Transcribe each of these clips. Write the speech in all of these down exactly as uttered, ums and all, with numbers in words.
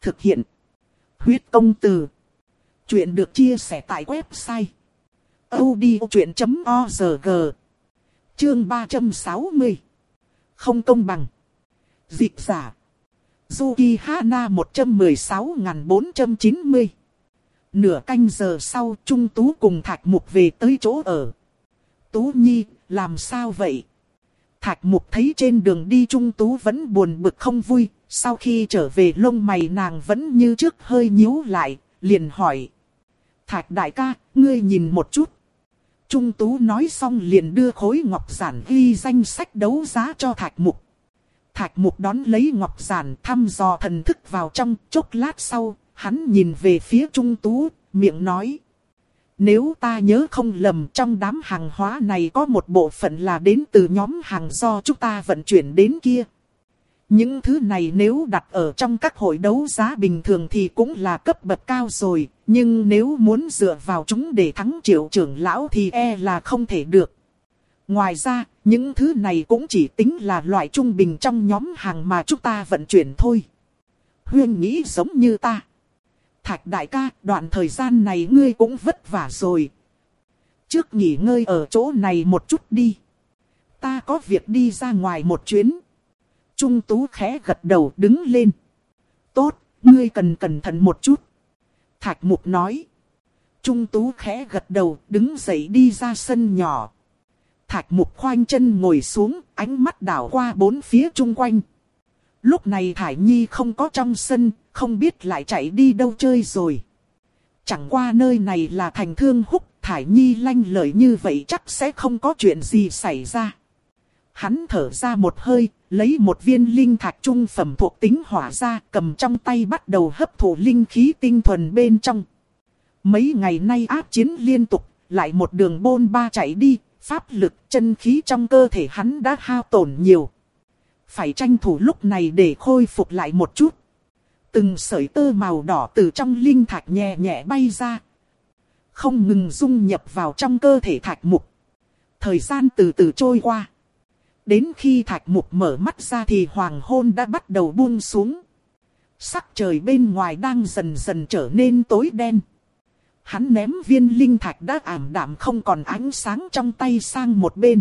Thực hiện. Huyết công từ. Chuyện được chia sẻ tại website audiochuyện chấm org. Chương ba trăm sáu mươi. Không công bằng. Dịch giả. Yukihana một trăm mười sáu nghìn bốn trăm chín mươi. Nửa canh giờ sau, Trung Tú cùng Thạch Mục về tới chỗ ở. Tú Nhi, làm sao vậy? Thạch Mục thấy trên đường đi Trung Tú vẫn buồn bực không vui, sau khi trở về lông mày nàng vẫn như trước hơi nhíu lại, liền hỏi. Thạch đại ca, ngươi nhìn một chút. Trung Tú nói xong liền đưa khối ngọc giản ghi danh sách đấu giá cho Thạch Mục. Thạch Mục đón lấy ngọc giản thăm dò thần thức vào trong, chốc lát sau, hắn nhìn về phía Trung Tú, miệng nói. Nếu ta nhớ không lầm, trong đám hàng hóa này có một bộ phận là đến từ nhóm hàng do chúng ta vận chuyển đến kia. Những thứ này nếu đặt ở trong các hội đấu giá bình thường thì cũng là cấp bậc cao rồi, nhưng nếu muốn dựa vào chúng để thắng Triệu trưởng lão thì e là không thể được. Ngoài ra, những thứ này cũng chỉ tính là loại trung bình trong nhóm hàng mà chúng ta vận chuyển thôi. Huyên nghĩ giống như ta. Thạch đại ca, đoạn thời gian này ngươi cũng vất vả rồi. Trước nghỉ ngơi ở chỗ này một chút đi. Ta có việc đi ra ngoài một chuyến. Trung Tú khẽ gật đầu đứng lên. Tốt, ngươi cần cẩn thận một chút. Thạch Mục nói. Trung Tú khẽ gật đầu đứng dậy đi ra sân nhỏ. Thạch Mục khoanh chân ngồi xuống, ánh mắt đảo qua bốn phía chung quanh. Lúc này Thải Nhi không có trong sân, không biết lại chạy đi đâu chơi rồi. Chẳng qua nơi này là thành Thương Húc, Thải Nhi lanh lợi như vậy chắc sẽ không có chuyện gì xảy ra. Hắn thở ra một hơi, lấy một viên linh thạch trung phẩm thuộc tính hỏa ra, cầm trong tay bắt đầu hấp thụ linh khí tinh thuần bên trong. Mấy ngày nay áp chiến liên tục, lại một đường bôn ba chạy đi, pháp lực chân khí trong cơ thể hắn đã hao tổn nhiều. Phải tranh thủ lúc này để khôi phục lại một chút. Từng sợi tơ màu đỏ từ trong linh thạch nhẹ nhẹ bay ra, không ngừng dung nhập vào trong cơ thể Thạch Mục. Thời gian từ từ trôi qua. Đến khi Thạch Mục mở mắt ra thì hoàng hôn đã bắt đầu buông xuống. Sắc trời bên ngoài đang dần dần trở nên tối đen. Hắn ném viên linh thạch đã ảm đạm không còn ánh sáng trong tay sang một bên.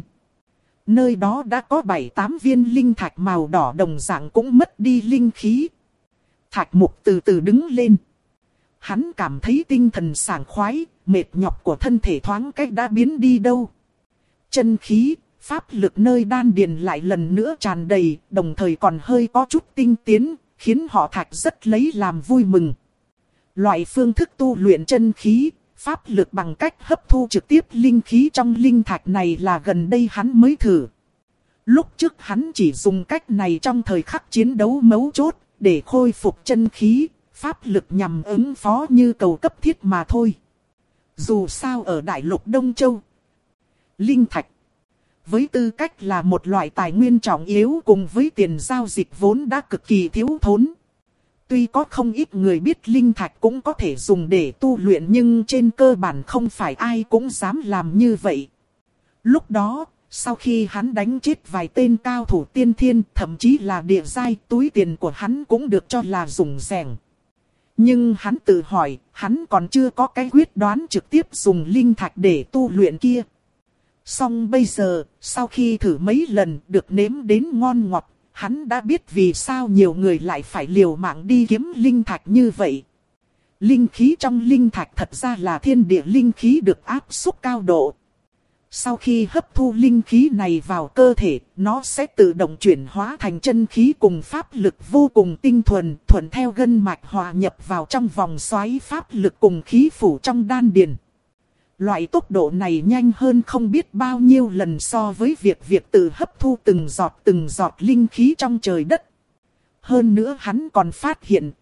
Nơi đó đã có bảy tám viên linh thạch màu đỏ đồng dạng cũng mất đi linh khí. Thạch Mục từ từ đứng lên. Hắn cảm thấy tinh thần sảng khoái, mệt nhọc của thân thể thoáng cách đã biến đi đâu. Chân khí, pháp lực nơi đan điền lại lần nữa tràn đầy, đồng thời còn hơi có chút tinh tiến, khiến họ Thạch rất lấy làm vui mừng. Loại phương thức tu luyện chân khí, pháp lực bằng cách hấp thu trực tiếp linh khí trong linh thạch này là gần đây hắn mới thử. Lúc trước hắn chỉ dùng cách này trong thời khắc chiến đấu mấu chốt, để khôi phục chân khí, pháp lực nhằm ứng phó như cầu cấp thiết mà thôi. Dù sao ở Đại Lục Đông Châu, linh thạch với tư cách là một loại tài nguyên trọng yếu cùng với tiền giao dịch vốn đã cực kỳ thiếu thốn. Tuy có không ít người biết linh thạch cũng có thể dùng để tu luyện nhưng trên cơ bản không phải ai cũng dám làm như vậy. Lúc đó, sau khi hắn đánh chết vài tên cao thủ tiên thiên, thậm chí là địa giai, túi tiền của hắn cũng được cho là rủng rẻng. Nhưng hắn tự hỏi, hắn còn chưa có cái quyết đoán trực tiếp dùng linh thạch để tu luyện kia. Song bây giờ, sau khi thử mấy lần được nếm đến ngon ngọt, hắn đã biết vì sao nhiều người lại phải liều mạng đi kiếm linh thạch như vậy. Linh khí trong linh thạch thật ra là thiên địa linh khí được áp suất cao độ. Sau khi hấp thu linh khí này vào cơ thể, nó sẽ tự động chuyển hóa thành chân khí cùng pháp lực vô cùng tinh thuần, thuận theo gân mạch hòa nhập vào trong vòng xoáy pháp lực cùng khí phủ trong đan điền. Loại tốc độ này nhanh hơn không biết bao nhiêu lần so với việc việc tự hấp thu từng giọt từng giọt linh khí trong trời đất. Hơn nữa hắn còn phát hiện,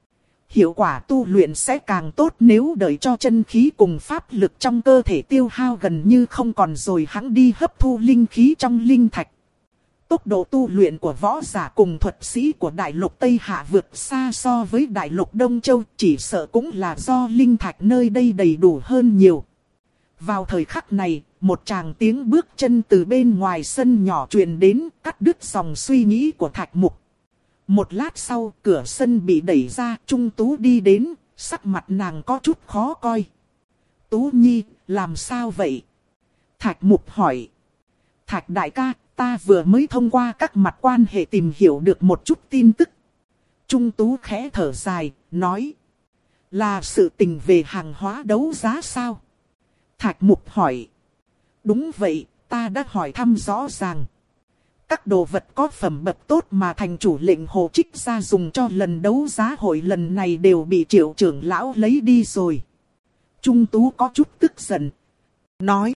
hiệu quả tu luyện sẽ càng tốt nếu đợi cho chân khí cùng pháp lực trong cơ thể tiêu hao gần như không còn rồi hắn đi hấp thu linh khí trong linh thạch. Tốc độ tu luyện của võ giả cùng thuật sĩ của Đại Lục Tây Hạ vượt xa so với Đại Lục Đông Châu, chỉ sợ cũng là do linh thạch nơi đây đầy đủ hơn nhiều. Vào thời khắc này, một tràng tiếng bước chân từ bên ngoài sân nhỏ truyền đến, cắt đứt dòng suy nghĩ của Thạch Mục. Một lát sau, cửa sân bị đẩy ra, Trung Tú đi đến, sắc mặt nàng có chút khó coi. Tú Nhi, làm sao vậy? Thạch Mục hỏi. Thạch đại ca, ta vừa mới thông qua các mặt quan hệ tìm hiểu được một chút tin tức. Trung Tú khẽ thở dài, nói. Là sự tình về hàng hóa đấu giá sao? Thạch Mục hỏi. Đúng vậy, ta đã hỏi thăm rõ ràng. Các đồ vật có phẩm bậc tốt mà thành chủ lệnh Hồ trích ra dùng cho lần đấu giá hội lần này đều bị Triệu trưởng lão lấy đi rồi. Trung Tú có chút tức giận. Nói.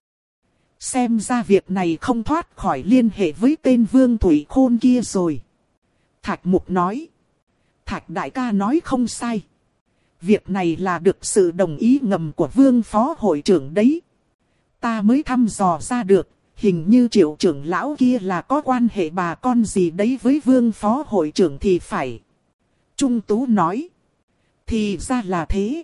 Xem ra việc này không thoát khỏi liên hệ với tên Vương Thủy Khôn kia rồi. Thạch Mục nói. Thạch đại ca nói không sai. Việc này là được sự đồng ý ngầm của Vương Phó hội trưởng đấy. Ta mới thăm dò ra được. Hình như Triệu trưởng lão kia là có quan hệ bà con gì đấy với Vương Phó hội trưởng thì phải. Trung Tú nói. Thì ra là thế.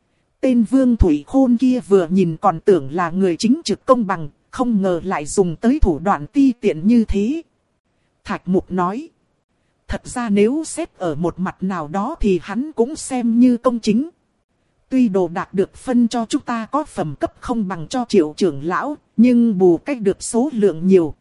Tên Vương Thủy Khôn kia vừa nhìn còn tưởng là người chính trực công bằng, không ngờ lại dùng tới thủ đoạn ti tiện như thế. Thạch Mục nói. Thật ra nếu xét ở một mặt nào đó thì hắn cũng xem như công chính. Tuy đồ đạc được phân cho chúng ta có phẩm cấp không bằng cho Triệu trưởng lão, nhưng bù cách được số lượng nhiều.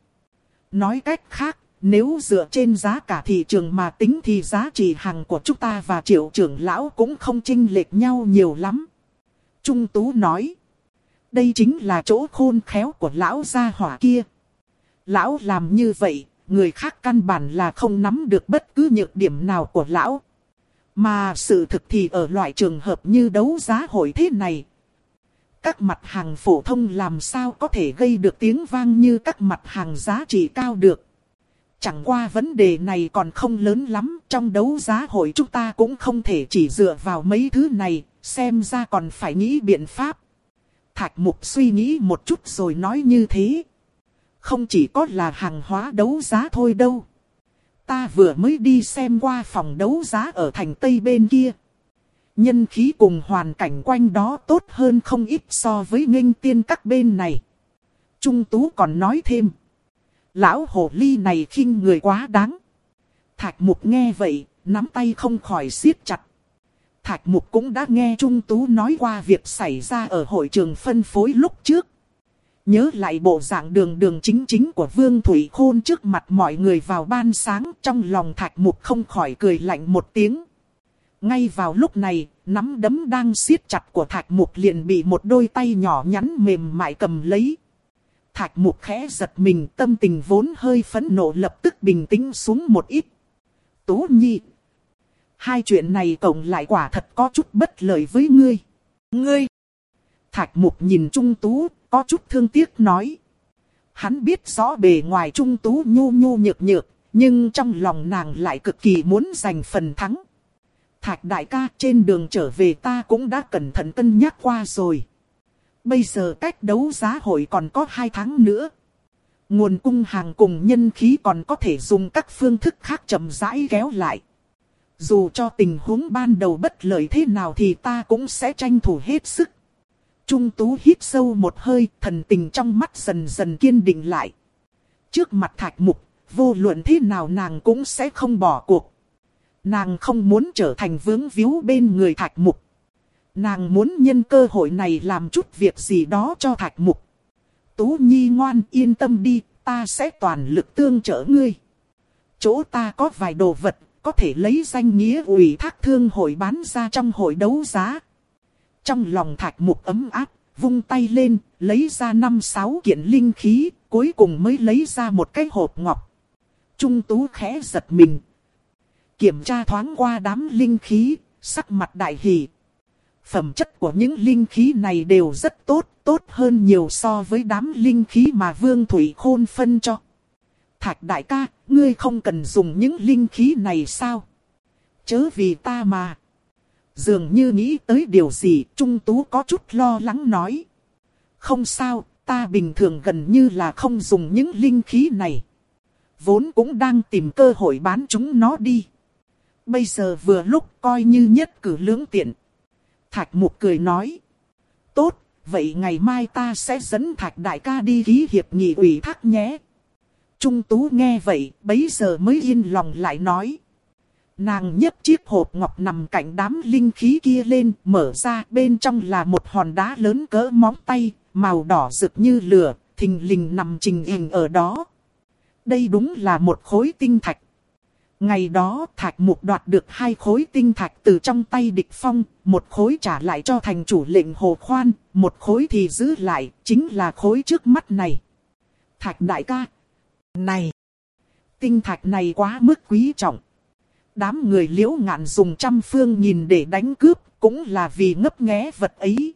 Nói cách khác, nếu dựa trên giá cả thị trường mà tính thì giá trị hàng của chúng ta và Triệu trưởng lão cũng không chênh lệch nhau nhiều lắm. Trung Tú nói. Đây chính là chỗ khôn khéo của lão gia hỏa kia. Lão làm như vậy, người khác căn bản là không nắm được bất cứ nhược điểm nào của lão. Mà sự thực thì ở loại trường hợp như đấu giá hội thế này, các mặt hàng phổ thông làm sao có thể gây được tiếng vang như các mặt hàng giá trị cao được. Chẳng qua vấn đề này còn không lớn lắm, trong đấu giá hội chúng ta cũng không thể chỉ dựa vào mấy thứ này, xem ra còn phải nghĩ biện pháp. Thạch Mục suy nghĩ một chút rồi nói như thế. Không chỉ có là hàng hóa đấu giá thôi đâu. Ta vừa mới đi xem qua phòng đấu giá ở thành Tây bên kia. Nhân khí cùng hoàn cảnh quanh đó tốt hơn không ít so với nghênh tiên các bên này. Trung Tú còn nói thêm. Lão hồ ly này khinh người quá đáng. Thạch Mục nghe vậy, nắm tay không khỏi siết chặt. Thạch Mục cũng đã nghe Trung Tú nói qua việc xảy ra ở hội trường phân phối lúc trước. Nhớ lại bộ dạng đường đường chính chính của Vương Thủy Khôn trước mặt mọi người vào ban sáng, trong lòng Thạch Mục không khỏi cười lạnh một tiếng. Ngay vào lúc này, nắm đấm đang siết chặt của Thạch Mục liền bị một đôi tay nhỏ nhắn mềm mại cầm lấy. Thạch Mục khẽ giật mình, tâm tình vốn hơi phẫn nộ lập tức bình tĩnh xuống một ít. Tú Nhi, hai chuyện này cộng lại quả thật có chút bất lợi với ngươi. Ngươi! Thạch Mục nhìn Trung Tú, có chút thương tiếc nói. Hắn biết rõ bề ngoài Trung Tú nhu nhu nhược nhược, nhưng trong lòng nàng lại cực kỳ muốn giành phần thắng. Thạch đại ca, trên đường trở về ta cũng đã cẩn thận cân nhắc qua rồi. Bây giờ cách đấu giá hội còn có hai tháng nữa. Nguồn cung hàng cùng nhân khí còn có thể dùng các phương thức khác chậm rãi kéo lại. Dù cho tình huống ban đầu bất lợi thế nào thì ta cũng sẽ tranh thủ hết sức. Trung Tú hít sâu một hơi, thần tình trong mắt dần dần kiên định lại. Trước mặt Thạch Mục, vô luận thế nào nàng cũng sẽ không bỏ cuộc. Nàng không muốn trở thành vướng víu bên người Thạch Mục. Nàng muốn nhân cơ hội này làm chút việc gì đó cho Thạch Mục. Tú Nhi ngoan, yên tâm đi, ta sẽ toàn lực tương trợ ngươi. Chỗ ta có vài đồ vật, có thể lấy danh nghĩa ủy thác thương hội bán ra trong hội đấu giá. Trong lòng Thạch Mục ấm áp, vung tay lên, lấy ra năm sáu kiện linh khí, cuối cùng mới lấy ra một cái hộp ngọc. Trung Tú khẽ giật mình. Kiểm tra thoáng qua đám linh khí, sắc mặt đại hỉ. Phẩm chất của những linh khí này đều rất tốt, tốt hơn nhiều so với đám linh khí mà Vương Thủy Khôn phân cho. Thạch đại ca, ngươi không cần dùng những linh khí này sao? Chớ vì ta mà. Dường như nghĩ tới điều gì, Trung Tú có chút lo lắng nói. Không sao, ta bình thường gần như là không dùng những linh khí này. Vốn cũng đang tìm cơ hội bán chúng nó đi. Bây giờ vừa lúc coi như nhất cử lưỡng tiện. Thạch Mục cười nói. Tốt, vậy ngày mai ta sẽ dẫn Thạch đại ca đi ký hiệp nghị ủy thác nhé. Trung Tú nghe vậy, bấy giờ mới yên lòng lại nói. Nàng nhấc chiếc hộp ngọc nằm cạnh đám linh khí kia lên, mở ra, bên trong là một hòn đá lớn cỡ móng tay, màu đỏ rực như lửa, thình lình nằm trình hình ở đó. Đây đúng là một khối tinh thạch. Ngày đó Thạch Mục đoạt được hai khối tinh thạch từ trong tay địch phong, một khối trả lại cho thành chủ lệnh Hồ Khoan, một khối thì giữ lại, chính là khối trước mắt này. Thạch đại ca, này, tinh thạch này quá mức quý trọng. Đám người Liễu Ngạn dùng trăm phương nhìn để đánh cướp, cũng là vì ngấp nghé vật ấy.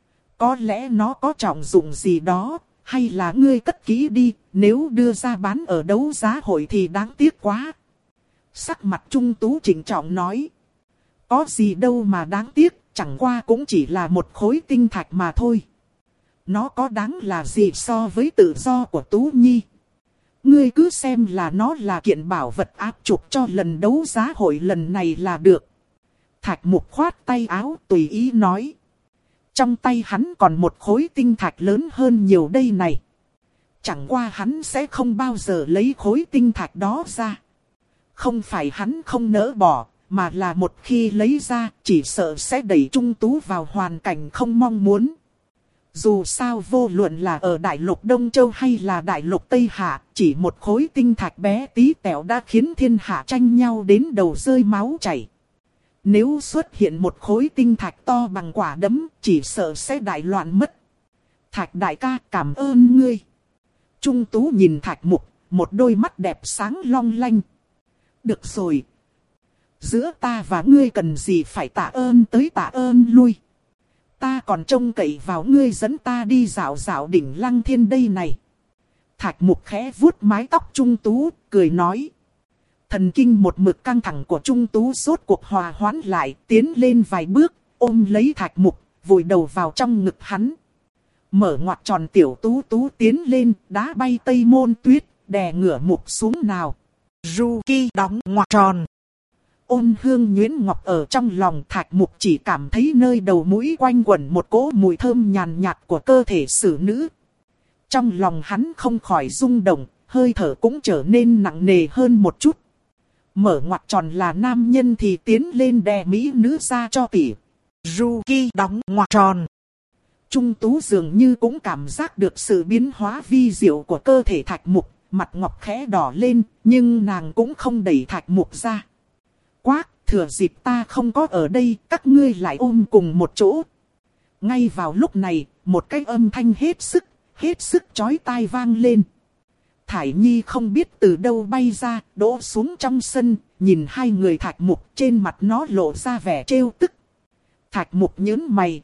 Có lẽ nó có trọng dụng gì đó, hay là ngươi cất kỹ đi, nếu đưa ra bán ở đấu giá hội thì đáng tiếc quá. Sắc mặt Trung Tú trịnh trọng nói. Có gì đâu mà đáng tiếc, chẳng qua cũng chỉ là một khối tinh thạch mà thôi. Nó có đáng là gì so với tự do của Tú Nhi? Ngươi cứ xem là nó là kiện bảo vật áp trục cho lần đấu giá hội lần này là được. Thạch Mục khoát tay áo tùy ý nói. Trong tay hắn còn một khối tinh thạch lớn hơn nhiều đây này. Chẳng qua hắn sẽ không bao giờ lấy khối tinh thạch đó ra. Không phải hắn không nỡ bỏ, mà là một khi lấy ra, chỉ sợ sẽ đẩy Trung Tú vào hoàn cảnh không mong muốn. Dù sao vô luận là ở Đại lục Đông Châu hay là Đại lục Tây Hạ, chỉ một khối tinh thạch bé tí tẹo đã khiến thiên hạ tranh nhau đến đầu rơi máu chảy. Nếu xuất hiện một khối tinh thạch to bằng quả đấm, chỉ sợ sẽ đại loạn mất. Thạch đại ca, cảm ơn ngươi. Trung Tú nhìn Thạch Mục, một đôi mắt đẹp sáng long lanh. Được rồi. Giữa ta và ngươi cần gì phải tạ ơn tới tạ ơn lui. Ta còn trông cậy vào ngươi dẫn ta đi dạo dạo đỉnh Lăng Thiên đây này. Thạch Mục khẽ vuốt mái tóc Trung Tú, cười nói. Thần kinh một mực căng thẳng của Trung Tú rốt cuộc hòa hoãn lại, tiến lên vài bước, ôm lấy Thạch Mục, vùi đầu vào trong ngực hắn. Mở ngoặt tròn tiểu Tú Tú tiến lên, đá bay Tây Môn Tuyết, đè ngửa Mục xuống nào. Ruki đóng ngoặt tròn. Ôn hương nhuyễn ngọc ở trong lòng Thạch Mục chỉ cảm thấy nơi đầu mũi quanh quẩn một cỗ mùi thơm nhàn nhạt của cơ thể xử nữ. Trong lòng hắn không khỏi rung động, hơi thở cũng trở nên nặng nề hơn một chút. Mở ngoặt tròn là nam nhân thì tiến lên đè mỹ nữ ra cho tỉ. Ruki đóng ngoặt tròn. Trung Tú dường như cũng cảm giác được sự biến hóa vi diệu của cơ thể Thạch Mục, mặt ngọc khẽ đỏ lên, nhưng nàng cũng không đẩy Thạch Mục ra. Quát, thừa dịp ta không có ở đây, các ngươi lại ôm cùng một chỗ. Ngay vào lúc này, một cái âm thanh hết sức, hết sức chói tai vang lên. Thải Nhi không biết từ đâu bay ra, đổ xuống trong sân, nhìn hai người Thạch Mục, trên mặt nó lộ ra vẻ trêu tức. Thạch Mục nhớn mày,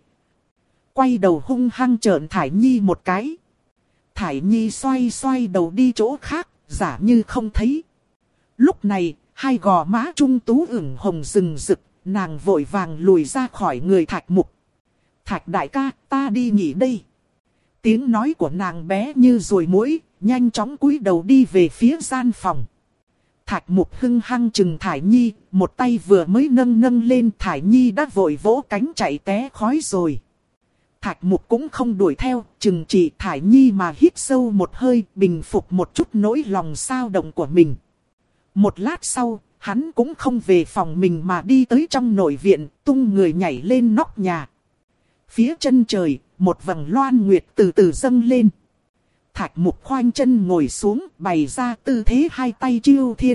quay đầu hung hăng trợn Thải Nhi một cái. Thải Nhi xoay xoay đầu đi chỗ khác, giả như không thấy. Lúc này, hai gò má Trung Tú ửng hồng rừng rực, nàng vội vàng lùi ra khỏi người Thạch Mục. Thạch đại ca, ta đi nghỉ đây. Tiếng nói của nàng bé như ruồi muỗi, nhanh chóng cúi đầu đi về phía gian phòng. Thạch Mục hưng hăng chừng Thải Nhi, một tay vừa mới nâng nâng lên, Thải Nhi đã vội vỗ cánh chạy té khói rồi. Thạch Mục cũng không đuổi theo, chừng chỉ Thải Nhi mà hít sâu một hơi, bình phục một chút nỗi lòng xao động của mình. Một lát sau, hắn cũng không về phòng mình mà đi tới trong nội viện, tung người nhảy lên nóc nhà. Phía chân trời, một vầng loan nguyệt từ từ dâng lên. Thạch Mục khoanh chân ngồi xuống, bày ra tư thế hai tay chiêu thiên.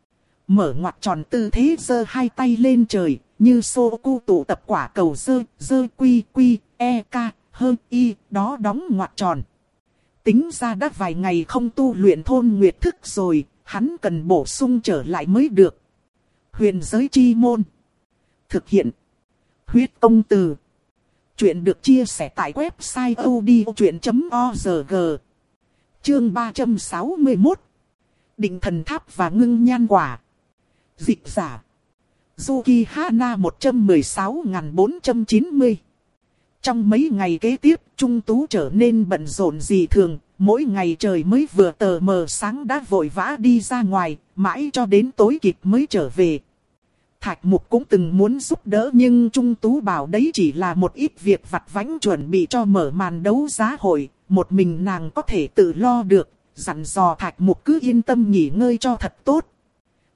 Mở ngoặt tròn tư thế giơ hai tay lên trời, như sô cu tụ tập quả cầu dơ, dơ quy quy, e ca, hơ y, đó đóng ngoặt tròn. Tính ra đã vài ngày không tu luyện thôn nguyệt thức rồi, hắn cần bổ sung trở lại mới được. Huyền giới chi môn. Thực hiện. Huyết công từ. Chuyện được chia sẻ tại website odchuyện chấm org. Chương ba trăm sáu mươi mốt. Định thần tháp và ngưng nhan quả. Dịch giả. Yuki Hana một trăm mười sáu nghìn bốn trăm chín mươi. Trong mấy ngày kế tiếp, Trung Tú trở nên bận rộn dị thường. Mỗi ngày trời mới vừa tờ mờ sáng đã vội vã đi ra ngoài, mãi cho đến tối kịp mới trở về. Thạch Mục cũng từng muốn giúp đỡ nhưng Trung Tú bảo đấy chỉ là một ít việc vặt vãnh chuẩn bị cho mở màn đấu giá hội, một mình nàng có thể tự lo được, dặn dò Thạch Mục cứ yên tâm nghỉ ngơi cho thật tốt.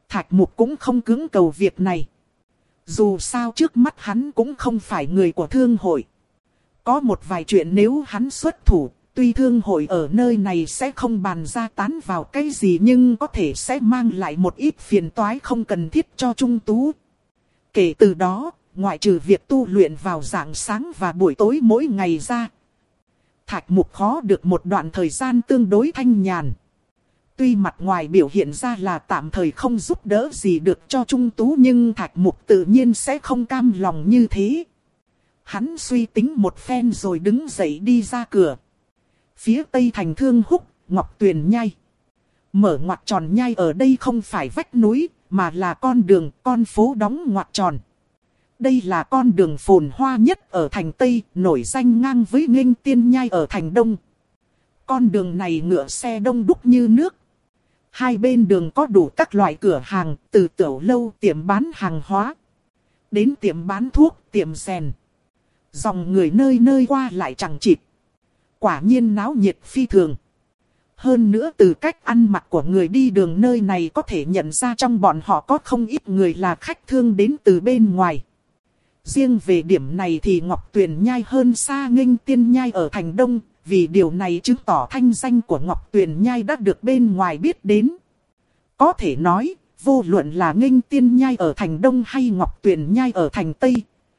Thạch Mục cũng không cưỡng cầu việc này. Dù sao trước mắt hắn cũng không phải người của thương hội. Có một vài chuyện nếu hắn xuất thủ, tuy thương hội ở nơi này sẽ không bàn ra tán vào cái gì nhưng có thể sẽ mang lại một ít phiền toái không cần thiết cho Trung Tú. Kể từ đó, ngoại trừ việc tu luyện vào rạng sáng và buổi tối mỗi ngày ra, Thạch Mục khó được một đoạn thời gian tương đối thanh nhàn. Tuy mặt ngoài biểu hiện ra là tạm thời không giúp đỡ gì được cho Trung Tú nhưng Thạch Mục tự nhiên sẽ không cam lòng như thế. Hắn suy tính một phen rồi đứng dậy đi ra cửa. Phía tây thành Thương Húc, Ngọc Tuyền Nhai. Mở ngoặc tròn nhai ở đây không phải vách núi, mà là con đường, con phố đóng ngoặc tròn. Đây là con đường phồn hoa nhất ở thành Tây, nổi danh ngang với Nghênh Tiên Nhai ở thành Đông. Con đường này ngựa xe đông đúc như nước. Hai bên đường có đủ các loại cửa hàng, từ tiểu lâu, tiệm bán hàng hóa, đến tiệm bán thuốc, tiệm rèn. Dòng người nơi nơi qua lại chẳng chịt. Quả nhiên náo nhiệt phi thường. Hơn nữa từ cách ăn mặc của người đi đường nơi này có thể nhận ra trong bọn họ có không ít người là khách thương đến từ bên ngoài. Riêng về điểm này thì Ngọc Tuyền Nhai hơn xa Nghênh Tiên Nhai ở thành Đông, vì điều này chứng tỏ thanh danh của Ngọc Tuyền Nhai đã được bên ngoài biết đến. Có thể nói, vô luận là Nghênh Tiên Nhai ở thành Đông hay Ngọc Tuyền Nhai ở thành Tây,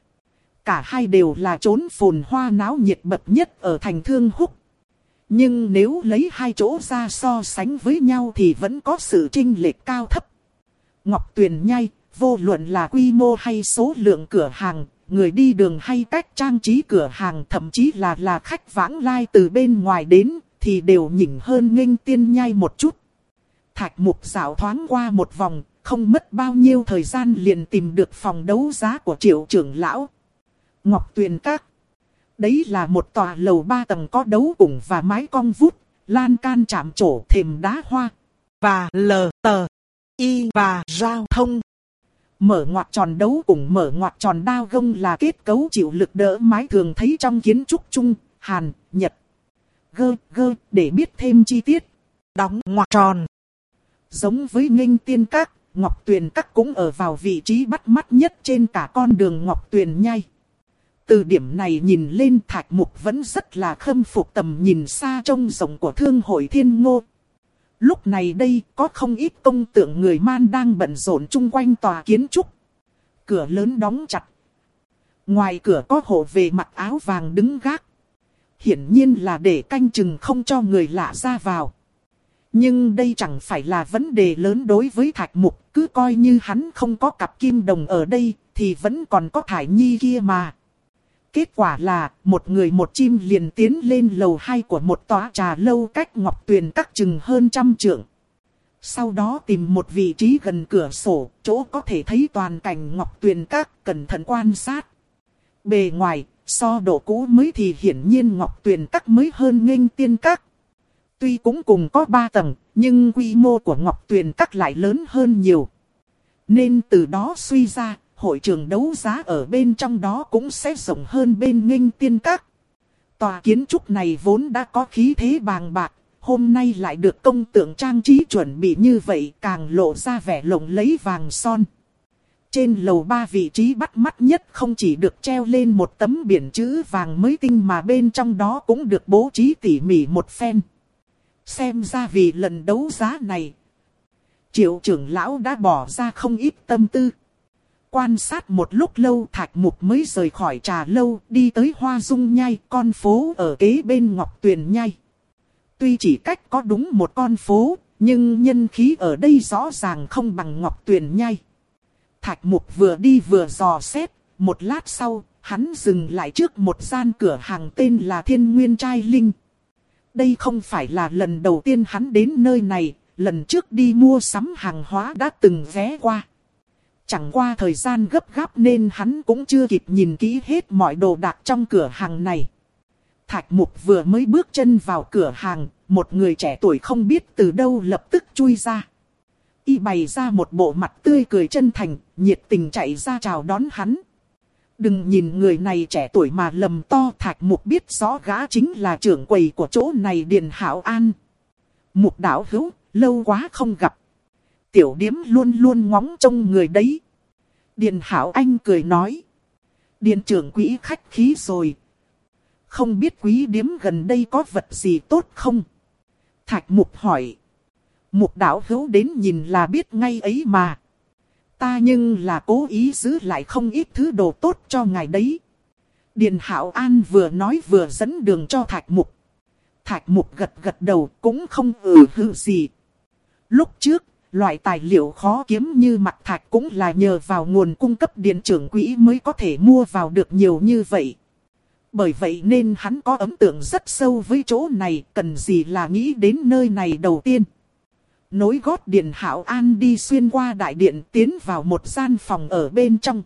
cả hai đều là chốn phồn hoa náo nhiệt bậc nhất ở thành Thương Húc. Nhưng nếu lấy hai chỗ ra so sánh với nhau thì vẫn có sự chênh lệch cao thấp. Ngọc Tuyền Nhai, vô luận là quy mô hay số lượng cửa hàng, người đi đường hay cách trang trí cửa hàng, thậm chí là là khách vãng lai từ bên ngoài đến, thì đều nhỉnh hơn Nghênh Tiên Nhai một chút. Thạch Mục dạo thoáng qua một vòng, không mất bao nhiêu thời gian liền tìm được phòng đấu giá của Triệu trưởng lão. Ngọc Tuyền Các. Đấy là một tòa lầu ba tầng có đấu cùng và mái cong vút, lan can chạm trổ, thềm đá hoa, và lờ tờ, y và giao thông. Mở ngoặc tròn đấu cùng mở ngoặc tròn đao gông là kết cấu chịu lực đỡ mái thường thấy trong kiến trúc Trung, Hàn, Nhật. Gơ, gơ, để biết thêm chi tiết. Đóng ngoặc tròn. Giống với Nghênh Tiên Các, Ngọc Tuyền Các cũng ở vào vị trí bắt mắt nhất trên cả con đường Ngọc Tuyền Nhai. Từ điểm này nhìn lên Thạch Mục vẫn rất là khâm phục tầm nhìn xa trông rộng của thương hội Thiên Ngô. Lúc này đây có không ít công tượng người Man đang bận rộn chung quanh tòa kiến trúc. Cửa lớn đóng chặt. Ngoài cửa có hộ vệ mặc áo vàng đứng gác. Hiển nhiên là để canh chừng không cho người lạ ra vào. Nhưng đây chẳng phải là vấn đề lớn đối với Thạch Mục. Cứ coi như hắn không có cặp kim đồng ở đây thì vẫn còn có Thải Nhi kia mà. Kết quả là, một người một chim liền tiến lên lầu hai của một tòa trà lâu cách Ngọc Tuyền Các chừng hơn trăm trượng. Sau đó tìm một vị trí gần cửa sổ, chỗ có thể thấy toàn cảnh Ngọc Tuyền Các, cẩn thận quan sát. Bề ngoài, so độ cũ mới thì hiển nhiên Ngọc Tuyền Các mới hơn Nghênh Tiên Các. Tuy cũng cùng có ba tầng, nhưng quy mô của Ngọc Tuyền Các lại lớn hơn nhiều. Nên từ đó suy ra, hội trường đấu giá ở bên trong đó cũng sẽ rộng hơn bên Nghênh Tiên Các. Tòa kiến trúc này vốn đã có khí thế bàng bạc, hôm nay lại được công tượng trang trí chuẩn bị như vậy càng lộ ra vẻ lộng lẫy vàng son. Trên lầu ba vị trí bắt mắt nhất không chỉ được treo lên một tấm biển chữ vàng mới tinh mà bên trong đó cũng được bố trí tỉ mỉ một phen. Xem ra vì lần đấu giá này, Triệu trưởng lão đã bỏ ra không ít tâm tư. Quan sát một lúc lâu Thạch Mục mới rời khỏi trà lâu đi tới Hoa Dung Nhai, con phố ở kế bên Ngọc Tuyền Nhai. Tuy chỉ cách có đúng một con phố, nhưng nhân khí ở đây rõ ràng không bằng Ngọc Tuyền Nhai. Thạch Mục vừa đi vừa dò xét, một lát sau, hắn dừng lại trước một gian cửa hàng tên là Thiên Nguyên Trai Linh. Đây không phải là lần đầu tiên hắn đến nơi này, lần trước đi mua sắm hàng hóa đã từng ghé qua. Chẳng qua thời gian gấp gáp nên hắn cũng chưa kịp nhìn kỹ hết mọi đồ đạc trong cửa hàng này. Thạch Mục vừa mới bước chân vào cửa hàng, một người trẻ tuổi không biết từ đâu lập tức chui ra. Y bày ra một bộ mặt tươi cười chân thành, nhiệt tình chạy ra chào đón hắn. Đừng nhìn người này trẻ tuổi mà lầm to, Thạch Mục biết rõ gã chính là trưởng quầy của chỗ này Điền Hảo An. Mục đạo hữu, lâu quá không gặp. Tiểu điếm luôn luôn ngóng trông người đấy. Điền Hảo Anh cười nói. Điền trưởng quỹ khách khí rồi. Không biết quý điếm gần đây có vật gì tốt không? Thạch Mục hỏi. Mục đạo hữu đến nhìn là biết ngay ấy mà. Ta nhưng là cố ý giữ lại không ít thứ đồ tốt cho ngài đấy. Điền Hảo An vừa nói vừa dẫn đường cho Thạch Mục. Thạch Mục gật gật đầu cũng không ừ hừ gì. Lúc trước, loại tài liệu khó kiếm như mặt thạch cũng là nhờ vào nguồn cung cấp điện trưởng quỹ mới có thể mua vào được nhiều như vậy. Bởi vậy nên hắn có ấn tượng rất sâu với chỗ này, cần gì là nghĩ đến nơi này đầu tiên. Nối gót Điền Hảo An đi xuyên qua đại điện tiến vào một gian phòng ở bên trong.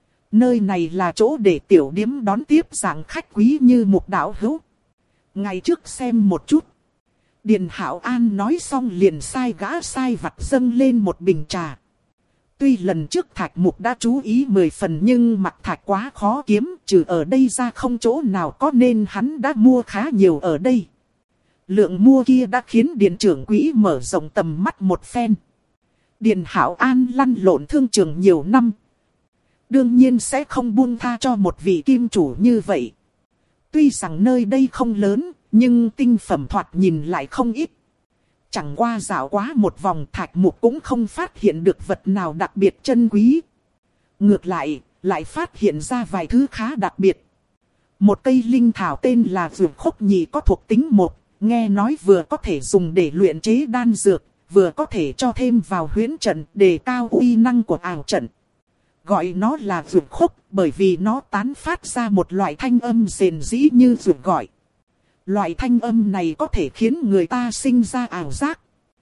Nơi này là chỗ để tiểu điếm đón tiếp dạng khách quý như Mục đạo hữu. Ngày trước xem một chút. Điền Hảo An nói xong liền sai gã sai vặt dâng lên một bình trà. Tuy lần trước Thạch Mục đã chú ý mười phần nhưng mặt thạch quá khó kiếm, trừ ở đây ra không chỗ nào có nên hắn đã mua khá nhiều ở đây. Lượng mua kia đã khiến Điền trưởng quỹ mở rộng tầm mắt một phen. Điền Hảo An lăn lộn thương trường nhiều năm. Đương nhiên sẽ không buông tha cho một vị kim chủ như vậy. Tuy rằng nơi đây không lớn, nhưng tinh phẩm thoạt nhìn lại không ít. Chẳng qua dạo quá một vòng Thạch Mục cũng không phát hiện được vật nào đặc biệt chân quý. Ngược lại, lại phát hiện ra vài thứ khá đặc biệt. Một cây linh thảo tên là Dược Khúc Nhị có thuộc tính một, nghe nói vừa có thể dùng để luyện chế đan dược, vừa có thể cho thêm vào huyễn trận để cao uy năng của ảo trận. Gọi nó là Dược Khúc bởi vì nó tán phát ra một loại thanh âm rền rĩ như dược gọi. Loại thanh âm này có thể khiến người ta sinh ra ảo giác.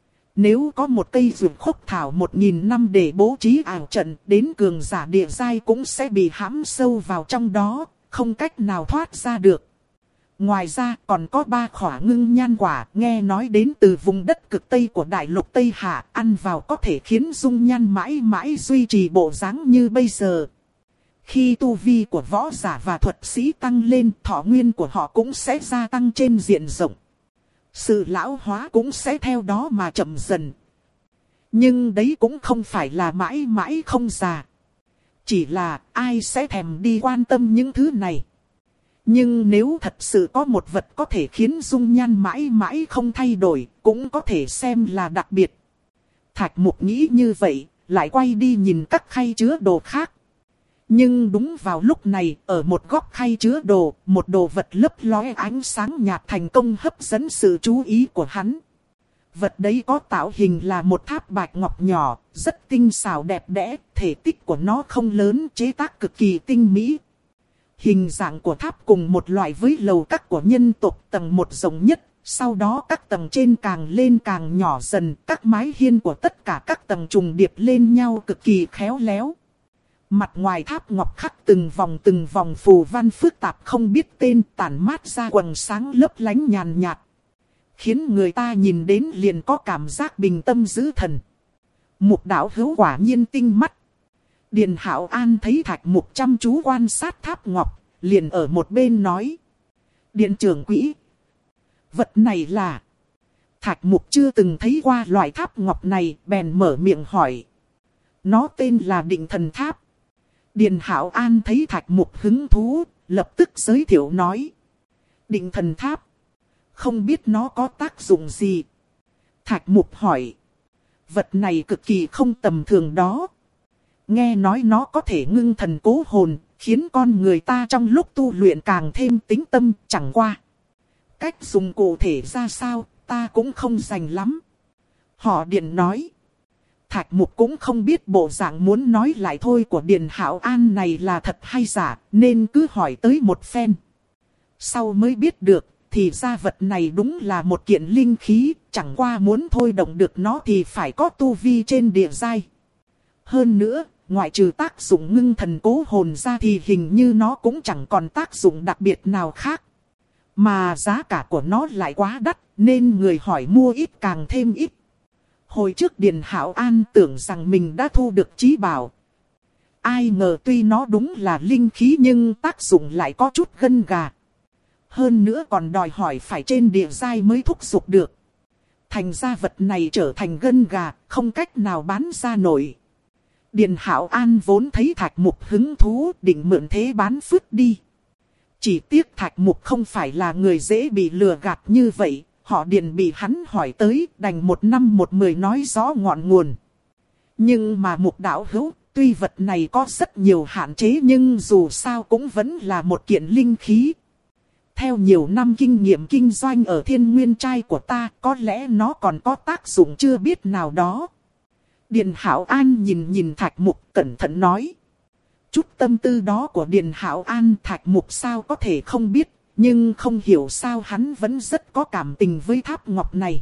Nếu có một cây Dược Khúc thảo một nghìn năm để bố trí ảo trận, đến cường giả địa giai cũng sẽ bị hãm sâu vào trong đó, không cách nào thoát ra được. Ngoài ra còn có ba khỏa ngưng nhan quả, nghe nói đến từ vùng đất cực Tây của đại lục Tây Hạ, ăn vào có thể khiến dung nhan mãi mãi duy trì bộ dáng như bây giờ. Khi tu vi của võ giả và thuật sĩ tăng lên, thọ nguyên của họ cũng sẽ gia tăng trên diện rộng. Sự lão hóa cũng sẽ theo đó mà chậm dần. Nhưng đấy cũng không phải là mãi mãi không già. Chỉ là ai sẽ thèm đi quan tâm những thứ này. Nhưng nếu thật sự có một vật có thể khiến dung nhan mãi mãi không thay đổi, cũng có thể xem là đặc biệt. Thạch Mục nghĩ như vậy, lại quay đi nhìn các khay chứa đồ khác. Nhưng đúng vào lúc này, ở một góc khay chứa đồ, một đồ vật lấp lóe ánh sáng nhạt thành công hấp dẫn sự chú ý của hắn. Vật đấy có tạo hình là một tháp bạch ngọc nhỏ, rất tinh xảo đẹp đẽ, thể tích của nó không lớn, chế tác cực kỳ tinh mỹ. Hình dạng của tháp cùng một loại với lầu các của nhân tộc tầng một giống nhất, sau đó các tầng trên càng lên càng nhỏ dần, các mái hiên của tất cả các tầng trùng điệp lên nhau cực kỳ khéo léo. Mặt ngoài tháp ngọc khắc từng vòng từng vòng phù văn phức tạp không biết tên tản mát ra quầng sáng lấp lánh nhàn nhạt. Khiến người ta nhìn đến liền có cảm giác bình tâm giữ thần. Mục đạo hữu quả nhiên tinh mắt. Điền Hảo An thấy Thạch Mục chăm chú quan sát tháp ngọc, liền ở một bên nói. Điện trưởng quỹ. Vật này là... Thạch Mục chưa từng thấy qua loại tháp ngọc này, bèn mở miệng hỏi. Nó tên là Định Thần Tháp. Điền Hảo An thấy Thạch Mục hứng thú, lập tức giới thiệu nói. Định Thần Tháp. Không biết nó có tác dụng gì. Thạch Mục hỏi. Vật này cực kỳ không tầm thường đó. Nghe nói nó có thể ngưng thần cố hồn, khiến con người ta trong lúc tu luyện càng thêm tĩnh tâm, chẳng qua. Cách dùng cụ thể ra sao, ta cũng không rành lắm. Họ Điền nói. Thạch Mục cũng không biết bộ dạng muốn nói lại thôi của Điền Hảo An này là thật hay giả, nên cứ hỏi tới một phen. Sau mới biết được, thì ra vật này đúng là một kiện linh khí, chẳng qua muốn thôi động được nó thì phải có tu vi trên địa giai. Hơn nữa, ngoại trừ tác dụng ngưng thần cố hồn ra thì hình như nó cũng chẳng còn tác dụng đặc biệt nào khác. Mà giá cả của nó lại quá đắt, nên người hỏi mua ít càng thêm ít. Hồi trước Điền Hảo An tưởng rằng mình đã thu được chí bảo. Ai ngờ tuy nó đúng là linh khí nhưng tác dụng lại có chút gân gà. Hơn nữa còn đòi hỏi phải trên địa giai mới thúc giục được. thành ra vật này trở thành gân gà, không cách nào bán ra nổi. Điền Hạo An vốn thấy Thạch Mục hứng thú, định mượn thế bán phứt đi. Chỉ tiếc Thạch Mục không phải là người dễ bị lừa gạt như vậy, họ Điền bị hắn hỏi tới, đành một năm một mười nói rõ ngọn nguồn. Nhưng mà Mục đạo hữu, tuy vật này có rất nhiều hạn chế nhưng dù sao cũng vẫn là một kiện linh khí. Theo nhiều năm kinh nghiệm kinh doanh ở Thiên Nguyên Trai của ta, có lẽ nó còn có tác dụng chưa biết nào đó. Điền Hạo An nhìn nhìn Thạch Mục cẩn thận nói. Chút tâm tư đó của Điền Hạo An Thạch Mục sao có thể không biết, nhưng không hiểu sao hắn vẫn rất có cảm tình với tháp ngọc này.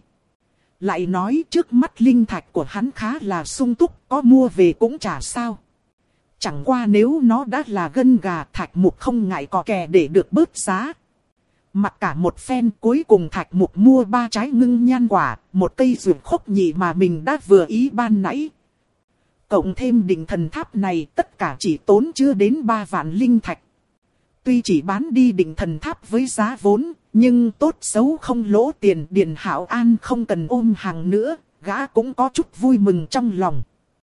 Lại nói trước mắt linh thạch của hắn khá là sung túc, có mua về cũng chả sao. Chẳng qua nếu nó đã là gân gà, Thạch Mục không ngại cò kè để được bớt giá. Mặc cả một phen, cuối cùng Thạch Mục mua ba trái ngưng nhan quả, một cây dược khốc nhị mà mình đã vừa ý ban nãy. Cộng thêm định thần tháp này, tất cả chỉ tốn chưa đến ba vạn linh thạch. Tuy chỉ bán đi định thần tháp với giá vốn, nhưng tốt xấu không lỗ tiền. Điền Hạo An không cần ôm hàng nữa, gã cũng có chút vui mừng trong lòng.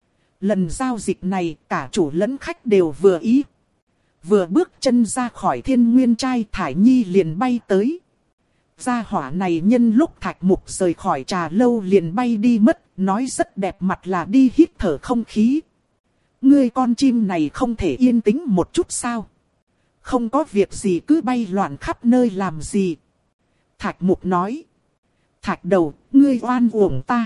Lần giao dịch này, cả chủ lẫn khách đều vừa ý. Vừa bước chân ra khỏi Thiên Nguyên Trai, Thải Nhi liền bay tới. Gia hỏa này nhân lúc Thạch Mục rời khỏi trà lâu liền bay đi mất, nói rất đẹp mặt là đi hít thở không khí. Ngươi con chim này không thể yên tĩnh một chút sao? Không có việc gì cứ bay loạn khắp nơi làm gì? Thạch Mục nói. Thạch đầu, ngươi oan uổng ta.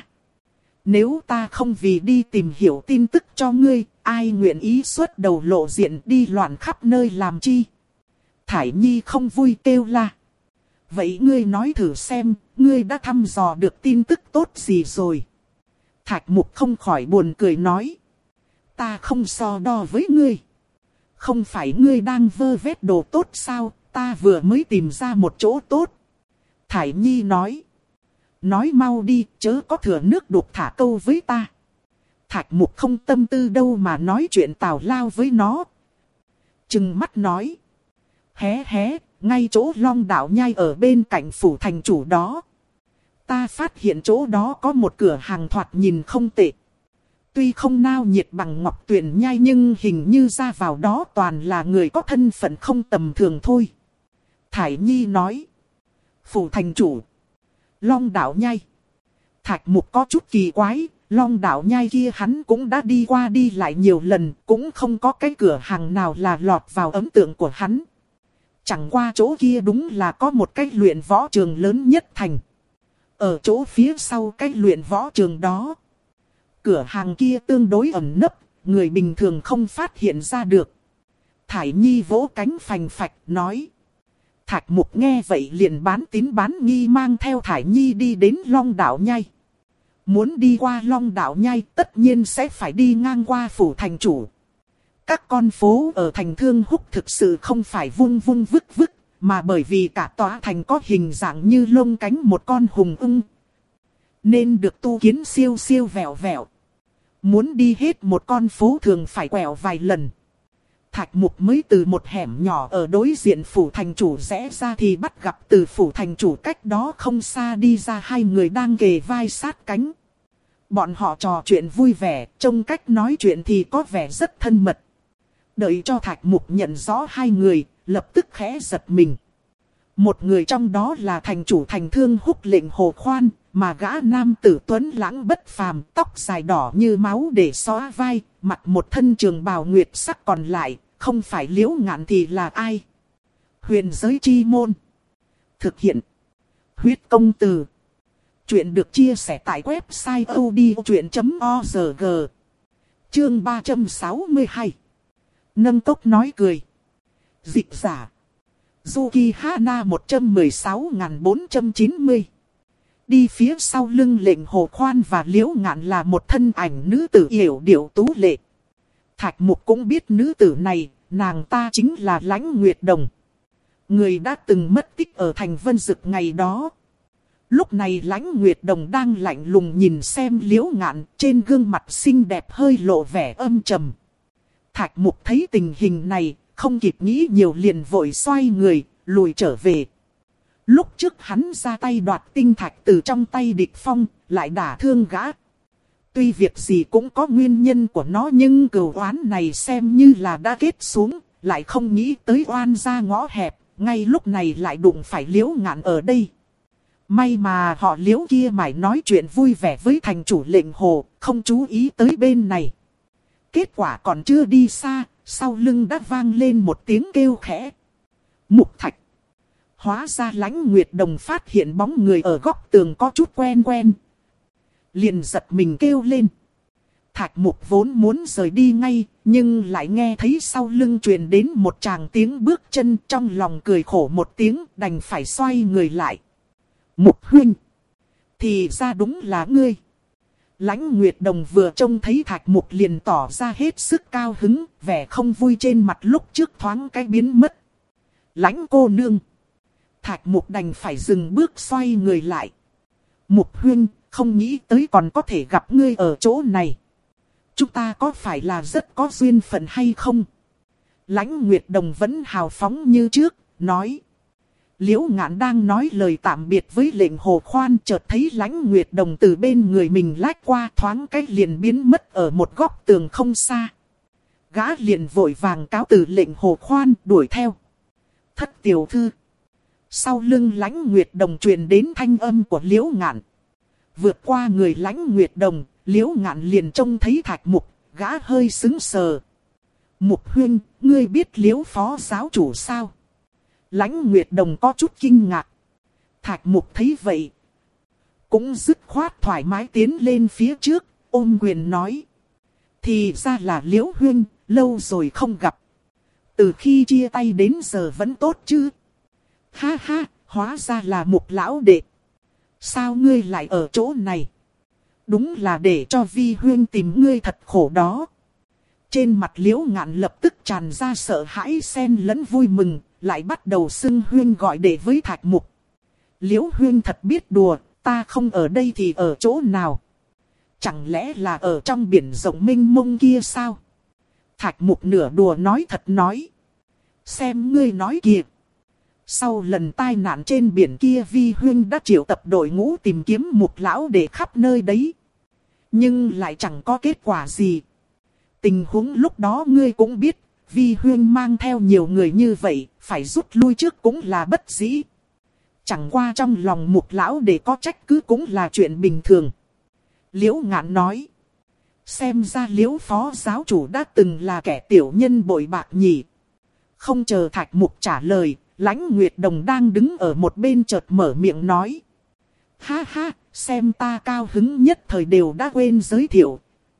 Nếu ta không vì đi tìm hiểu tin tức cho ngươi, ai nguyện ý xuất đầu lộ diện đi loạn khắp nơi làm chi? Thải Nhi không vui kêu la. Vậy ngươi nói thử xem, ngươi đã thăm dò được tin tức tốt gì rồi? Thạch Mục không khỏi buồn cười nói. Ta không so đo với ngươi. Không phải ngươi đang vơ vét đồ tốt sao, ta vừa mới tìm ra một chỗ tốt. Thải Nhi nói. Nói mau đi, chớ có thừa nước đục thả câu với ta. Thạch Mục không tâm tư đâu mà nói chuyện tào lao với nó. Trừng mắt nói. Hé hé, ngay chỗ Long Đạo Nhai ở bên cạnh phủ thành chủ đó. Ta phát hiện chỗ đó có một cửa hàng thoạt nhìn không tệ. Tuy không nao nhiệt bằng Ngọc Tuyền Nhai nhưng hình như ra vào đó toàn là người có thân phận không tầm thường thôi. Thải Nhi nói. Phủ thành chủ. Long Đạo Nhai. Thạch Mục có chút kỳ quái. Long Đạo Nhai kia hắn cũng đã đi qua đi lại nhiều lần. Cũng không có cái cửa hàng nào là lọt vào ấn tượng của hắn. Chẳng qua chỗ kia đúng là có một cái luyện võ trường lớn nhất thành. Ở chỗ phía sau cái luyện võ trường đó. Cửa hàng kia tương đối ẩn nấp, người bình thường không phát hiện ra được. Thải Nhi vỗ cánh phành phạch nói. Thạch Mục nghe vậy liền bán tín bán nghi mang theo Thải Nhi đi đến Long Đạo Nhai. Muốn đi qua Long Đạo Nhai tất nhiên sẽ phải đi ngang qua phủ thành chủ. Các con phố ở thành Thương Húc thực sự không phải vung vung vức vức, mà bởi vì cả tòa thành có hình dạng như lông cánh một con hùng ưng. Nên được tu kiến siêu siêu vẹo vẹo. Muốn đi hết một con phố thường phải quẹo vài lần. Thạch Mục mới từ một hẻm nhỏ ở đối diện phủ thành chủ rẽ ra thì bắt gặp từ phủ thành chủ cách đó không xa đi ra hai người đang kề vai sát cánh. Bọn họ trò chuyện vui vẻ, trông cách nói chuyện thì có vẻ rất thân mật. Đợi cho Thạch Mục nhận rõ hai người, lập tức khẽ giật mình. Một người trong đó là thành chủ thành Thương Húc Lệnh Hồ Khoan, mà gã nam tử tuấn lãng bất phàm, tóc dài đỏ như máu để xóa vai, mặc một thân trường bào nguyệt sắc, còn lại, không phải Liễu Ngạn thì là ai? Huyền Giới Chi Môn. Thực hiện. Huyết Công Từ. Chuyện được chia sẻ tại website odchuyện chấm org. Chương ba trăm sáu mươi hai. Nâng cốc nói cười. Dịch giả. Yuki Hana một trăm mười sáu nghìn bốn trăm chín mươi. Đi phía sau lưng Lệnh Hồ Khoan và Liễu Ngạn là một thân ảnh nữ tử yểu điệu tú lệ. Thạch Mục cũng biết nữ tử này, nàng ta chính là Lãnh Nguyệt Đồng. Người đã từng mất tích ở thành Vân Dực ngày đó. Lúc này Lãnh Nguyệt Đồng đang lạnh lùng nhìn xem Liễu Ngạn, trên gương mặt xinh đẹp hơi lộ vẻ âm trầm. Thạch Mục thấy tình hình này, không kịp nghĩ nhiều liền vội xoay người, lùi trở về. Lúc trước hắn ra tay đoạt tinh thạch từ trong tay địch phong, lại đả thương gã. Tuy việc gì cũng có nguyên nhân của nó, nhưng cừu oán này xem như là đã kết xuống, lại không nghĩ tới oan ra ngõ hẹp, ngay lúc này lại đụng phải Liễu Ngạn ở đây. May mà họ Liễu kia mải nói chuyện vui vẻ với thành chủ lệnh hồ, không chú ý tới bên này. Kết quả còn chưa đi xa, sau lưng đã vang lên một tiếng kêu khẽ. Mục Thạch. Hóa ra Lãnh Nguyệt Đồng phát hiện bóng người ở góc tường có chút quen quen. Liền giật mình kêu lên. Thạch Mục vốn muốn rời đi ngay, nhưng lại nghe thấy sau lưng truyền đến một tràng tiếng bước chân, trong lòng cười khổ một tiếng, đành phải xoay người lại. Mục huynh. Thì ra đúng là ngươi. Lãnh Nguyệt Đồng vừa trông thấy Thạch Mục liền tỏ ra hết sức cao hứng, vẻ không vui trên mặt lúc trước thoáng cái biến mất. Lãnh cô nương. Thạch Mục đành phải dừng bước xoay người lại. Mục huynh, không nghĩ tới còn có thể gặp ngươi ở chỗ này. Chúng ta có phải là rất có duyên phận hay không? Lãnh Nguyệt Đồng vẫn hào phóng như trước, nói. Liễu Ngạn đang nói lời tạm biệt với lệnh hồ khoan, chợt thấy Lãnh Nguyệt Đồng từ bên người mình lách qua, thoáng cách liền biến mất ở một góc tường không xa. Gã liền vội vàng cáo từ lệnh hồ khoan đuổi theo. Thất tiểu thư. Sau lưng Lãnh Nguyệt Đồng truyền đến thanh âm của Liễu Ngạn. Vượt qua người Lãnh Nguyệt Đồng, Liễu Ngạn liền trông thấy Thạch Mục, gã hơi sững sờ. Mục huynh, ngươi biết Liễu phó giáo chủ sao? Lãnh Nguyệt Đồng có chút kinh ngạc. Thạch Mục thấy vậy, cũng dứt khoát thoải mái tiến lên phía trước, ôm quyền nói. Thì ra là Liễu huynh, lâu rồi không gặp. Từ khi chia tay đến giờ vẫn tốt chứ? Ha ha, hóa ra là Mục lão đệ. Sao ngươi lại ở chỗ này? Đúng là để cho Vi huynh tìm ngươi thật khổ đó. Trên mặt Liễu Ngạn lập tức tràn ra sợ hãi xen lẫn vui mừng, lại bắt đầu xưng huynh gọi đệ với Thạch Mục. Liễu huynh thật biết đùa, ta không ở đây thì ở chỗ nào? Chẳng lẽ là ở trong biển rộng mênh mông kia sao? Thạch Mục nửa đùa nói thật nói. Xem ngươi nói kìa. Sau lần tai nạn trên biển kia, Vi huynh đã triệu tập đội ngũ tìm kiếm Mục lão để khắp nơi đấy. Nhưng lại chẳng có kết quả gì. Tình huống lúc đó ngươi cũng biết, Vi huynh mang theo nhiều người như vậy, phải rút lui trước cũng là bất dĩ. Chẳng qua trong lòng Mục lão để có trách cứ cũng là chuyện bình thường. Liễu Ngạn nói. Xem ra Liễu phó giáo chủ đã từng là kẻ tiểu nhân bội bạc nhỉ. Không chờ Thạch Mục trả lời, Lãnh Nguyệt Đồng đang đứng ở một bên chợt mở miệng nói. Ha ha, xem ta cao hứng nhất thời đều đã quên giới thiệu.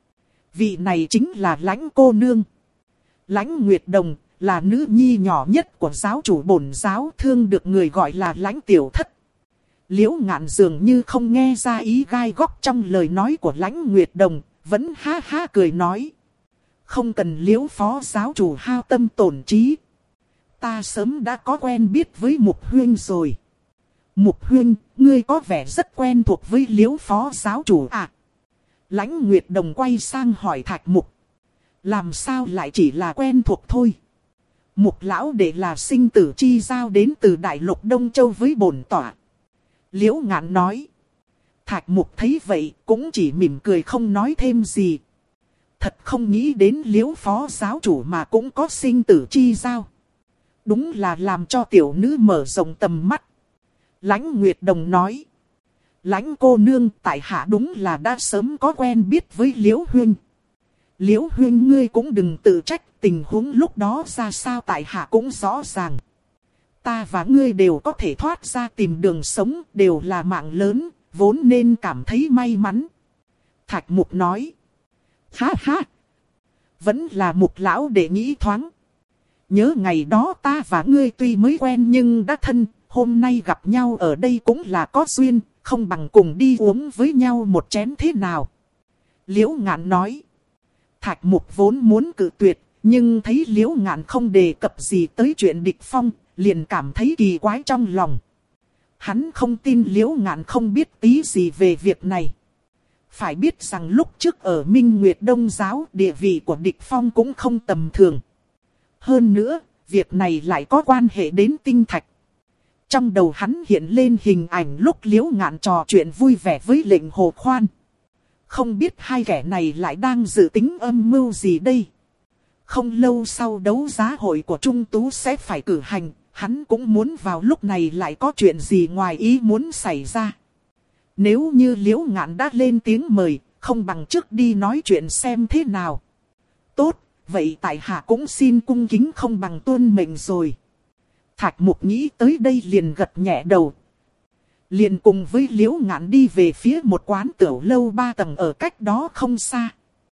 Vị này chính là Lãnh cô nương. Lãnh Nguyệt Đồng là nữ nhi nhỏ nhất của giáo chủ bổn giáo, thương được người gọi là Lãnh tiểu thất. Liễu Ngạn dường như không nghe ra ý gai góc trong lời nói của Lãnh Nguyệt Đồng, vẫn ha ha cười nói. Không cần Liễu phó giáo chủ hao tâm tổn trí. Ta sớm đã có quen biết với Mục huynh rồi. Mục huynh, ngươi có vẻ rất quen thuộc với Liễu phó giáo chủ à? Lãnh Nguyệt Đồng quay sang hỏi Thạch Mục. Làm sao lại chỉ là quen thuộc thôi? Mục lão đệ là sinh tử chi giao đến từ Đại Lục Đông Châu với bổn tọa. Liễu Ngạn nói. Thạch Mục thấy vậy cũng chỉ mỉm cười không nói thêm gì. Thật không nghĩ đến Liễu phó giáo chủ mà cũng có sinh tử chi giao. Đúng là làm cho tiểu nữ mở rộng tầm mắt. Lãnh Nguyệt Đồng nói. Lãnh cô nương, tại hạ đúng là đã sớm có quen biết với Liễu huynh. Liễu huynh ngươi cũng đừng tự trách, tình huống lúc đó ra sao tại hạ cũng rõ ràng. Ta và ngươi đều có thể thoát ra tìm đường sống, đều là mạng lớn, vốn nên cảm thấy may mắn. Thạch Mục nói. Ha ha. Vẫn là Mục lão để nghĩ thoáng. Nhớ ngày đó ta và ngươi tuy mới quen nhưng đã thân, hôm nay gặp nhau ở đây cũng là có duyên, không bằng cùng đi uống với nhau một chén thế nào. Liễu Ngạn nói. Thạch Mục vốn muốn cự tuyệt, nhưng thấy Liễu Ngạn không đề cập gì tới chuyện địch phong, liền cảm thấy kỳ quái trong lòng. Hắn không tin Liễu Ngạn không biết tí gì về việc này. Phải biết rằng lúc trước ở Minh Nguyệt Đông Giáo, địa vị của địch phong cũng không tầm thường. Hơn nữa, việc này lại có quan hệ đến tinh thạch. Trong đầu hắn hiện lên hình ảnh lúc Liễu Ngạn trò chuyện vui vẻ với Lệnh Hồ Khoan. Không biết hai kẻ này lại đang dự tính âm mưu gì đây. Không lâu sau đấu giá hội của Trung Tú sẽ phải cử hành, hắn cũng muốn vào lúc này lại có chuyện gì ngoài ý muốn xảy ra. Nếu như Liễu Ngạn đã lên tiếng mời, không bằng trước đi nói chuyện xem thế nào. Tốt, vậy tại hạ cũng xin cung kính không bằng tuân mệnh rồi. Thạch Mục nghĩ tới đây liền gật nhẹ đầu. Liền cùng với Liễu Ngạn đi về phía một quán tiểu lâu ba tầng ở cách đó không xa.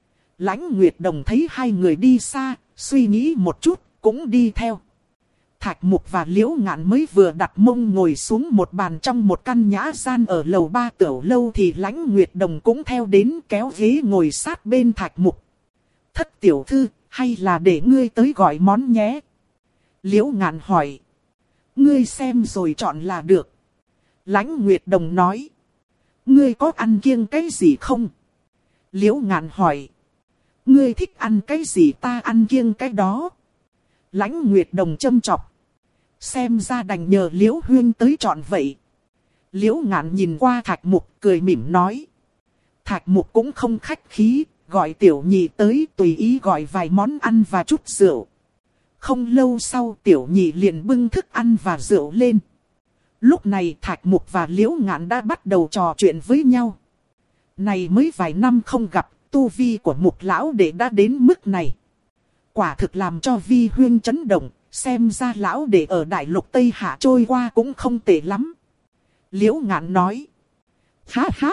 Lãnh Nguyệt Đồng thấy hai người đi xa, suy nghĩ một chút, cũng đi theo. Thạch Mục và Liễu Ngạn mới vừa đặt mông ngồi xuống một bàn trong một căn nhã gian ở lầu ba tiểu lâu thì Lãnh Nguyệt Đồng cũng theo đến kéo ghế ngồi sát bên Thạch Mục. Thất tiểu thư, hay là để ngươi tới gọi món nhé? Liễu Ngạn hỏi. Ngươi xem rồi chọn là được. Lãnh Nguyệt Đồng nói. Ngươi có ăn kiêng cái gì không? Liễu Ngạn hỏi. Ngươi thích ăn cái gì ta ăn kiêng cái đó. Lãnh Nguyệt Đồng châm chọc. Xem ra đành nhờ Liễu Huyên tới chọn vậy. Liễu Ngạn nhìn qua Thạch Mục cười mỉm nói. Thạch Mục cũng không khách khí, gọi tiểu nhị tới tùy ý gọi vài món ăn và chút rượu. Không lâu sau tiểu nhị liền bưng thức ăn và rượu lên. Lúc này Thạch Mục và Liễu Ngạn đã bắt đầu trò chuyện với nhau. Này mới vài năm không gặp, tu vi của Mục lão đệ đã đến mức này. Quả thực làm cho Vi Huyên chấn động, xem ra lão đệ ở đại lục Tây Hạ trôi qua cũng không tệ lắm. Liễu Ngạn nói. Ha ha!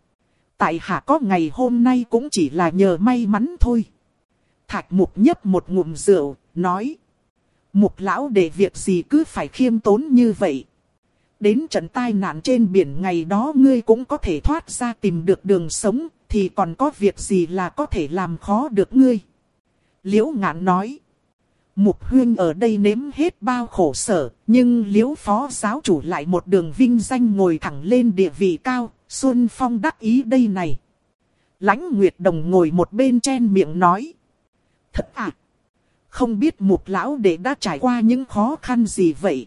Tại hạ có ngày hôm nay cũng chỉ là nhờ may mắn thôi. Thạch Mục nhấp một ngụm rượu, nói. Mục lão đệ việc gì cứ phải khiêm tốn như vậy. Đến trận tai nạn trên biển ngày đó ngươi cũng có thể thoát ra tìm được đường sống, thì còn có việc gì là có thể làm khó được ngươi. Liễu Ngạn nói. Mục Huyên ở đây nếm hết bao khổ sở, nhưng Liễu phó giáo chủ lại một đường vinh danh ngồi thẳng lên địa vị cao, Xuân Phong đắc ý đây này. Lãnh Nguyệt Đồng ngồi một bên chen miệng nói. Thật à? Không biết Mục lão đệ đã trải qua những khó khăn gì vậy?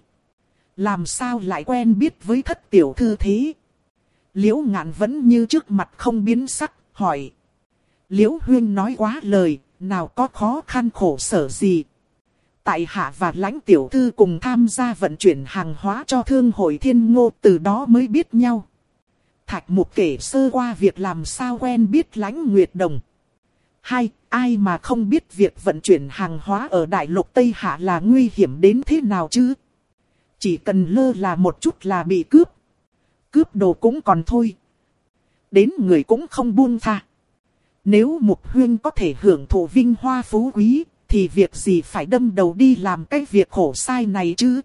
Làm sao lại quen biết với thất tiểu thư thế? Liễu Ngạn vẫn như trước mặt không biến sắc, hỏi. Liễu Huyên nói quá lời, nào có khó khăn khổ sở gì. Tại hạ và Lãnh tiểu thư cùng tham gia vận chuyển hàng hóa cho thương hội Thiên Ngô, từ đó mới biết nhau. Thạch Mục kể sơ qua việc làm sao quen biết Lãnh Nguyệt Đồng. Hai, ai mà không biết việc vận chuyển hàng hóa ở đại lục Tây Hạ là nguy hiểm đến thế nào chứ? Chỉ cần lơ là một chút là bị cướp. Cướp đồ cũng còn thôi. Đến người cũng không buông tha. Nếu Mục Huyên có thể hưởng thụ vinh hoa phú quý, thì việc gì phải đâm đầu đi làm cái việc khổ sai này chứ?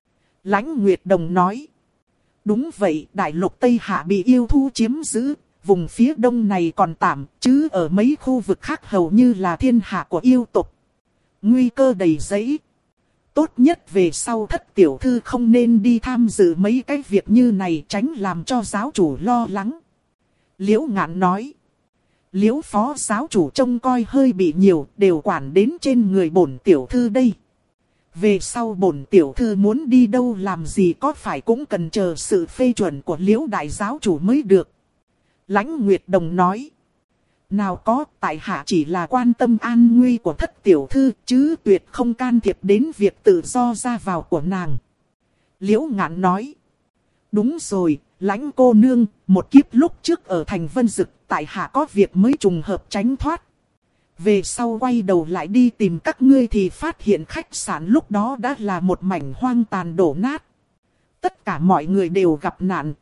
Lãnh Nguyệt Đồng nói. Đúng vậy, đại lục Tây Hạ bị yêu thú chiếm giữ, vùng phía đông này còn tạm, chứ ở mấy khu vực khác hầu như là thiên hạ của yêu tộc. Nguy cơ đầy rẫy. Tốt nhất về sau thất tiểu thư không nên đi tham dự mấy cái việc như này, tránh làm cho giáo chủ lo lắng. Liễu Ngạn nói. Liễu phó giáo chủ trông coi hơi bị nhiều, đều quản đến trên người bổn tiểu thư đây. Về sau bổn tiểu thư muốn đi đâu làm gì có phải cũng cần chờ sự phê chuẩn của Liễu đại giáo chủ mới được. Lãnh Nguyệt Đồng nói. Nào có, tại hạ chỉ là quan tâm an nguy của thất tiểu thư, chứ tuyệt không can thiệp đến việc tự do ra vào của nàng. Liễu Ngạn nói. Đúng rồi, Lãnh cô nương, một kiếp lúc trước ở thành Vân Dực, tại hạ có việc mới trùng hợp tránh thoát. Về sau quay đầu lại đi tìm các ngươi thì phát hiện khách sạn lúc đó đã là một mảnh hoang tàn đổ nát. Tất cả mọi người đều gặp nạn.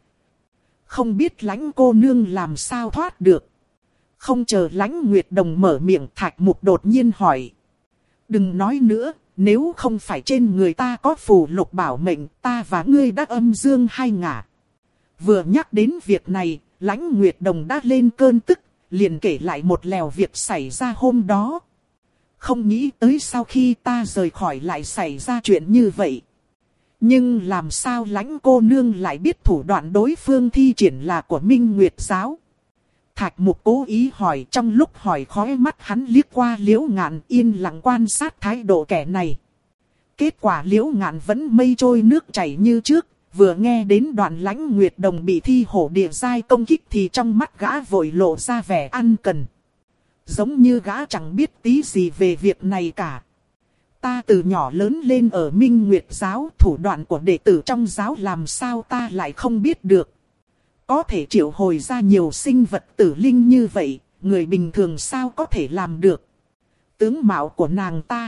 Không biết Lãnh cô nương làm sao thoát được. Không chờ Lãnh Nguyệt Đồng mở miệng, Thạch Mục đột nhiên hỏi. Đừng nói nữa, nếu không phải trên người ta có phù lục bảo mệnh, ta và ngươi đã âm dương hai ngả. Vừa nhắc đến việc này, Lãnh Nguyệt Đồng đã lên cơn tức, liền kể lại một lèo việc xảy ra hôm đó. Không nghĩ tới sau khi ta rời khỏi lại xảy ra chuyện như vậy. Nhưng làm sao Lãnh cô nương lại biết thủ đoạn đối phương thi triển là của Minh Nguyệt giáo? Thạch Mục cố ý hỏi, trong lúc hỏi khóe mắt hắn liếc qua Liễu Ngạn, yên lặng quan sát thái độ kẻ này. Kết quả Liễu Ngạn vẫn mây trôi nước chảy như trước, vừa nghe đến đoạn Lãnh Nguyệt Đồng bị thi hổ địa giai công kích thì trong mắt gã vội lộ ra vẻ ăn cần. Giống như gã chẳng biết tí gì về việc này cả. Ta từ nhỏ lớn lên ở Minh Nguyệt giáo, thủ đoạn của đệ tử trong giáo làm sao ta lại không biết được. Có thể triệu hồi ra nhiều sinh vật tử linh như vậy, người bình thường sao có thể làm được. Tướng mạo của nàng ta,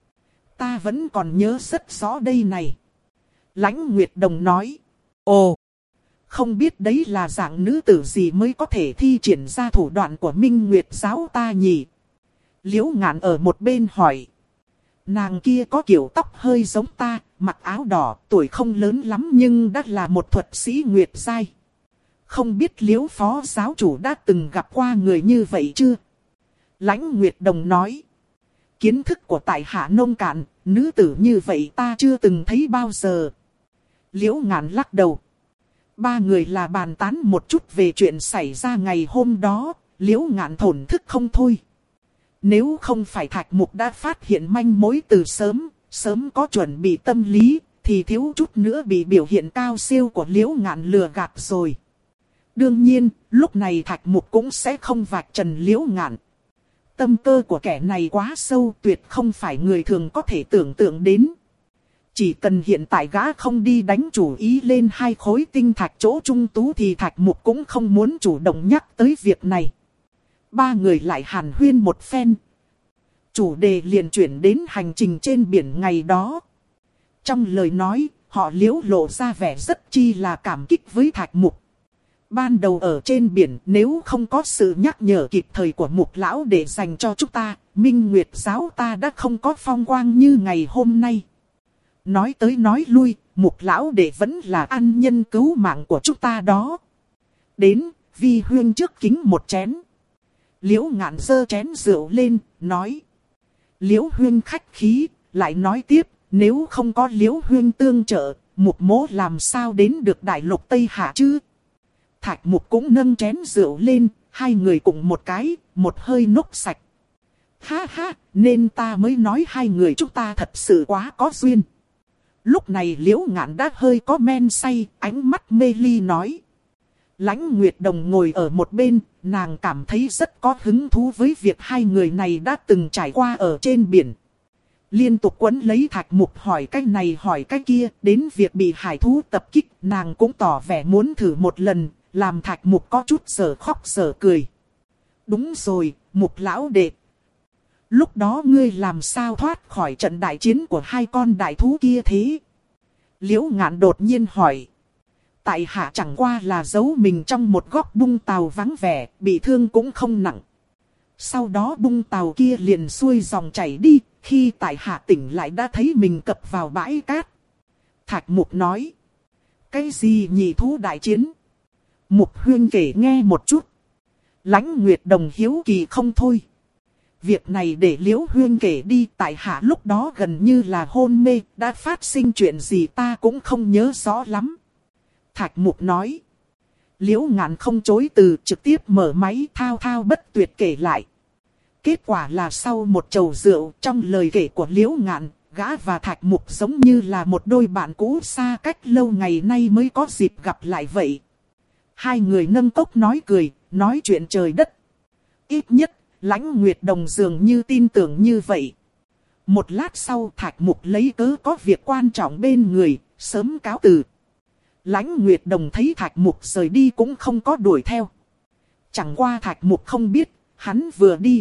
ta vẫn còn nhớ rất rõ đây này. Lãnh Nguyệt Đồng nói, ồ, không biết đấy là dạng nữ tử gì mới có thể thi triển ra thủ đoạn của Minh Nguyệt giáo ta nhỉ? Liễu Ngạn ở một bên hỏi. Nàng kia có kiểu tóc hơi giống ta, mặc áo đỏ, tuổi không lớn lắm nhưng đã là một thuật sĩ Nguyệt giai. Không biết Liễu phó giáo chủ đã từng gặp qua người như vậy chưa? Lãnh Nguyệt Đồng nói. Kiến thức của tại hạ nông cạn, nữ tử như vậy ta chưa từng thấy bao giờ. Liễu Ngạn lắc đầu. Ba người là bàn tán một chút về chuyện xảy ra ngày hôm đó, Liễu Ngạn thổn thức không thôi. Nếu không phải Thạch Mục đã phát hiện manh mối từ sớm, sớm có chuẩn bị tâm lý, thì thiếu chút nữa bị biểu hiện cao siêu của Liễu Ngạn lừa gạt rồi. Đương nhiên, lúc này Thạch Mục cũng sẽ không vạch trần Liễu Ngạn. Tâm cơ của kẻ này quá sâu, tuyệt không phải người thường có thể tưởng tượng đến. Chỉ cần hiện tại gã không đi đánh chủ ý lên hai khối tinh thạch chỗ trung tú thì Thạch Mục cũng không muốn chủ động nhắc tới việc này. Ba người lại hàn huyên một phen. Chủ đề liền chuyển đến hành trình trên biển ngày đó. Trong lời nói, họ Liễu lộ ra vẻ rất chi là cảm kích với Thạch Mục. Ban đầu ở trên biển, nếu không có sự nhắc nhở kịp thời của Mục lão để dành cho chúng ta, Minh Nguyệt giáo ta đã không có phong quang như ngày hôm nay. Nói tới nói lui, Mục lão để vẫn là ân nhân cứu mạng của chúng ta đó. Đến, vi huyên trước kính một chén. Liễu Ngạn giơ chén rượu lên, nói. Liễu huyên khách khí, lại nói tiếp, nếu không có Liễu huyên tương trợ, Mục mỗ làm sao đến được đại lục Tây Hạ chứ? Thạch Mục cũng nâng chén rượu lên, hai người cùng một cái, một hơi nốc sạch. Ha ha, nên ta mới nói hai người chúng ta thật sự quá có duyên. Lúc này Liễu Ngạn đã hơi có men say, ánh mắt mê ly nói. Lãnh Nguyệt Đồng ngồi ở một bên, nàng cảm thấy rất có hứng thú với việc hai người này đã từng trải qua ở trên biển. Liên tục quấn lấy Thạch Mục hỏi cái này hỏi cái kia, đến việc bị hải thú tập kích, nàng cũng tỏ vẻ muốn thử một lần, làm Thạch Mục có chút giờ khóc giờ cười. Đúng rồi, Mục lão đệ. Lúc đó ngươi làm sao thoát khỏi trận đại chiến của hai con đại thú kia thế? Liễu Ngạn đột nhiên hỏi. Tại hạ chẳng qua là giấu mình trong một góc bung tàu vắng vẻ, bị thương cũng không nặng. Sau đó bung tàu kia liền xuôi dòng chảy đi, khi tại hạ tỉnh lại đã thấy mình cập vào bãi cát. Thạch Mục nói. Cái gì nhị thú đại chiến? Mục huyên kể nghe một chút. Lãnh Nguyệt Đồng hiếu kỳ không thôi. Việc này để Liễu huyên kể đi, tại hạ lúc đó gần như là hôn mê, đã phát sinh chuyện gì ta cũng không nhớ rõ lắm. Thạch Mục nói. Liễu Ngạn không chối từ, trực tiếp mở máy thao thao bất tuyệt kể lại. Kết quả là sau một chầu rượu, trong lời kể của Liễu Ngạn, gã và Thạch Mục giống như là một đôi bạn cũ xa cách lâu ngày nay mới có dịp gặp lại vậy. Hai người nâng cốc nói cười, nói chuyện trời đất. Ít nhất, Lãnh Nguyệt Đồng dường như tin tưởng như vậy. Một lát sau Thạch Mục lấy cớ có việc quan trọng bên người, sớm cáo từ. Lãnh Nguyệt Đồng thấy Thạch Mục rời đi cũng không có đuổi theo. Chẳng qua Thạch Mục không biết, hắn vừa đi.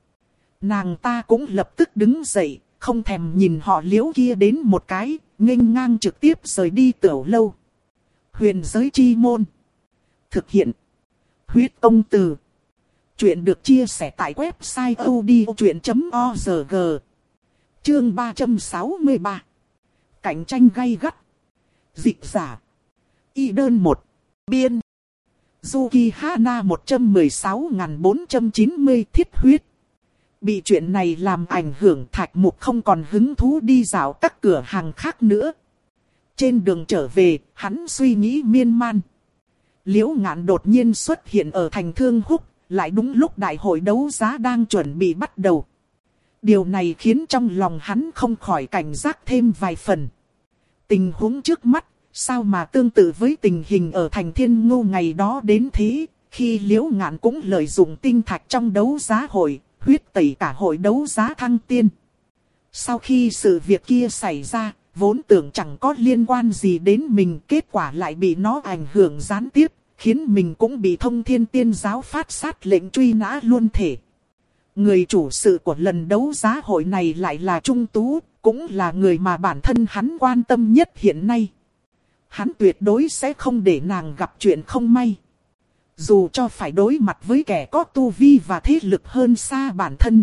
Nàng ta cũng lập tức đứng dậy, không thèm nhìn họ Liễu kia đến một cái, nghênh ngang trực tiếp rời đi tiểu lâu. Huyền giới chi môn. Thực hiện. Huyết công từ. Chuyện được chia sẻ tại website odchuyện chấm org. Chương ba trăm sáu mươi ba. Cạnh tranh gay gắt. Dịch giả. Y đơn một. Biên. Yuki Hana một trăm mười sáu nghìn bốn trăm chín mươi thiết huyết. Bị chuyện này làm ảnh hưởng, Thạch Mục không còn hứng thú đi dạo các cửa hàng khác nữa. Trên đường trở về, hắn suy nghĩ miên man. Liễu Ngạn đột nhiên xuất hiện ở thành Thương Húc, lại đúng lúc đại hội đấu giá đang chuẩn bị bắt đầu. Điều này khiến trong lòng hắn không khỏi cảnh giác thêm vài phần. Tình huống trước mắt, Sao mà tương tự với tình hình ở thành Thiên Ngô ngày đó đến thế, khi Liễu Ngạn cũng lợi dụng tinh thạch trong đấu giá hội, huyết tẩy cả hội đấu giá thăng tiên. Sau khi sự việc kia xảy ra, vốn tưởng chẳng có liên quan gì đến mình, kết quả lại bị nó ảnh hưởng gián tiếp, khiến mình cũng bị Thông Thiên Tiên Giáo phát sát lệnh truy nã luôn thể. Người chủ sự của lần đấu giá hội này lại là Trung Tú, cũng là người mà bản thân hắn quan tâm nhất hiện nay. Hắn tuyệt đối sẽ không để nàng gặp chuyện không may. Dù cho phải đối mặt với kẻ có tu vi và thế lực hơn xa bản thân,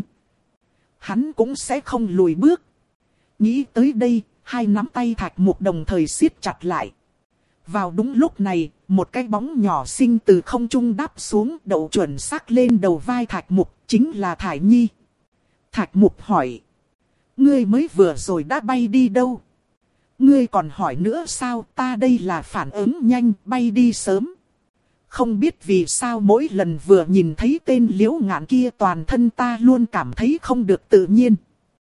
hắn cũng sẽ không lùi bước. Nghĩ tới đây, hai nắm tay Thạch Mục đồng thời siết chặt lại. Vào đúng lúc này, một cái bóng nhỏ xinh từ không trung đáp xuống, đậu chuẩn xác lên đầu vai Thạch Mục, chính là Thải Nhi. Thạch Mục hỏi: ngươi mới vừa rồi đã bay đi đâu? Ngươi còn hỏi nữa sao? Ta đây là phản ứng nhanh, bay đi sớm. Không biết vì sao mỗi lần vừa nhìn thấy tên Liễu Ngạn kia toàn thân ta luôn cảm thấy không được tự nhiên.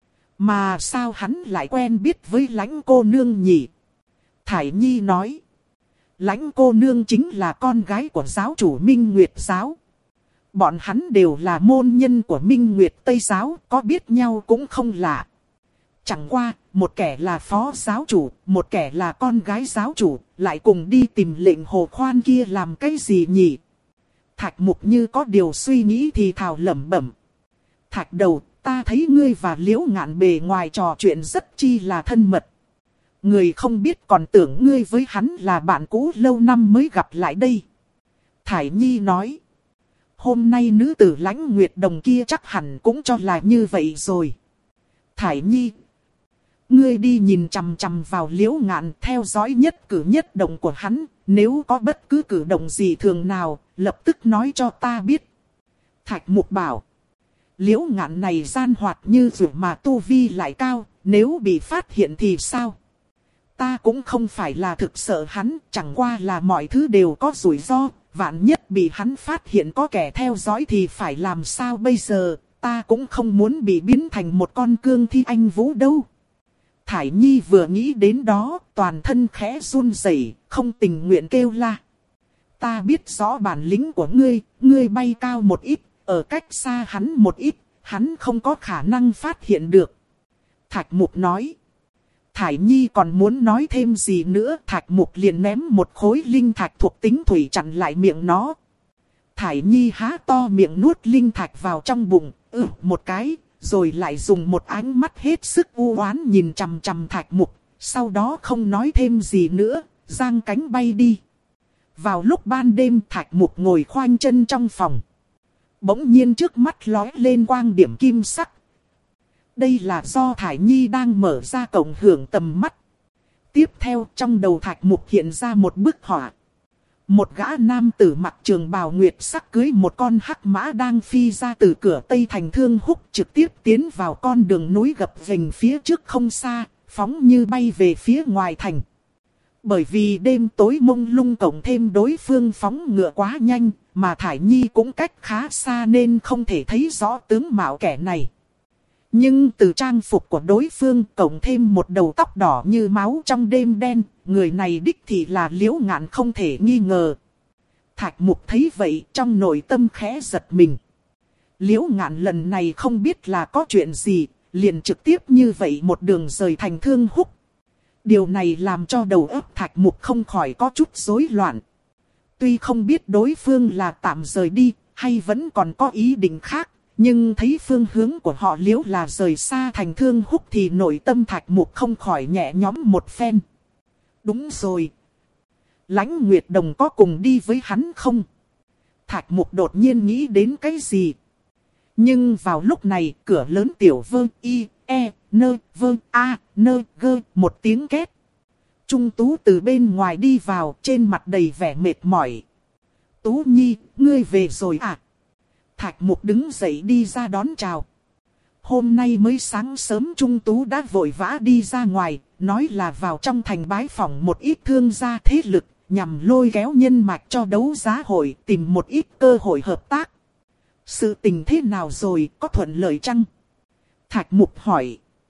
Mà sao hắn lại quen biết với Lãnh cô nương nhỉ? Thải Nhi nói: Lãnh cô nương chính là con gái của giáo chủ Minh Nguyệt giáo. Bọn hắn đều là môn nhân của Minh Nguyệt Tây giáo, có biết nhau cũng không lạ. Chẳng qua, một kẻ là phó giáo chủ, một kẻ là con gái giáo chủ, lại cùng đi tìm lệnh hồ khoan kia làm cái gì nhỉ? Thạch Mục như có điều suy nghĩ thì thào lẩm bẩm. Thạch đầu, ta thấy ngươi và Liễu Ngạn bề ngoài trò chuyện rất chi là thân mật. Người không biết còn tưởng ngươi với hắn là bạn cũ lâu năm mới gặp lại đây. Thải Nhi nói: hôm nay nữ tử Lãnh Nguyệt Đồng kia chắc hẳn cũng cho là như vậy rồi. Thải Nhi, ngươi đi nhìn chằm chằm vào Liễu Ngạn, theo dõi nhất cử nhất động của hắn, nếu có bất cứ cử động gì thường nào, lập tức nói cho ta biết. Thạch Mục bảo: Liễu Ngạn này gian hoạt như dù mà tu vi lại cao, nếu bị phát hiện thì sao? Ta cũng không phải là thực sợ hắn, chẳng qua là mọi thứ đều có rủi ro, vạn nhất bị hắn phát hiện có kẻ theo dõi thì phải làm sao bây giờ, ta cũng không muốn bị biến thành một con cương thi anh vũ đâu. Thải Nhi vừa nghĩ đến đó, toàn thân khẽ run rẩy, không tình nguyện kêu la. Ta biết rõ bản lĩnh của ngươi, ngươi bay cao một ít, ở cách xa hắn một ít, hắn không có khả năng phát hiện được. Thạch Mục nói. Thải Nhi còn muốn nói thêm gì nữa, Thạch Mục liền ném một khối linh thạch thuộc tính thủy chặn lại miệng nó. Thải Nhi há to miệng nuốt linh thạch vào trong bụng, ừ một cái, rồi lại dùng một ánh mắt hết sức u oán nhìn chằm chằm Thạch Mục, sau đó không nói thêm gì nữa, giang cánh bay đi. Vào lúc ban đêm, Thạch Mục ngồi khoanh chân trong phòng. Bỗng nhiên trước mắt lóe lên quang điểm kim sắc. Đây là do Thải Nhi đang mở ra cổng hưởng tầm mắt. Tiếp theo trong đầu Thạch Mục hiện ra một bức họa. Một gã nam tử mặc trường bào nguyệt sắc cưới một con hắc mã đang phi ra từ cửa Tây Thành Thương Húc, trực tiếp tiến vào con đường núi gập ghềnh phía trước không xa, phóng như bay về phía ngoài thành. Bởi vì đêm tối mông lung cộng thêm đối phương phóng ngựa quá nhanh, mà Thải Nhi cũng cách khá xa nên không thể thấy rõ tướng mạo kẻ này. Nhưng từ trang phục của đối phương cộng thêm một đầu tóc đỏ như máu trong đêm đen, người này đích thị là Liễu Ngạn không thể nghi ngờ. Thạch Mục thấy vậy trong nội tâm khẽ giật mình. Liễu Ngạn lần này không biết là có chuyện gì, liền trực tiếp như vậy một đường rời thành Thương Húc. Điều này làm cho đầu óc Thạch Mục không khỏi có chút rối loạn. Tuy không biết đối phương là tạm rời đi, hay vẫn còn có ý định khác, nhưng thấy phương hướng của họ Liễu là rời xa thành Thương Húc thì nội tâm Thạch Mục không khỏi nhẹ nhõm một phen. Đúng rồi. Lãnh Nguyệt Đồng có cùng đi với hắn không? Thạch Mục đột nhiên nghĩ đến cái gì? Nhưng vào lúc này cửa lớn tiểu vơ y, e, nơ, vơ, a, nơ, gơ, một tiếng két. Trung Tú từ bên ngoài đi vào, trên mặt đầy vẻ mệt mỏi. Tú Nhi, ngươi về rồi à? Thạch Mục đứng dậy đi ra đón chào. Hôm nay mới sáng sớm Trung Tú đã vội vã đi ra ngoài, nói là vào trong thành bái phỏng một ít thương gia thế lực, nhằm lôi kéo nhân mạch cho đấu giá hội, tìm một ít cơ hội hợp tác. Sự tình thế nào rồi, có thuận lợi chăng? Thạch Mục hỏi.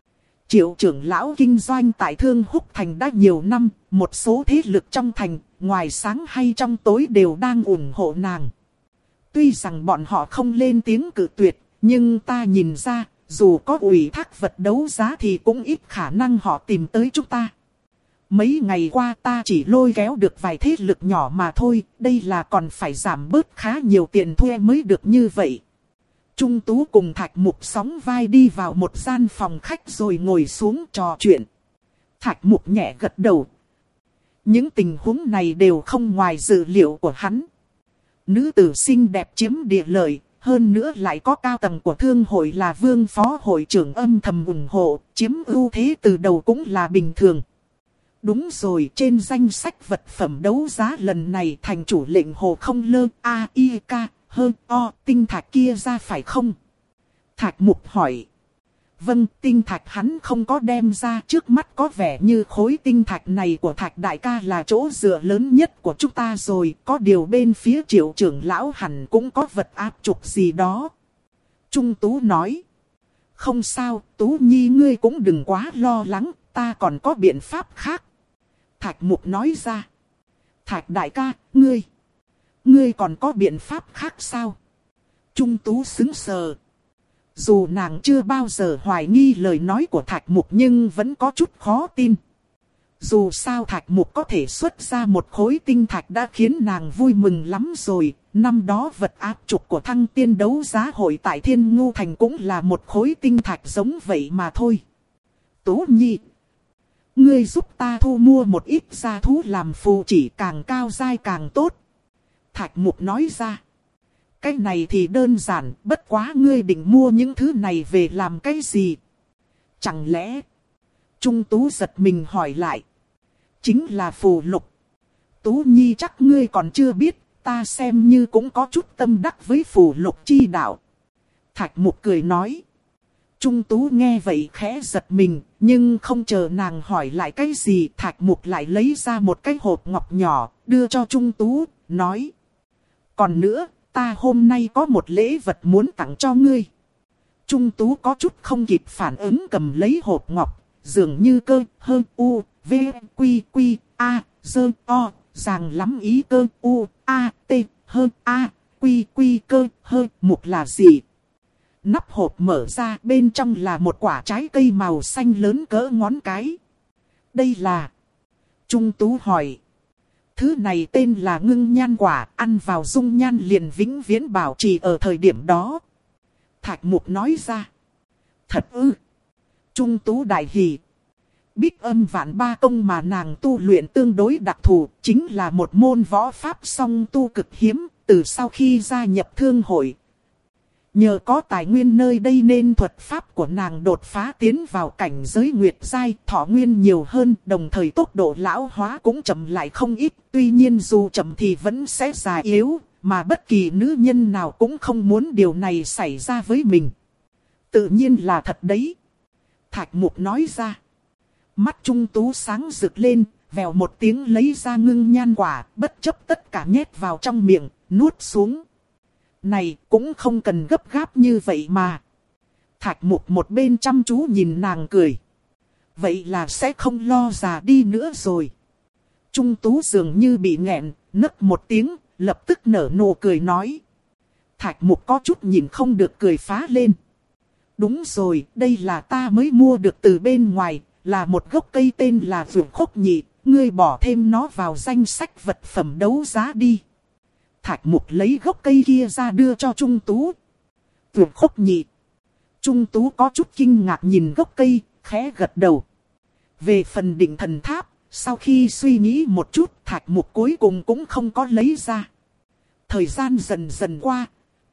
Triệu trưởng lão kinh doanh tại Thương Húc Thành đã nhiều năm, một số thế lực trong thành, ngoài sáng hay trong tối đều đang ủng hộ nàng. Tuy rằng bọn họ không lên tiếng cự tuyệt, nhưng ta nhìn ra, dù có ủy thác vật đấu giá thì cũng ít khả năng họ tìm tới chúng ta. Mấy ngày qua ta chỉ lôi kéo được vài thế lực nhỏ mà thôi, đây là còn phải giảm bớt khá nhiều tiền thuê mới được như vậy. Trung Tú cùng Thạch Mục sóng vai đi vào một gian phòng khách rồi ngồi xuống trò chuyện. Thạch Mục nhẹ gật đầu. Những tình huống này đều không ngoài dự liệu của hắn. Nữ tử xinh đẹp chiếm địa lợi, hơn nữa lại có cao tầng của thương hội là Vương phó hội trưởng âm thầm ủng hộ, chiếm ưu thế từ đầu cũng là bình thường. Đúng rồi, trên danh sách vật phẩm đấu giá lần này thành chủ lệnh hồ không lơ a i k hơn o tinh thạch kia ra phải không? Thạch Mục hỏi. Vâng, tinh thạch hắn không có đem ra, trước mắt có vẻ như khối tinh thạch này của Thạch đại ca là chỗ dựa lớn nhất của chúng ta rồi, có điều bên phía Triệu trưởng lão hẳn cũng có vật áp trục gì đó. Trung Tú nói. Không sao, Tú Nhi ngươi cũng đừng quá lo lắng, ta còn có biện pháp khác. Thạch Mục nói ra. Thạch đại ca, ngươi. Ngươi còn có biện pháp khác sao? Trung Tú sững sờ. Dù nàng chưa bao giờ hoài nghi lời nói của Thạch Mục nhưng vẫn có chút khó tin. Dù sao Thạch Mục có thể xuất ra một khối tinh thạch đã khiến nàng vui mừng lắm rồi. Năm đó vật áp trục của Thăng Tiên đấu giá hội tại Thiên Ngưu Thành cũng là một khối tinh thạch giống vậy mà thôi. Tú Nhi, ngươi giúp ta thu mua một ít gia thú làm phù chỉ, càng cao giai càng tốt. Thạch Mục nói ra. Cái này thì đơn giản, bất quá ngươi định mua những thứ này về làm cái gì? Chẳng lẽ? Trung Tú giật mình hỏi lại. Chính là phù lục. Tú Nhi chắc ngươi còn chưa biết, ta xem như cũng có chút tâm đắc với phù lục chi đạo. Thạch Mục cười nói. Trung Tú nghe vậy khẽ giật mình, nhưng không chờ nàng hỏi lại cái gì, Thạch Mục lại lấy ra một cái hộp ngọc nhỏ, đưa cho Trung Tú, nói. Còn nữa, ta hôm nay có một lễ vật muốn tặng cho ngươi. Trung Tú có chút không kịp phản ứng cầm lấy hộp ngọc, dường như cơ, hơn, u, v, quy, quy, a, dơ, o, ràng lắm ý cơ, u, a, t, hơn, a, quy, quy, cơ, hơn, mục là gì? Nắp hộp mở ra, bên trong là một quả trái cây màu xanh lớn cỡ ngón cái. Đây là... Trung Tú hỏi. Thứ này tên là ngưng nhan quả, ăn vào dung nhan liền vĩnh viễn bảo trì ở thời điểm đó. Thạch Mục nói ra. Thật ư? Trung Tú đại hỉ. Bích âm vạn ba công mà nàng tu luyện tương đối đặc thù, chính là một môn võ pháp song tu cực hiếm, từ sau khi gia nhập thương hội. Nhờ có tài nguyên nơi đây nên thuật pháp của nàng đột phá tiến vào cảnh giới nguyệt giai, thọ nguyên nhiều hơn, đồng thời tốc độ lão hóa cũng chậm lại không ít. Tuy nhiên dù chậm thì vẫn sẽ già yếu, mà bất kỳ nữ nhân nào cũng không muốn điều này xảy ra với mình. Tự nhiên là thật đấy. Thạch Mục nói ra. Mắt Trung Tú sáng rực lên, vèo một tiếng lấy ra ngưng nhan quả, bất chấp tất cả nhét vào trong miệng, nuốt xuống. Này cũng không cần gấp gáp như vậy mà. Thạch Mục một bên chăm chú nhìn nàng cười. Vậy là sẽ không lo già đi nữa rồi. Trung Tú dường như bị nghẹn, nấc một tiếng, lập tức nở nụ cười nói. Thạch Mục có chút nhìn không được cười phá lên. Đúng rồi, đây là ta mới mua được từ bên ngoài, là một gốc cây tên là Vượt Khốc Nhị, ngươi bỏ thêm nó vào danh sách vật phẩm đấu giá đi. Thạch Mục lấy gốc cây kia ra đưa cho Trung Tú. Vượt Khốc Nhị. Trung Tú có chút kinh ngạc nhìn gốc cây, khẽ gật đầu. Về phần Định Thần Tháp, sau khi suy nghĩ một chút, Thạch Mục cuối cùng cũng không có lấy ra. Thời gian dần dần qua.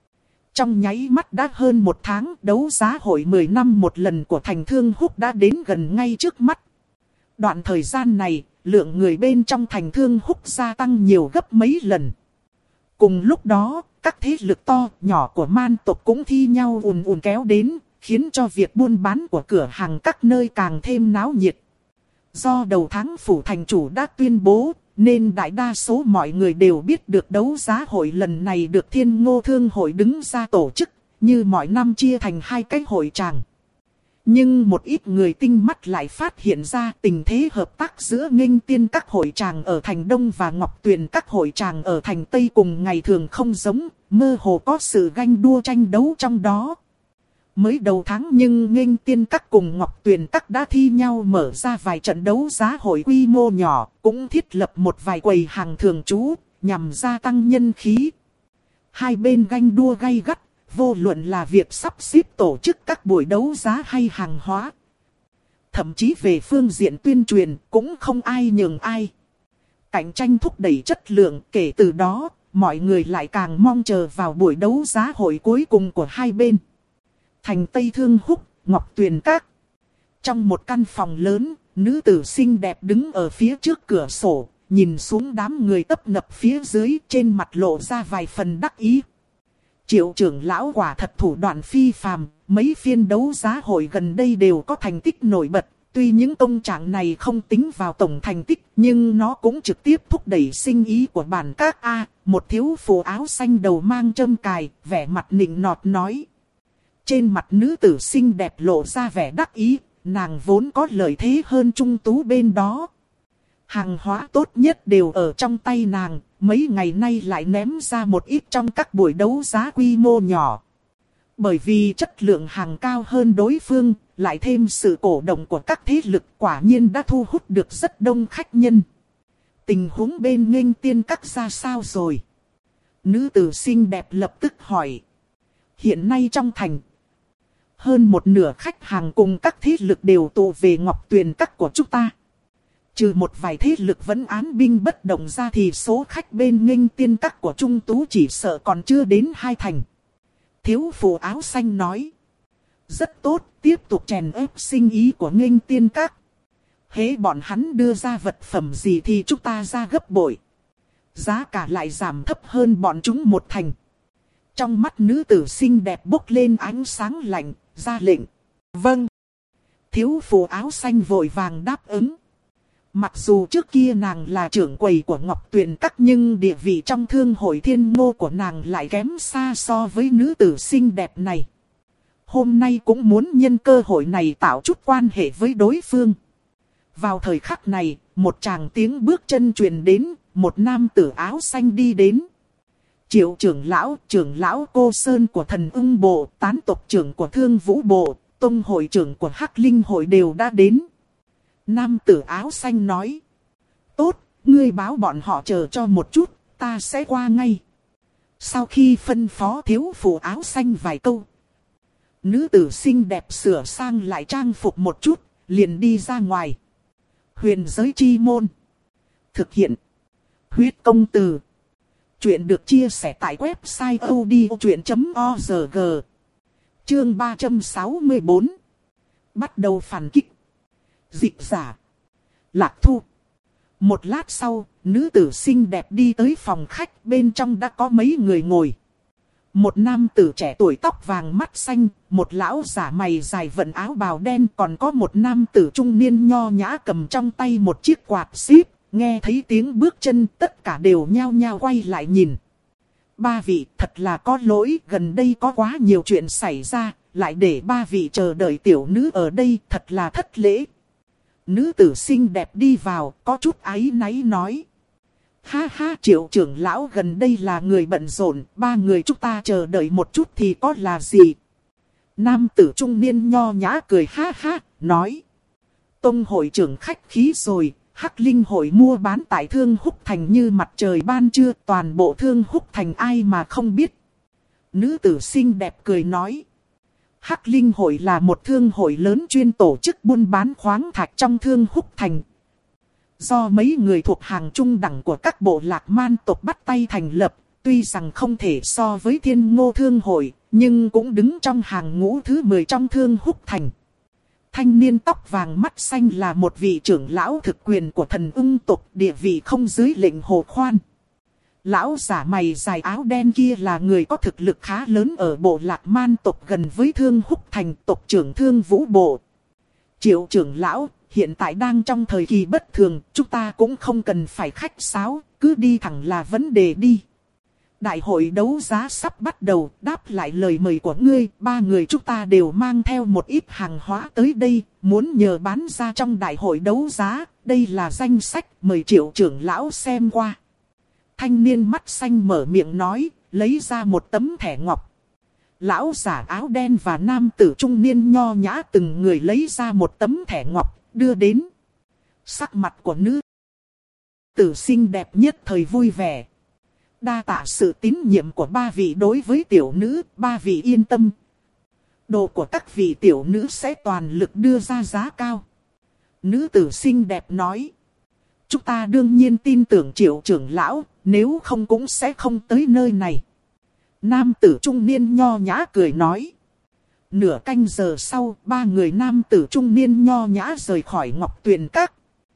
Trong nháy mắt đã hơn một tháng, đấu giá hội mười năm một lần của thành Thương Húc đã đến gần ngay trước mắt. Đoạn thời gian này, lượng người bên trong thành Thương Húc gia tăng nhiều gấp mấy lần. Cùng lúc đó, các thế lực to, nhỏ của man tộc cũng thi nhau ùn ùn kéo đến, khiến cho việc buôn bán của cửa hàng các nơi càng thêm náo nhiệt. Do đầu tháng phủ thành chủ đã tuyên bố, nên đại đa số mọi người đều biết được đấu giá hội lần này được Thiên Ngô Thương hội đứng ra tổ chức, như mọi năm chia thành hai cái hội tràng. Nhưng một ít người tinh mắt lại phát hiện ra tình thế hợp tác giữa Nghênh Tiên các hội tràng ở thành Đông và Ngọc Tuyền các hội tràng ở thành Tây cùng ngày thường không giống, mơ hồ có sự ganh đua tranh đấu trong đó. Mới đầu tháng nhưng Nghênh Tiên các cùng Ngọc Tuyền các đã thi nhau mở ra vài trận đấu giá hội quy mô nhỏ, cũng thiết lập một vài quầy hàng thường trú, nhằm gia tăng nhân khí. Hai bên ganh đua gay gắt, vô luận là việc sắp xếp tổ chức các buổi đấu giá hay hàng hóa. Thậm chí về phương diện tuyên truyền cũng không ai nhường ai. Cạnh tranh thúc đẩy chất lượng, kể từ đó, mọi người lại càng mong chờ vào buổi đấu giá hội cuối cùng của hai bên. Thành Tây Thương Húc, Ngọc Tuyền các. Trong một căn phòng lớn, nữ tử xinh đẹp đứng ở phía trước cửa sổ, nhìn xuống đám người tấp nập phía dưới, trên mặt lộ ra vài phần đắc ý. Triệu trưởng lão quả thật thủ đoạn phi phàm, mấy phiên đấu giá hội gần đây đều có thành tích nổi bật. Tuy những công trạng này không tính vào tổng thành tích, nhưng nó cũng trực tiếp thúc đẩy sinh ý của bản các A. Một thiếu phụ áo xanh đầu mang trâm cài, vẻ mặt nịnh nọt nói. Trên mặt nữ tử xinh đẹp lộ ra vẻ đắc ý, nàng vốn có lợi thế hơn trung tú bên đó. Hàng hóa tốt nhất đều ở trong tay nàng, mấy ngày nay lại ném ra một ít trong các buổi đấu giá quy mô nhỏ. Bởi vì chất lượng hàng cao hơn đối phương, lại thêm sự cổ động của các thế lực, quả nhiên đã thu hút được rất đông khách nhân. Tình huống bên Nghênh Tiên các ra sao rồi? Nữ tử xinh đẹp lập tức hỏi. Hiện nay trong thành, hơn một nửa khách hàng cùng các thế lực đều tụ về Ngọc Tuyền các của chúng ta. Trừ một vài thế lực vẫn án binh bất động ra thì số khách bên Nghênh Tiên các của Trung Tú chỉ sợ còn chưa đến hai thành. Thiếu phụ áo xanh nói. Rất tốt, tiếp tục chèn ép sinh ý của Nghênh Tiên các. Hễ bọn hắn đưa ra vật phẩm gì thì chúng ta ra gấp bội. Giá cả lại giảm thấp hơn bọn chúng một thành. Trong mắt nữ tử xinh đẹp bốc lên ánh sáng lạnh, ra lệnh. Vâng. Thiếu phụ áo xanh vội vàng đáp ứng. Mặc dù trước kia nàng là trưởng quầy của Ngọc Tuyền các nhưng địa vị trong thương hội Thiên Ngô của nàng lại kém xa so với nữ tử xinh đẹp này. Hôm nay cũng muốn nhân cơ hội này tạo chút quan hệ với đối phương. Vào thời khắc này, một tràng tiếng bước chân truyền đến, một nam tử áo xanh đi đến. Triệu trưởng lão, trưởng lão Cô Sơn của Thần Ưng Bộ, tán tộc trưởng của Thương Vũ Bộ, tông hội trưởng của Hắc Linh Hội đều đã đến. Nam tử áo xanh nói. Tốt, ngươi báo bọn họ chờ cho một chút, ta sẽ qua ngay. Sau khi phân phó thiếu phụ áo xanh vài câu, nữ tử xinh đẹp sửa sang lại trang phục một chút, liền đi ra ngoài. Huyền giới chi môn. Thực hiện. Huyết công từ. Chuyện được chia sẻ tại website odchuyện chấm org. Chương ba trăm sáu mươi bốn. Bắt đầu phản kích. Dịch giả. Lạc Thu. Một lát sau, nữ tử xinh đẹp đi tới phòng khách, bên trong đã có mấy người ngồi. Một nam tử trẻ tuổi tóc vàng mắt xanh, một lão giả mày dài vận áo bào đen, còn có một nam tử trung niên nho nhã cầm trong tay một chiếc quạt xíp. Nghe thấy tiếng bước chân tất cả đều nhao nhao quay lại nhìn. Ba vị thật là có lỗi, gần đây có quá nhiều chuyện xảy ra, lại để ba vị chờ đợi tiểu nữ ở đây, thật là thất lễ. Nữ tử xinh đẹp đi vào, có chút áy náy nói. Ha ha, Triệu trưởng lão gần đây là người bận rộn, ba người chúng ta chờ đợi một chút thì có là gì. Nam tử trung niên nho nhã cười ha ha, nói. Tông hội trưởng khách khí rồi, Hắc Linh hội mua bán tại Thương Húc Thành như mặt trời ban trưa, toàn bộ Thương Húc Thành ai mà không biết. Nữ tử xinh đẹp cười nói. Hắc Linh hội là một thương hội lớn chuyên tổ chức buôn bán khoáng thạch trong Thương Húc Thành. Do mấy người thuộc hàng trung đẳng của các bộ lạc man tộc bắt tay thành lập, tuy rằng không thể so với Thiên Ngô Thương hội, nhưng cũng đứng trong hàng ngũ thứ mười trong Thương Húc Thành. Thanh niên tóc vàng mắt xanh là một vị trưởng lão thực quyền của Thần Ưng tộc, địa vị không dưới lệnh Hồ Khoan. Lão giả mày dài áo đen kia là người có thực lực khá lớn ở bộ lạc man tộc gần với Thương Húc Thành, tộc trưởng Thương Vũ Bộ. Triệu trưởng lão, hiện tại đang trong thời kỳ bất thường, chúng ta cũng không cần phải khách sáo, cứ đi thẳng là vấn đề đi. Đại hội đấu giá sắp bắt đầu, đáp lại lời mời của ngươi, ba người chúng ta đều mang theo một ít hàng hóa tới đây, muốn nhờ bán ra trong đại hội đấu giá, đây là danh sách, mời Triệu trưởng lão xem qua. Thanh niên mắt xanh mở miệng nói, lấy ra một tấm thẻ ngọc. Lão giả áo đen và nam tử trung niên nho nhã từng người lấy ra một tấm thẻ ngọc, đưa đến. Sắc mặt của nữ tử xinh đẹp nhất thời vui vẻ. Đa tạ sự tín nhiệm của ba vị đối với tiểu nữ, ba vị yên tâm. Đồ của các vị tiểu nữ sẽ toàn lực đưa ra giá cao. Nữ tử xinh đẹp nói. Chúng ta đương nhiên tin tưởng Triệu trưởng lão, nếu không cũng sẽ không tới nơi này. Nam tử trung niên nho nhã cười nói. Nửa canh giờ sau, ba người nam tử trung niên nho nhã rời khỏi Ngọc Tuyền Các.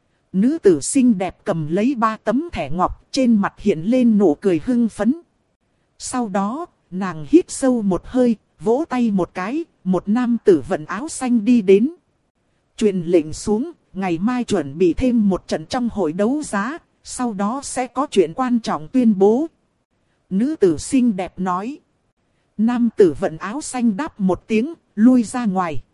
Nữ tử xinh đẹp cầm lấy ba tấm thẻ ngọc, trên mặt hiện lên nụ cười hưng phấn. Sau đó, nàng hít sâu một hơi, vỗ tay một cái, một nam tử vận áo xanh đi đến. Truyền lệnh xuống, ngày mai chuẩn bị thêm một trận trong hội đấu giá, sau đó sẽ có chuyện quan trọng tuyên bố. Nữ tử xinh đẹp nói. Nam tử vận áo xanh đáp một tiếng, lui ra ngoài.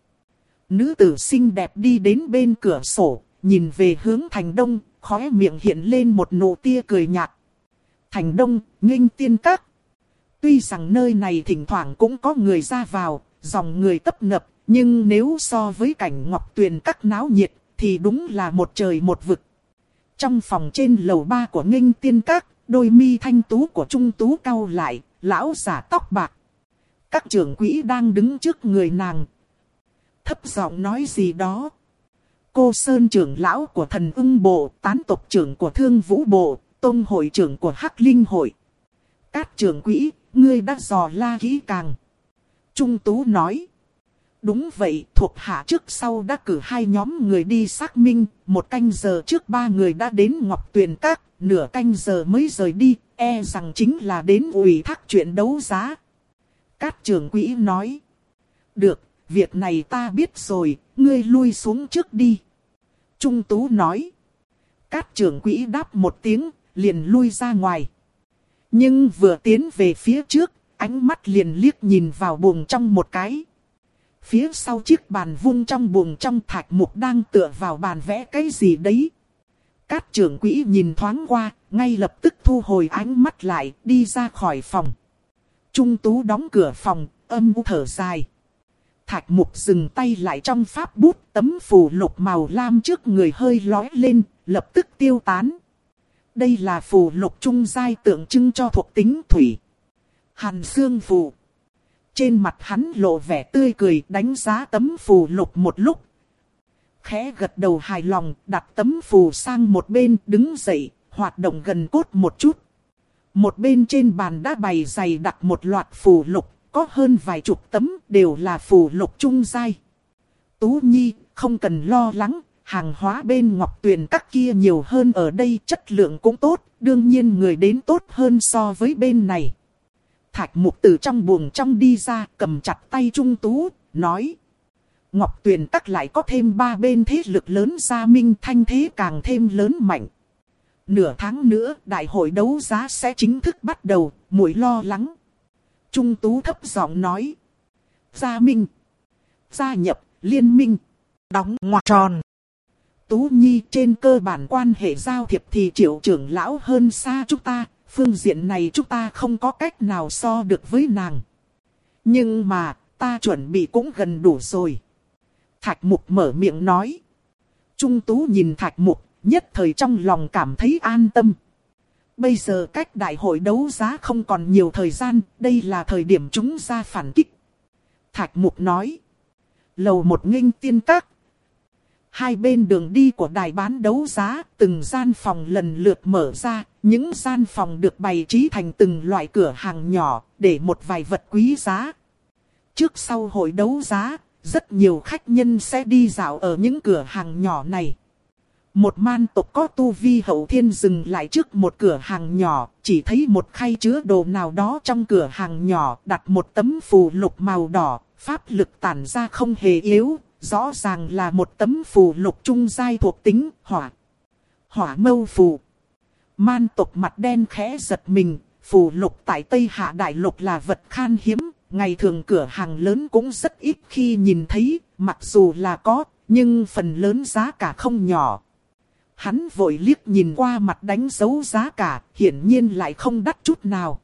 Nữ tử xinh đẹp đi đến bên cửa sổ, nhìn về hướng thành đông, khóe miệng hiện lên một nụ tia cười nhạt. Thành đông, Nghinh Tiên Các. Tuy rằng nơi này thỉnh thoảng cũng có người ra vào, dòng người tấp nập, nhưng nếu so với cảnh Ngọc Tuyền Các náo nhiệt, thì đúng là một trời một vực. Trong phòng trên lầu ba của Nghinh Tiên Các, đôi mi thanh tú của Trung Tú cau lại, lão giả tóc bạc. Các trưởng quỹ đang đứng trước người nàng. Thấp giọng nói gì đó. Cô Sơn trưởng lão của Thần Ưng Bộ, tán tộc trưởng của Thương Vũ Bộ, Tông hội trưởng của Hắc Linh Hội. Các trưởng quỹ, ngươi đã dò la kỹ càng. Trung Tú nói. Đúng vậy, thuộc hạ trước sau đã cử hai nhóm người đi xác minh, một canh giờ trước ba người đã đến Ngọc Tuyền Các, nửa canh giờ mới rời đi, e rằng chính là đến ủy thác chuyện đấu giá. Các trưởng quỹ nói. Được, việc này ta biết rồi, ngươi lui xuống trước đi. Trung Tú nói. Các trưởng quỹ đáp một tiếng, liền lui ra ngoài. Nhưng vừa tiến về phía trước, ánh mắt liền liếc nhìn vào buồng trong một cái. Phía sau chiếc bàn vuông trong buồng trong, Thạch Mục đang tựa vào bàn vẽ cái gì đấy. Các trưởng quỹ nhìn thoáng qua, ngay lập tức thu hồi ánh mắt lại, đi ra khỏi phòng. Trung Tú đóng cửa phòng, âm u thở dài. Thạch Mục dừng tay lại trong pháp bút, tấm phù lục màu lam trước người hơi lói lên, lập tức tiêu tán. Đây là phù lục trung giai tượng trưng cho thuộc tính thủy. Hàn xương phù. Trên mặt hắn lộ vẻ tươi cười, đánh giá tấm phù lục một lúc. Khẽ gật đầu hài lòng, đặt tấm phù sang một bên, đứng dậy, hoạt động gần cốt một chút. Một bên trên bàn đã bày dày đặt một loạt phù lục, có hơn vài chục tấm, đều là phù lục trung giai. Tú Nhi, không cần lo lắng, hàng hóa bên Ngọc Tuyền Các kia nhiều hơn ở đây, chất lượng cũng tốt, đương nhiên người đến tốt hơn so với bên này. Thạch Mục từ trong buồng trong đi ra, cầm chặt tay Trung Tú, nói. Ngọc Tuyền Các lại có thêm ba bên thế lực lớn gia minh, thanh thế càng thêm lớn mạnh. Nửa tháng nữa, đại hội đấu giá sẽ chính thức bắt đầu, muội lo lắng. Trung Tú thấp giọng nói. Gia minh, gia nhập, liên minh, đóng ngoặc tròn. Tú Nhi, trên cơ bản quan hệ giao thiệp thì Triệu trưởng lão hơn xa chúng ta. Phương diện này chúng ta không có cách nào so được với nàng. Nhưng mà, ta chuẩn bị cũng gần đủ rồi. Thạch Mục mở miệng nói. Trung Tú nhìn Thạch Mục, nhất thời trong lòng cảm thấy an tâm. Bây giờ cách đại hội đấu giá không còn nhiều thời gian, đây là thời điểm chúng ra phản kích. Thạch Mục nói. Lầu một Nghinh Tiên Các. Hai bên đường đi của đài bán đấu giá, từng gian phòng lần lượt mở ra, những gian phòng được bày trí thành từng loại cửa hàng nhỏ, để một vài vật quý giá. Trước sau hội đấu giá, rất nhiều khách nhân sẽ đi dạo ở những cửa hàng nhỏ này. Một man tộc có tu vi hậu thiên dừng lại trước một cửa hàng nhỏ, chỉ thấy một khay chứa đồ nào đó trong cửa hàng nhỏ, đặt một tấm phù lục màu đỏ, pháp lực tản ra không hề yếu. Rõ ràng là một tấm phù lục trung giai thuộc tính hỏa. Hỏa mâu phù. Man tộc mặt đen khẽ giật mình, phù lục tại Tây Hạ Đại Lục là vật khan hiếm, ngày thường cửa hàng lớn cũng rất ít khi nhìn thấy, mặc dù là có, nhưng phần lớn giá cả không nhỏ. Hắn vội liếc nhìn qua mặt đánh dấu giá cả, hiển nhiên lại không đắt chút nào.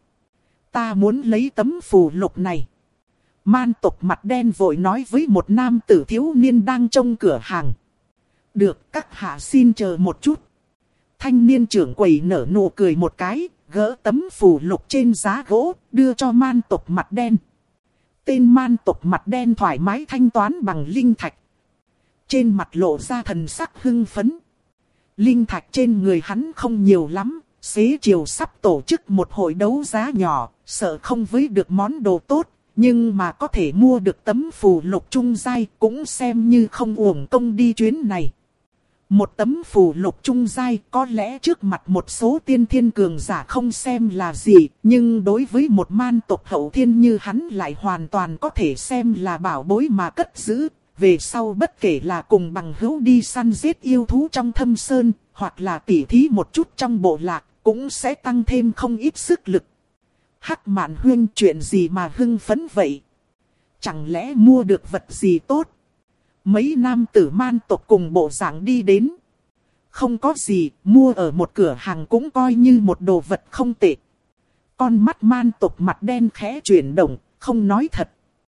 Ta muốn lấy tấm phù lục này. Man tộc mặt đen vội nói với một nam tử thiếu niên đang trông cửa hàng. Được, các hạ xin chờ một chút. Thanh niên trưởng quầy nở nụ cười một cái, gỡ tấm phù lục trên giá gỗ, đưa cho man tộc mặt đen. Tên man tộc mặt đen thoải mái thanh toán bằng linh thạch. Trên mặt lộ ra thần sắc hưng phấn. Linh thạch trên người hắn không nhiều lắm, xế chiều sắp tổ chức một hội đấu giá nhỏ, sợ không với được món đồ tốt, nhưng mà có thể mua được tấm phù lục trung giai cũng xem như không uổng công đi chuyến này. Một tấm phù lục trung giai có lẽ trước mặt một số tiên thiên cường giả không xem là gì, nhưng đối với một man tộc hậu thiên như hắn lại hoàn toàn có thể xem là bảo bối mà cất giữ. Về sau bất kể là cùng bằng hữu đi săn giết yêu thú trong thâm sơn, hoặc là tỉ thí một chút trong bộ lạc, cũng sẽ tăng thêm không ít sức lực. Hắc Mạn Huyên, chuyện gì mà hưng phấn vậy? Chẳng lẽ mua được vật gì tốt? Mấy nam tử man tộc cùng bộ dạng đi đến. Không có gì, mua ở một cửa hàng cũng coi như một đồ vật không tệ. Con mắt man tộc mặt đen khẽ chuyển động, không nói thật.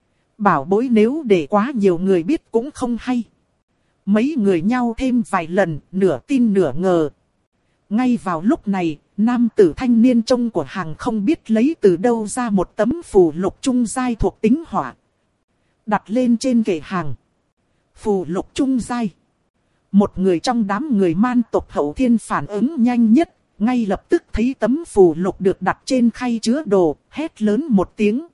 Bảo bối nếu để quá nhiều người biết cũng không hay. Mấy người nhau thêm vài lần, nửa tin nửa ngờ. Ngay vào lúc này, nam tử thanh niên trông của hàng không biết lấy từ đâu ra một tấm phù lục trung giai thuộc tính hỏa. Đặt lên trên kệ hàng. Phù lục trung giai. Một người trong đám người man tộc hậu thiên phản ứng nhanh nhất, ngay lập tức thấy tấm phù lục được đặt trên khay chứa đồ, hét lớn một tiếng.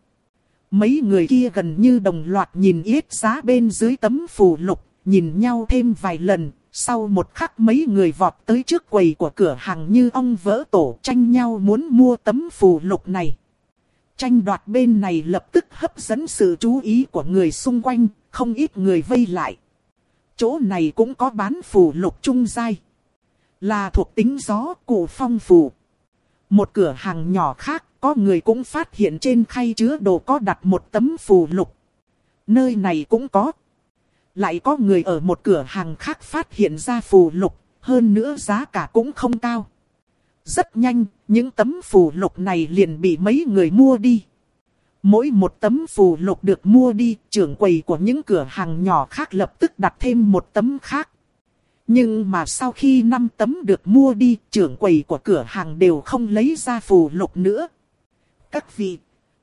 Mấy người kia gần như đồng loạt nhìn yết giá bên dưới tấm phù lục, nhìn nhau thêm vài lần, sau một khắc mấy người vọt tới trước quầy của cửa hàng như ong vỡ tổ, tranh nhau muốn mua tấm phù lục này. Tranh đoạt bên này lập tức hấp dẫn sự chú ý của người xung quanh, không ít người vây lại. Chỗ này cũng có bán phù lục trung giai, là thuộc tính gió cụ phong phù. Một cửa hàng nhỏ khác, có người cũng phát hiện trên khay chứa đồ có đặt một tấm phù lục. Nơi này cũng có. Lại có người ở một cửa hàng khác phát hiện ra phù lục, hơn nữa giá cả cũng không cao. Rất nhanh, những tấm phù lục này liền bị mấy người mua đi. Mỗi một tấm phù lục được mua đi, trưởng quầy của những cửa hàng nhỏ khác lập tức đặt thêm một tấm khác. Nhưng mà sau khi năm tấm được mua đi, trưởng quầy của cửa hàng đều không lấy ra phù lục nữa. Các vị,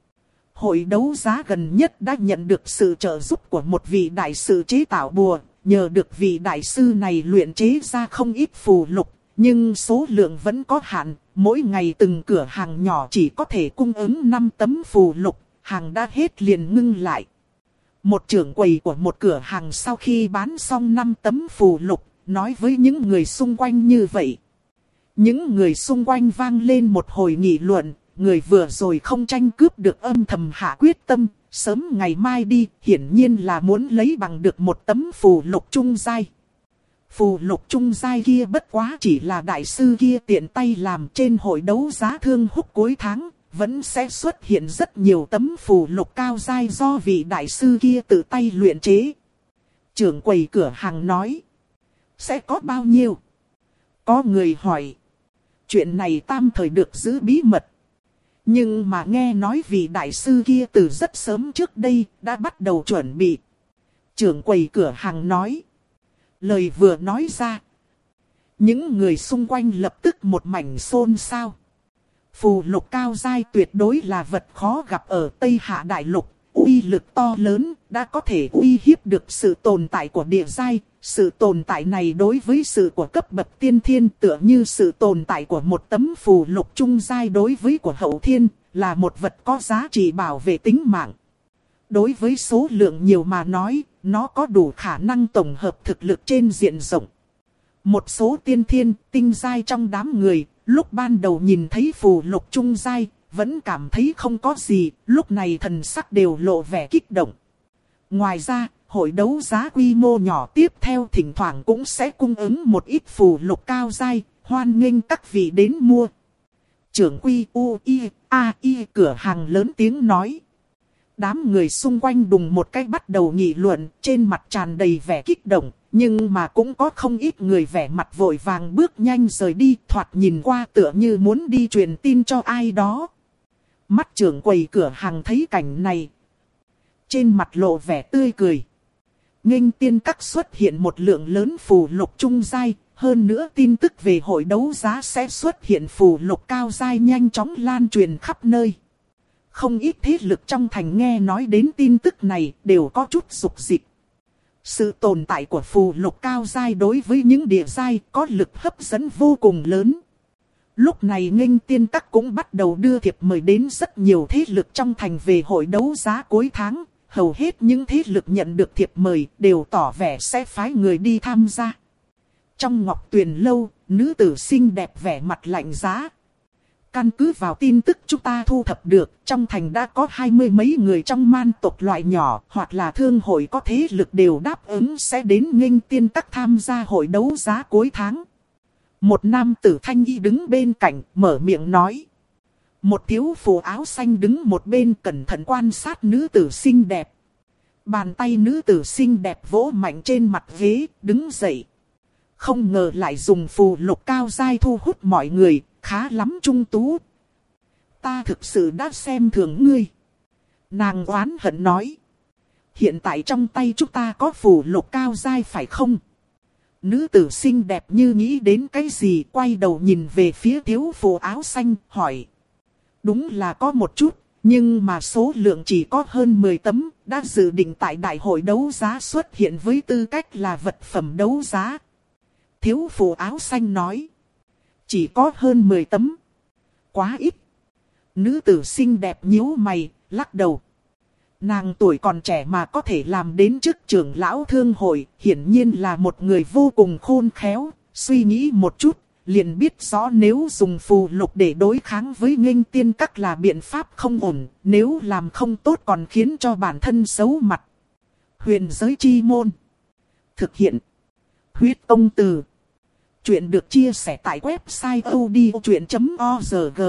hội đấu giá gần nhất đã nhận được sự trợ giúp của một vị đại sư chế tạo bùa. Nhờ được vị đại sư này luyện chế ra không ít phù lục, nhưng số lượng vẫn có hạn. Mỗi ngày từng cửa hàng nhỏ chỉ có thể cung ứng năm tấm phù lục, hàng đã hết liền ngưng lại. Một trưởng quầy của một cửa hàng sau khi bán xong năm tấm phù lục, nói với những người xung quanh như vậy. Những người xung quanh vang lên một hồi nghị luận, người vừa rồi không tranh cướp được âm thầm hạ quyết tâm, sớm ngày mai đi, hiển nhiên là muốn lấy bằng được một tấm phù lục trung giai. Phù lục trung giai kia bất quá chỉ là đại sư kia tiện tay làm. Trên hội đấu giá Thương Húc cuối tháng, vẫn sẽ xuất hiện rất nhiều tấm phù lục cao giai do vị đại sư kia tự tay luyện chế. Trưởng quầy cửa hàng nói. Sẽ có bao nhiêu? Có người hỏi. Chuyện này tam thời được giữ bí mật. Nhưng mà nghe nói vị đại sư kia từ rất sớm trước đây đã bắt đầu chuẩn bị. Trưởng quầy cửa hàng nói. Lời vừa nói ra, những người xung quanh lập tức một mảnh xôn xao. Phù lục cao giai tuyệt đối là vật khó gặp ở Tây Hạ Đại Lục. Uy lực to lớn, đã có thể uy hiếp được sự tồn tại của địa giai. Sự tồn tại này đối với sự của cấp bậc tiên thiên tựa như sự tồn tại của một tấm phù lục trung giai đối với của hậu thiên, là một vật có giá trị bảo vệ tính mạng. Đối với số lượng nhiều mà nói, nó có đủ khả năng tổng hợp thực lực trên diện rộng. Một số tiên thiên, tinh giai trong đám người, lúc ban đầu nhìn thấy phù lục trung giai, vẫn cảm thấy không có gì, lúc này thần sắc đều lộ vẻ kích động. Ngoài ra, hội đấu giá quy mô nhỏ tiếp theo thỉnh thoảng cũng sẽ cung ứng một ít phù lục cao giai, hoan nghênh các vị đến mua. trưởng Quy U I A I cửa hàng lớn tiếng nói. Đám người xung quanh đùng một cái bắt đầu nghị luận, trên mặt tràn đầy vẻ kích động, nhưng mà cũng có không ít người vẻ mặt vội vàng bước nhanh rời đi, thoạt nhìn qua tựa như muốn đi truyền tin cho ai đó. Mắt trưởng quầy cửa hàng thấy cảnh này, trên mặt lộ vẻ tươi cười. Nghênh tiên các xuất hiện một lượng lớn phù lục trung giai, hơn nữa tin tức về hội đấu giá sẽ xuất hiện phù lục cao giai nhanh chóng lan truyền khắp nơi. Không ít thế lực trong thành nghe nói đến tin tức này đều có chút rục rịch. Sự tồn tại của phù lục cao giai đối với những địa giai có lực hấp dẫn vô cùng lớn. Lúc này nghênh tiên các cũng bắt đầu đưa thiệp mời đến rất nhiều thế lực trong thành về hội đấu giá cuối tháng. Hầu hết những thế lực nhận được thiệp mời đều tỏ vẻ sẽ phái người đi tham gia. Trong Ngọc Tuyền lâu, nữ tử xinh đẹp vẻ mặt lạnh giá. Căn cứ vào tin tức chúng ta thu thập được, trong thành đã có hai mươi mấy người trong man tộc loại nhỏ, hoặc là thương hội có thế lực đều đáp ứng sẽ đến nghênh tiên các tham gia hội đấu giá cuối tháng. Một nam tử thanh y đứng bên cạnh, mở miệng nói. Một thiếu phụ áo xanh đứng một bên cẩn thận quan sát nữ tử xinh đẹp. Bàn tay nữ tử xinh đẹp vỗ mạnh trên mặt ghế, đứng dậy. Không ngờ lại dùng phù lục cao giai thu hút mọi người, khá lắm Trung Tú. Ta thực sự đã xem thường ngươi. Nàng oán hận nói. Hiện tại trong tay chúng ta có phù lục cao giai phải không? Nữ tử xinh đẹp như nghĩ đến cái gì, quay đầu nhìn về phía thiếu phụ áo xanh, hỏi. Đúng là có một chút, nhưng mà số lượng chỉ có hơn mười tấm, đã dự định tại đại hội đấu giá xuất hiện với tư cách là vật phẩm đấu giá. Thiếu phụ áo xanh nói. Chỉ có hơn mười tấm. Quá ít. Nữ tử xinh đẹp nhíu mày, lắc đầu. Nàng tuổi còn trẻ mà có thể làm đến chức trưởng lão thương hội, hiển nhiên là một người vô cùng khôn khéo, suy nghĩ một chút. Liền biết rõ nếu dùng phù lục để đối kháng với nghênh tiên các là biện pháp không ổn, nếu làm không tốt còn khiến cho bản thân xấu mặt. Huyền giới chi môn. Thực hiện. Huyết công từ. Chuyện được chia sẻ tại website odchuyện chấm org.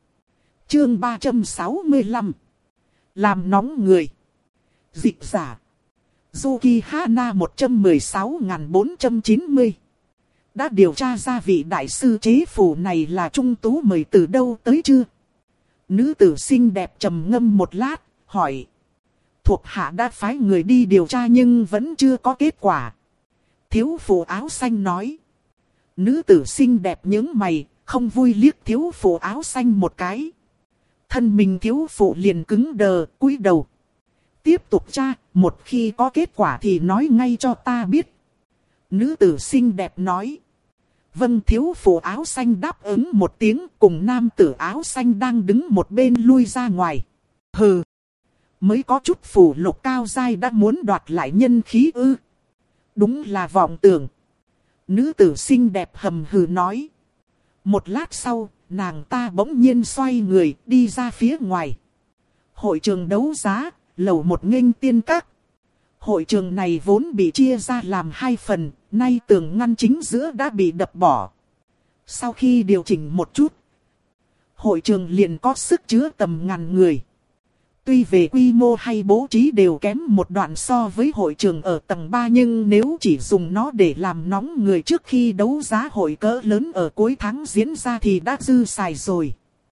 Chương ba trăm sáu mươi lăm. Làm nóng người. Dịch giả. Yuki Hana một trăm mười sáu nghìn bốn trăm chín mươi. Đã điều tra ra vị đại sư chế phù này là Trung Tú mời từ đâu tới chưa? Nữ tử xinh đẹp trầm ngâm một lát, hỏi. Thuộc hạ đã phái người đi điều tra nhưng vẫn chưa có kết quả. Thiếu phụ áo xanh nói. Nữ tử xinh đẹp nhướng mày, không vui liếc thiếu phụ áo xanh một cái. Thân mình thiếu phụ liền cứng đờ, cúi đầu. Tiếp tục tra, một khi có kết quả thì nói ngay cho ta biết. Nữ tử xinh đẹp nói. Vâng, thiếu phụ áo xanh đáp ứng một tiếng, cùng nam tử áo xanh đang đứng một bên lui ra ngoài. Hừ, mới có chút phù lục cao giai đã muốn đoạt lại nhân khí ư. Đúng là vọng tưởng. Nữ tử xinh đẹp hầm hừ nói. Một lát sau, nàng ta bỗng nhiên xoay người đi ra phía ngoài. Hội trường đấu giá, lầu một nghênh tiên các. Hội trường này vốn bị chia ra làm hai phần, nay tường ngăn chính giữa đã bị đập bỏ. Sau khi điều chỉnh một chút, hội trường liền có sức chứa tầm ngàn người. Tuy về quy mô hay bố trí đều kém một đoạn so với hội trường ở tầng ba, nhưng nếu chỉ dùng nó để làm nóng người trước khi đấu giá hội cỡ lớn ở cuối tháng diễn ra thì đã dư xài rồi.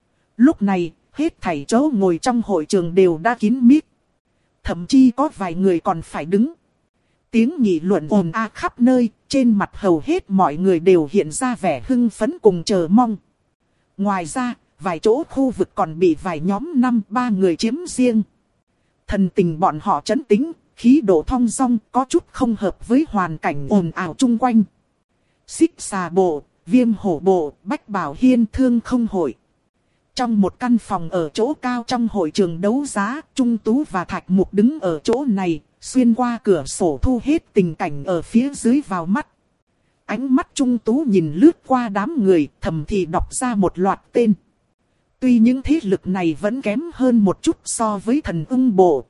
Lúc này, hết thảy chỗ ngồi trong hội trường đều đã kín mít. Thậm chí có vài người còn phải đứng. Tiếng nghị luận ồn ào khắp nơi, trên mặt hầu hết mọi người đều hiện ra vẻ hưng phấn cùng chờ mong. Ngoài ra, vài chỗ khu vực còn bị vài nhóm năm ba người chiếm riêng. Thần tình bọn họ trấn tĩnh, khí độ thong dong, có chút không hợp với hoàn cảnh ồn ào chung quanh. Xích xà bộ, viêm hổ bộ, bách bảo hiên thương không hội. Trong một căn phòng ở chỗ cao trong hội trường đấu giá, Trung Tú và Thạch Mục đứng ở chỗ này, xuyên qua cửa sổ thu hết tình cảnh ở phía dưới vào mắt. Ánh mắt Trung Tú nhìn lướt qua đám người, thầm thì đọc ra một loạt tên. Tuy những thế lực này vẫn kém hơn một chút so với thần ưng bộ,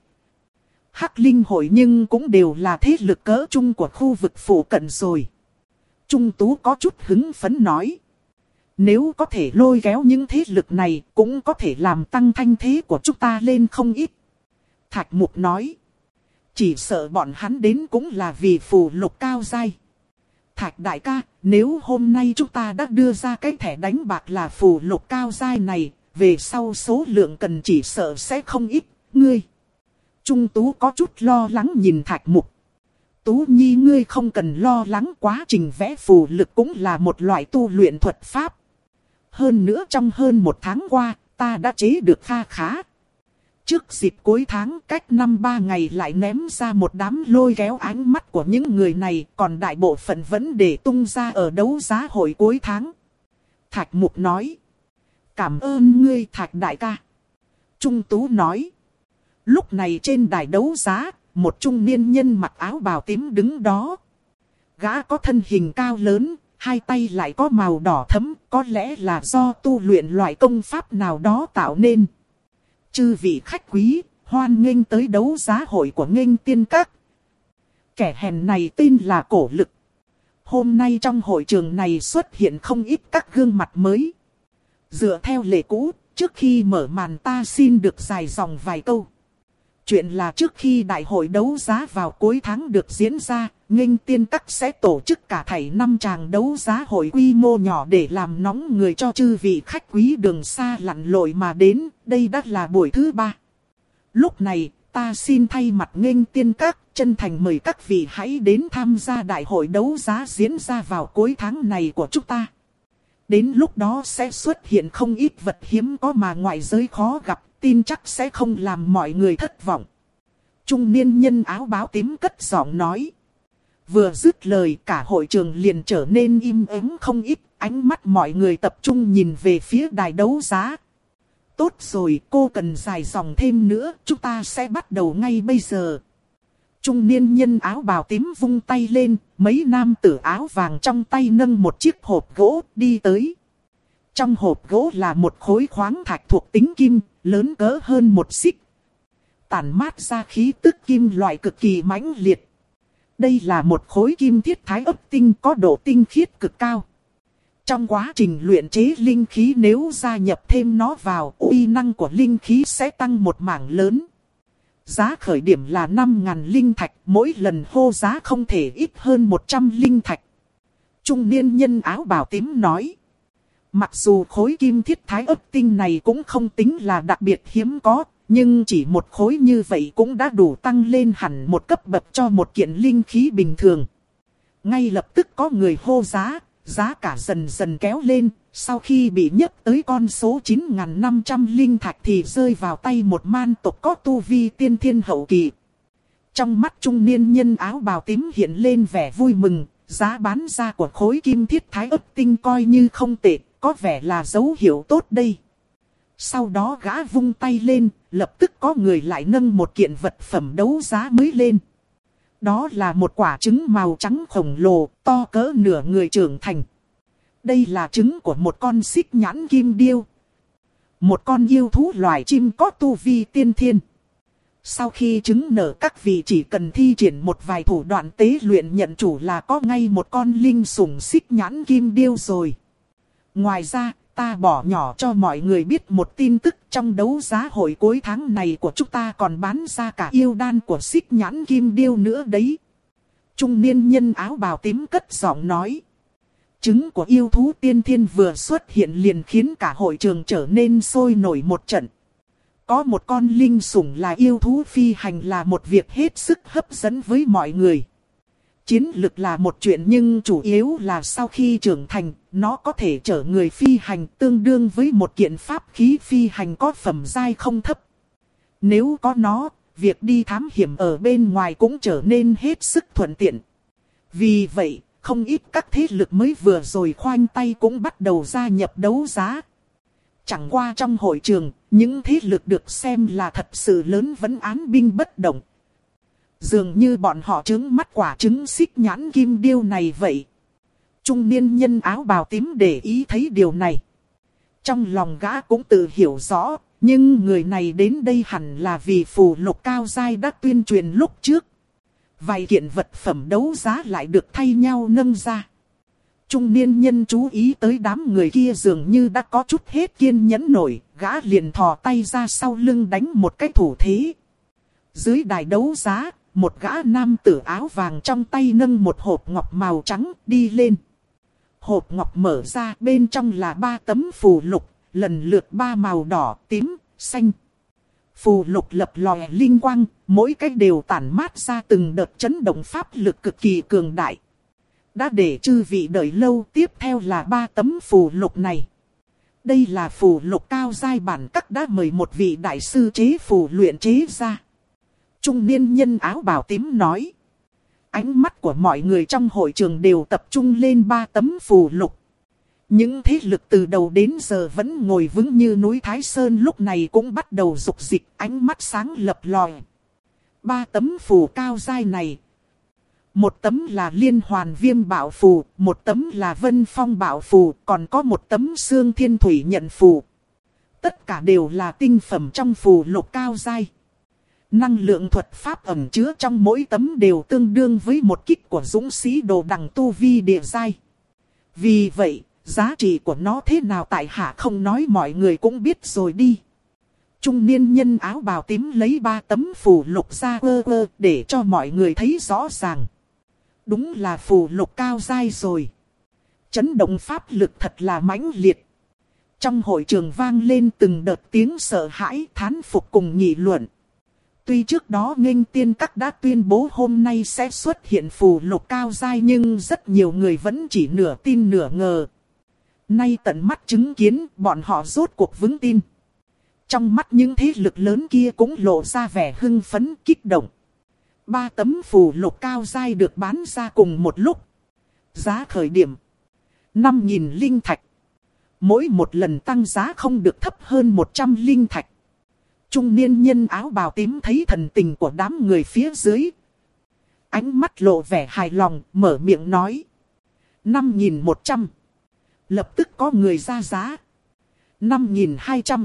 Hắc Linh hội, nhưng cũng đều là thế lực cỡ trung của khu vực phụ cận rồi. Trung Tú có chút hứng phấn nói. Nếu có thể lôi kéo những thế lực này, cũng có thể làm tăng thanh thế của chúng ta lên không ít. Thạch Mục nói. Chỉ sợ bọn hắn đến cũng là vì phù lục cao giai. Thạch đại ca, nếu hôm nay chúng ta đã đưa ra cái thẻ đánh bạc là phù lục cao giai này, về sau số lượng cần chỉ sợ sẽ không ít, ngươi. Trung Tú có chút lo lắng nhìn Thạch Mục. Tú Nhi ngươi không cần lo lắng, quá trình vẽ phù lực cũng là một loại tu luyện thuật pháp. Hơn nữa trong hơn một tháng qua, ta đã chế được kha khá. Trước dịp cuối tháng cách năm ba ngày lại ném ra một đám lôi kéo ánh mắt của những người này, còn đại bộ phận vẫn để tung ra ở đấu giá hội cuối tháng. Thạch Mục nói. Cảm ơn ngươi Thạch đại ca. Trung Tú nói. Lúc này trên đài đấu giá, một trung niên nhân mặc áo bào tím đứng đó. Gã có thân hình cao lớn, hai tay lại có màu đỏ thẫm, có lẽ là do tu luyện loại công pháp nào đó tạo nên. Chư vị khách quý, hoan nghênh tới đấu giá hội của Nghênh Tiên Các. Kẻ hèn này tên là Cổ Lực. Hôm nay trong hội trường này xuất hiện không ít các gương mặt mới. Dựa theo lệ cũ, trước khi mở màn ta xin được dài dòng vài câu. Chuyện là trước khi đại hội đấu giá vào cuối tháng được diễn ra, Nghênh Tiên Các sẽ tổ chức cả thảy năm tràng đấu giá hội quy mô nhỏ để làm nóng người cho chư vị khách quý đường xa lặn lội mà đến, đây đã là buổi thứ ba. Lúc này, ta xin thay mặt Nghênh Tiên Các, chân thành mời các vị hãy đến tham gia đại hội đấu giá diễn ra vào cuối tháng này của chúng ta. Đến lúc đó sẽ xuất hiện không ít vật hiếm có mà ngoại giới khó gặp, tin chắc sẽ không làm mọi người thất vọng. Trung niên nhân áo báo tím cất giọng nói. Vừa dứt lời cả hội trường liền trở nên im ắng không ít, ánh mắt mọi người tập trung nhìn về phía đài đấu giá. Tốt rồi, cô cần dài dòng thêm nữa, chúng ta sẽ bắt đầu ngay bây giờ. Trung niên nhân áo bào tím vung tay lên, mấy nam tử áo vàng trong tay nâng một chiếc hộp gỗ đi tới. Trong hộp gỗ là một khối khoáng thạch thuộc tính kim, lớn cỡ hơn một xích. Tản mát ra khí tức kim loại cực kỳ mãnh liệt. Đây là một khối kim thiết thái ấp tinh có độ tinh khiết cực cao. Trong quá trình luyện chế linh khí nếu gia nhập thêm nó vào, uy năng của linh khí sẽ tăng một mảng lớn. Giá khởi điểm là năm nghìn linh thạch, mỗi lần hô giá không thể ít hơn một trăm linh thạch. Trung niên nhân áo bào tím nói. Mặc dù khối kim thiết thái ấp tinh này cũng không tính là đặc biệt hiếm có, nhưng chỉ một khối như vậy cũng đã đủ tăng lên hẳn một cấp bậc cho một kiện linh khí bình thường. Ngay lập tức có người hô giá, giá cả dần dần kéo lên, sau khi bị nhấc tới con số chín nghìn năm trăm linh thạch thì rơi vào tay một man tộc có tu vi tiên thiên hậu kỳ. Trong mắt trung niên nhân áo bào tím hiện lên vẻ vui mừng, giá bán ra của khối kim thiết thái ấp tinh coi như không tệ, có vẻ là dấu hiệu tốt đây. Sau đó gã vung tay lên, lập tức có người lại nâng một kiện vật phẩm đấu giá mới lên. Đó là một quả trứng màu trắng khổng lồ, to cỡ nửa người trưởng thành. Đây là trứng của một con xích nhãn kim điêu. Một con yêu thú loài chim có tu vi tiên thiên. Sau khi trứng nở các vị chỉ cần thi triển một vài thủ đoạn tế luyện nhận chủ là có ngay một con linh sủng xích nhãn kim điêu rồi. Ngoài ra, ta bỏ nhỏ cho mọi người biết một tin tức, trong đấu giá hội cuối tháng này của chúng ta còn bán ra cả yêu đan của xích nhãn kim điêu nữa đấy. Trung niên nhân áo bào tím cất giọng nói. Trứng của yêu thú tiên thiên vừa xuất hiện liền khiến cả hội trường trở nên sôi nổi một trận. Có một con linh sủng là yêu thú phi hành là một việc hết sức hấp dẫn với mọi người. Chiến lực là một chuyện nhưng chủ yếu là sau khi trưởng thành, nó có thể chở người phi hành tương đương với một kiện pháp khí phi hành có phẩm giai không thấp. Nếu có nó, việc đi thám hiểm ở bên ngoài cũng trở nên hết sức thuận tiện. Vì vậy, không ít các thế lực mới vừa rồi khoanh tay cũng bắt đầu gia nhập đấu giá. Chẳng qua trong hội trường, những thế lực được xem là thật sự lớn vẫn án binh bất động. Dường như bọn họ trứng mắt quả trứng xích nhãn kim điêu này vậy. Trung niên nhân áo bào tím để ý thấy điều này. Trong lòng gã cũng tự hiểu rõ, nhưng người này đến đây hẳn là vì phù lục cao giai đã tuyên truyền lúc trước. Vài kiện vật phẩm đấu giá lại được thay nhau nâng ra. Trung niên nhân chú ý tới đám người kia dường như đã có chút hết kiên nhẫn nổi, gã liền thò tay ra sau lưng đánh một cái thủ thế. Dưới đài đấu giá, một gã nam tử áo vàng trong tay nâng một hộp ngọc màu trắng đi lên. Hộp ngọc mở ra, bên trong là ba tấm phù lục, lần lượt ba màu đỏ, tím, xanh. Phù lục lập lòe linh quang, mỗi cái đều tản mát ra từng đợt chấn động pháp lực cực kỳ cường đại. Đã để chư vị đợi lâu, tiếp theo là ba tấm phù lục này. Đây là phù lục cao giai bản các đã mời một vị đại sư chế phù luyện chế ra. Trung niên nhân áo bào tím nói. Ánh mắt của mọi người trong hội trường đều tập trung lên ba tấm phù lục. Những thế lực từ đầu đến giờ vẫn ngồi vững như núi Thái Sơn lúc này cũng bắt đầu rục dịch, ánh mắt sáng lập lòe. Ba tấm phù cao giai này. Một tấm là liên hoàn viêm bảo phù, một tấm là vân phong bảo phù, còn có một tấm xương thiên thủy nhận phù. Tất cả đều là tinh phẩm trong phù lục cao giai. Năng lượng thuật pháp ẩn chứa trong mỗi tấm đều tương đương với một kích của dũng sĩ đồ đằng tu vi địa giai. Vì vậy, giá trị của nó thế nào tại hạ không nói mọi người cũng biết rồi đi. Trung niên nhân áo bào tím lấy ba tấm phù lục ra ơ ơ để cho mọi người thấy rõ ràng. Đúng là phù lục cao giai rồi. Chấn động pháp lực thật là mãnh liệt. Trong hội trường vang lên từng đợt tiếng sợ hãi, thán phục cùng nghị luận. Tuy trước đó nghênh tiên các đã tuyên bố hôm nay sẽ xuất hiện phù lục cao giai nhưng rất nhiều người vẫn chỉ nửa tin nửa ngờ. Nay tận mắt chứng kiến, bọn họ rốt cuộc vững tin. Trong mắt những thế lực lớn kia cũng lộ ra vẻ hưng phấn kích động. Ba tấm phù lục cao giai được bán ra cùng một lúc. Giá khởi điểm năm nghìn linh thạch. Mỗi một lần tăng giá không được thấp hơn một trăm linh thạch. Trung niên nhân áo bào tím thấy thần tình của đám người phía dưới. Ánh mắt lộ vẻ hài lòng, mở miệng nói. năm nghìn một trăm. Lập tức có người ra giá. năm nghìn hai trăm.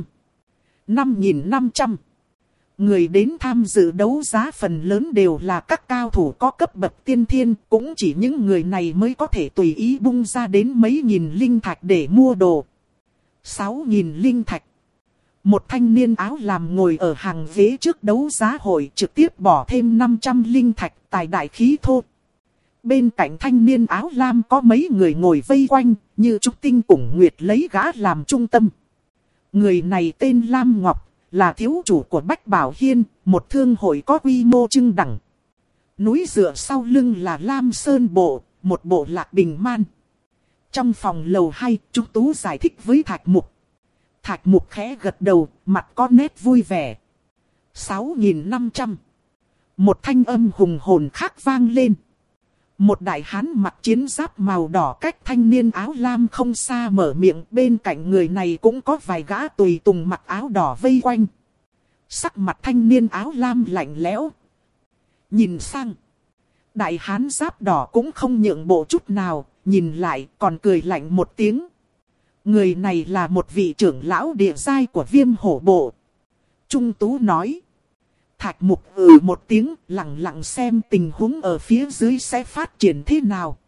năm nghìn năm trăm. Người đến tham dự đấu giá phần lớn đều là các cao thủ có cấp bậc tiên thiên. Cũng chỉ những người này mới có thể tùy ý bung ra đến mấy nghìn linh thạch để mua đồ. sáu nghìn linh thạch. Một thanh niên áo làm ngồi ở hàng ghế trước đấu giá hội trực tiếp bỏ thêm năm trăm linh thạch tài đại khí thô. Bên cạnh thanh niên áo lam có mấy người ngồi vây quanh, như Trúc Tinh cùng Nguyệt lấy gã làm trung tâm. Người này tên Lam Ngọc, là thiếu chủ của Bách Bảo Hiên, một thương hội có quy mô trưng đẳng. Núi dựa sau lưng là Lam Sơn Bộ, một bộ lạc bình man. Trong phòng lầu hai, Trúc Tú giải thích với Thạch Mục. Thạch Mục khẽ gật đầu, mặt có nét vui vẻ. sáu nghìn năm trăm. Một thanh âm hùng hồn khác vang lên. Một đại hán mặc chiến giáp màu đỏ cách thanh niên áo lam không xa mở miệng, bên cạnh người này cũng có vài gã tùy tùng mặc áo đỏ vây quanh. Sắc mặt thanh niên áo lam lạnh lẽo. Nhìn sang. Đại hán giáp đỏ cũng không nhượng bộ chút nào, nhìn lại còn cười lạnh một tiếng. Người này là một vị trưởng lão địa giai của Viêm Hổ Bộ. Trung Tú nói. Thạch Mục ừ một tiếng, lặng lặng xem tình huống ở phía dưới sẽ phát triển thế nào.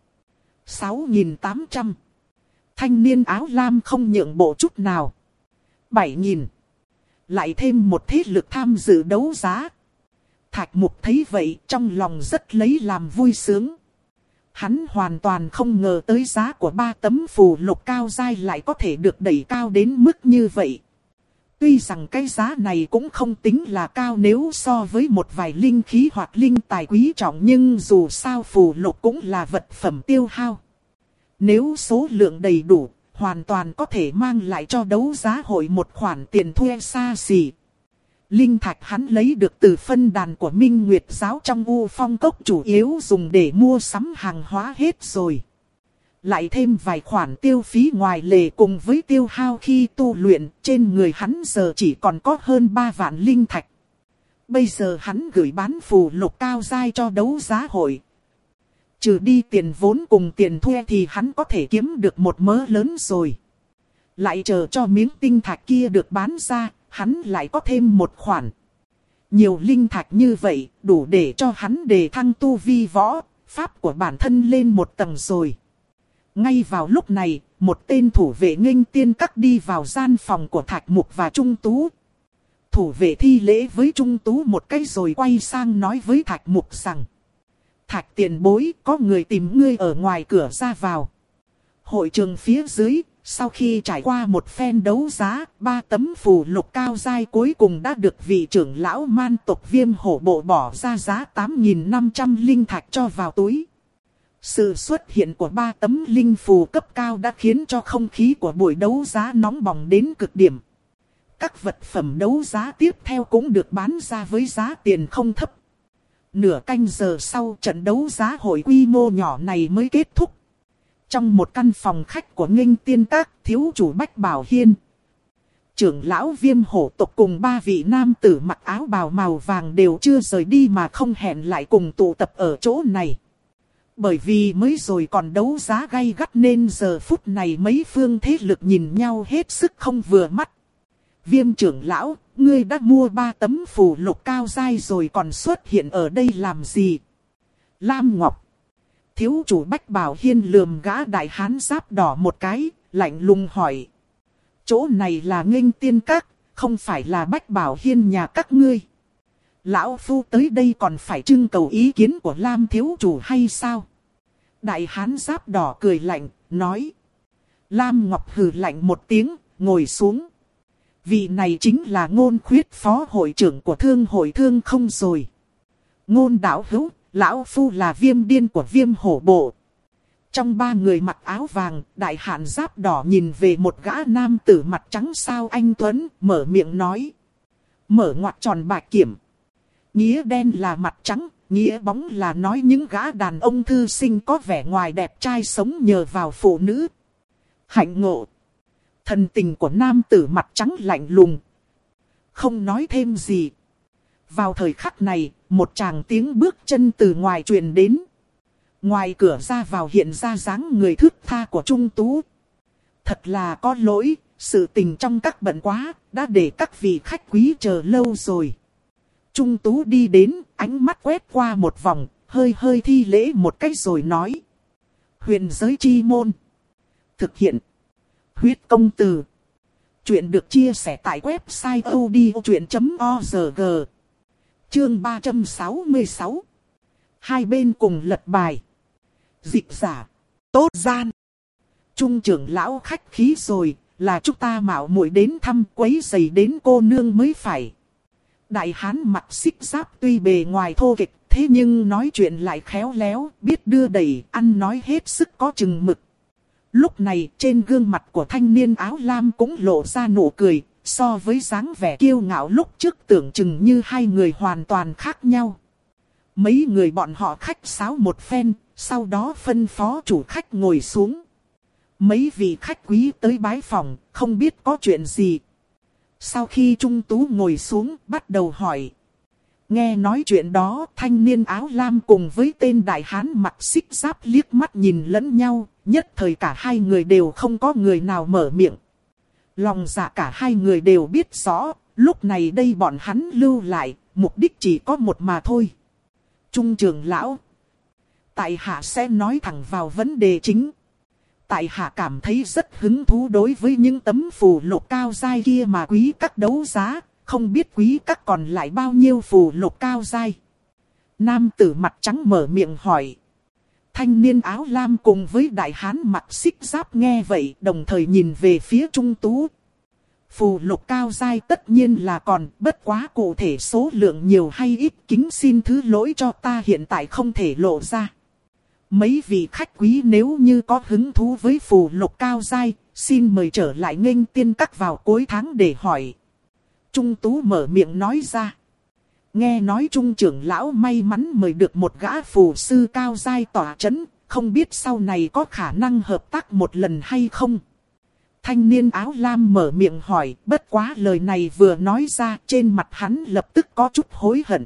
sáu nghìn tám trăm. Thanh niên áo lam không nhượng bộ chút nào. bảy nghìn. Lại thêm một thế lực tham dự đấu giá. Thạch Mục thấy vậy trong lòng rất lấy làm vui sướng. Hắn hoàn toàn không ngờ tới giá của ba tấm phù lục cao giai lại có thể được đẩy cao đến mức như vậy. Tuy rằng cái giá này cũng không tính là cao nếu so với một vài linh khí hoặc linh tài quý trọng, nhưng dù sao phù lục cũng là vật phẩm tiêu hao. Nếu số lượng đầy đủ, hoàn toàn có thể mang lại cho đấu giá hội một khoản tiền thuê xa xỉ. Linh thạch hắn lấy được từ phân đàn của Minh Nguyệt giáo trong U Phong Cốc chủ yếu dùng để mua sắm hàng hóa hết rồi. Lại thêm vài khoản tiêu phí ngoài lề cùng với tiêu hao khi tu luyện, trên người hắn giờ chỉ còn có hơn ba vạn linh thạch. Bây giờ hắn gửi bán phù lục cao giai cho đấu giá hội. Trừ đi tiền vốn cùng tiền thuê thì hắn có thể kiếm được một mớ lớn rồi. Lại chờ cho miếng tinh thạch kia được bán ra, hắn lại có thêm một khoản. Nhiều linh thạch như vậy, đủ để cho hắn đề thăng tu vi võ, pháp của bản thân lên một tầng rồi. Ngay vào lúc này, một tên thủ vệ nghênh tiên các đi vào gian phòng của Thạch Mục và Trung Tú. Thủ vệ thi lễ với Trung Tú một cái rồi quay sang nói với Thạch Mục rằng: Thạch tiền bối, có người tìm ngươi ở ngoài cửa ra vào. Hội trường phía dưới, sau khi trải qua một phen đấu giá, ba tấm phù lục cao giai cuối cùng đã được vị trưởng lão man tộc Viêm Hổ Bộ bỏ ra giá tám nghìn năm trăm linh thạch cho vào túi. Sự xuất hiện của ba tấm linh phù cấp cao đã khiến cho không khí của buổi đấu giá nóng bỏng đến cực điểm. Các vật phẩm đấu giá tiếp theo cũng được bán ra với giá tiền không thấp. Nửa canh giờ sau, trận đấu giá hội quy mô nhỏ này mới kết thúc. Trong một căn phòng khách của Nghênh Tiên Các, thiếu chủ Bách Bảo Hiên, trưởng lão Viêm Hổ tộc cùng ba vị nam tử mặc áo bào màu vàng đều chưa rời đi mà không hẹn lại cùng tụ tập ở chỗ này. Bởi vì mới rồi còn đấu giá gay gắt nên giờ phút này mấy phương thế lực nhìn nhau hết sức không vừa mắt. Viêm trưởng lão, ngươi đã mua ba tấm phù lục cao giai rồi còn xuất hiện ở đây làm gì? Lam Ngọc, thiếu chủ Bách Bảo Hiên lườm gã đại hán giáp đỏ một cái, lạnh lùng hỏi. Chỗ này là Nghênh Tiên Các, không phải là Bách Bảo Hiên nhà các ngươi. Lão phu tới đây còn phải trưng cầu ý kiến của Lam thiếu chủ hay sao? Đại hán giáp đỏ cười lạnh, nói. Lam Ngọc hừ lạnh một tiếng, ngồi xuống. Vị này chính là Ngôn Khuyết phó hội trưởng của thương hội Thương Không rồi. Ngôn đạo hữu, lão phu là Viêm Điên của Viêm Hổ Bộ. Trong ba người mặc áo vàng, đại hán giáp đỏ nhìn về một gã nam tử mặt trắng sao anh Tuấn, mở miệng nói. Mở ngoặc tròn bạch kiểm. Nghĩa đen là mặt trắng, nghĩa bóng là nói những gã đàn ông thư sinh có vẻ ngoài đẹp trai sống nhờ vào phụ nữ. Hạnh ngộ. Thần tình của nam tử mặt trắng lạnh lùng. Không nói thêm gì. Vào thời khắc này, một tràng tiếng bước chân từ ngoài truyền đến. Ngoài cửa ra vào hiện ra dáng người thướt tha của Trung Tú. Thật là có lỗi, sự tình trong các bận quá, đã để các vị khách quý chờ lâu rồi. Trung Tú đi đến, ánh mắt quét qua một vòng, hơi hơi thi lễ một cách rồi nói. Huyền giới chi môn. Thực hiện. Huyết công từ. Chuyện được chia sẻ tại website odchuyện chấm org. Chương ba trăm sáu mươi sáu. Hai bên cùng lật bài. Dịch giả. Tốt gian. Trung trưởng lão khách khí rồi, là chúng ta mạo muội đến thăm quấy rầy đến cô nương mới phải. Đại hán mặc xích giáp tuy bề ngoài thô kịch, thế nhưng nói chuyện lại khéo léo, biết đưa đẩy, ăn nói hết sức có chừng mực. Lúc này trên gương mặt của thanh niên áo lam cũng lộ ra nụ cười, so với dáng vẻ kiêu ngạo lúc trước tưởng chừng như hai người hoàn toàn khác nhau. Mấy người bọn họ khách sáo một phen, sau đó phân phó chủ khách ngồi xuống. Mấy vị khách quý tới bái phòng, không biết có chuyện gì. Sau khi Trung Tú ngồi xuống, bắt đầu hỏi. Nghe nói chuyện đó, thanh niên áo lam cùng với tên đại hán mặc xích giáp liếc mắt nhìn lẫn nhau, nhất thời cả hai người đều không có người nào mở miệng. Lòng dạ cả hai người đều biết rõ, lúc này đây bọn hắn lưu lại, mục đích chỉ có một mà thôi. Trung trưởng lão, tại hạ sẽ nói thẳng vào vấn đề chính. Tại hạ cảm thấy rất hứng thú đối với những tấm phù lục cao giai kia mà quý các đấu giá, không biết quý các còn lại bao nhiêu phù lục cao giai. Nam tử mặt trắng mở miệng hỏi. Thanh niên áo lam cùng với đại hán mặc xích giáp nghe vậy, đồng thời nhìn về phía Trung Tú. Phù lục cao giai tất nhiên là còn, bất quá cụ thể số lượng nhiều hay ít, kính xin thứ lỗi cho ta hiện tại không thể lộ ra. Mấy vị khách quý nếu như có hứng thú với phù lục cao giai, xin mời trở lại Nghênh Tiên Các vào cuối tháng để hỏi. Trung Tú mở miệng nói ra. Nghe nói Trung trưởng lão may mắn mời được một gã phù sư cao giai tỏa chấn, không biết sau này có khả năng hợp tác một lần hay không. Thanh niên áo lam mở miệng hỏi, bất quá lời này vừa nói ra trên mặt hắn lập tức có chút hối hận.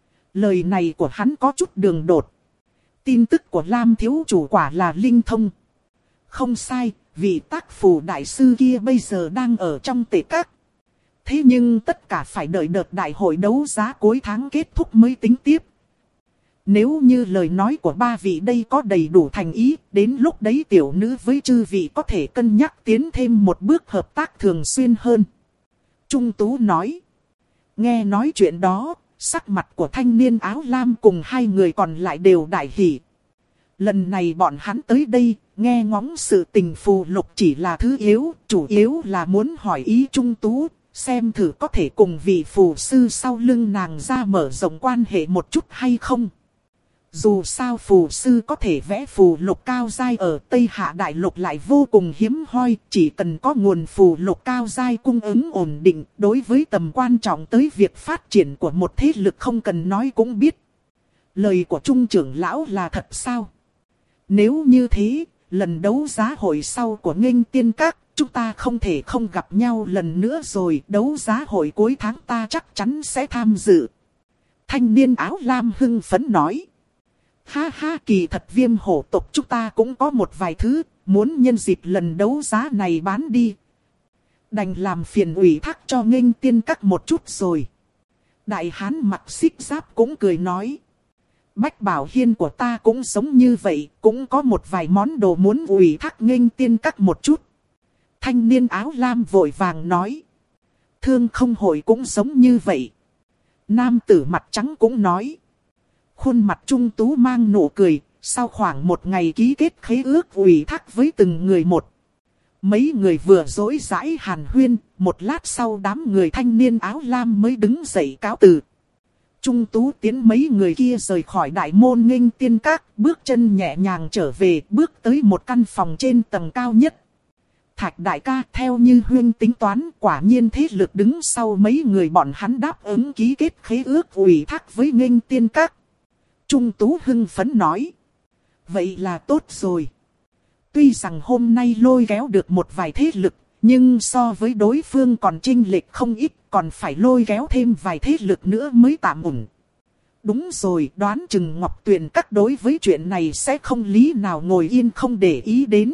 Lời này của hắn có chút đường đột. Tin tức của Lam thiếu chủ quả là linh thông. Không sai, vị tác phù đại sư kia bây giờ đang ở trong tệ các. Thế nhưng tất cả phải đợi đợt đại hội đấu giá cuối tháng kết thúc mới tính tiếp. Nếu như lời nói của ba vị đây có đầy đủ thành ý, đến lúc đấy tiểu nữ với chư vị có thể cân nhắc tiến thêm một bước hợp tác thường xuyên hơn. Trung Tú nói. Nghe nói chuyện đó, sắc mặt của thanh niên áo lam cùng hai người còn lại đều đại hỉ. Lần này bọn hắn tới đây, nghe ngóng sự tình phù lục chỉ là thứ yếu, chủ yếu là muốn hỏi ý Trung Tú, xem thử có thể cùng vị phù sư sau lưng nàng ra mở rộng quan hệ một chút hay không. Dù sao phù sư có thể vẽ phù lục cao giai ở Tây Hạ Đại Lục lại vô cùng hiếm hoi, chỉ cần có nguồn phù lục cao giai cung ứng ổn định, đối với tầm quan trọng tới việc phát triển của một thế lực không cần nói cũng biết. Lời của Trung trưởng lão là thật sao? Nếu như thế, lần đấu giá hội sau của Nghênh Tiên Các, chúng ta không thể không gặp nhau lần nữa rồi, đấu giá hội cuối tháng ta chắc chắn sẽ tham dự. Thanh niên áo lam hưng phấn nói. Ha ha, kỳ thật Viêm hổ tộc chúng ta cũng có một vài thứ, muốn nhân dịp lần đấu giá này bán đi. Đành làm phiền ủy thác cho Nghênh Tiên Các một chút rồi. Đại hán mặt xích giáp cũng cười nói. Bách Bảo Hiên của ta cũng giống như vậy, cũng có một vài món đồ muốn ủy thác Nghênh Tiên Các một chút. Thanh niên áo lam vội vàng nói. Thương không hội cũng giống như vậy. Nam tử mặt trắng cũng nói. Khuôn mặt Trung Tú mang nụ cười, sau khoảng một ngày ký kết khế ước ủy thác với từng người một. Mấy người vừa dối dãi hàn huyên, một lát sau đám người thanh niên áo lam mới đứng dậy cáo từ. Trung Tú tiến mấy người kia rời khỏi đại môn Nghênh Tiên Các, bước chân nhẹ nhàng trở về, bước tới một căn phòng trên tầng cao nhất. Thạch đại ca, theo như huyên tính toán, quả nhiên thế lực đứng sau mấy người bọn hắn đáp ứng ký kết khế ước ủy thác với Nghênh Tiên Các. Trung Tú hưng phấn nói. Vậy là tốt rồi. Tuy rằng hôm nay lôi kéo được một vài thế lực, nhưng so với đối phương còn chênh lệch không ít, còn phải lôi kéo thêm vài thế lực nữa mới tạm ổn. Đúng rồi, đoán chừng Ngọc Tuyền Các đối với chuyện này sẽ không lý nào ngồi yên không để ý đến.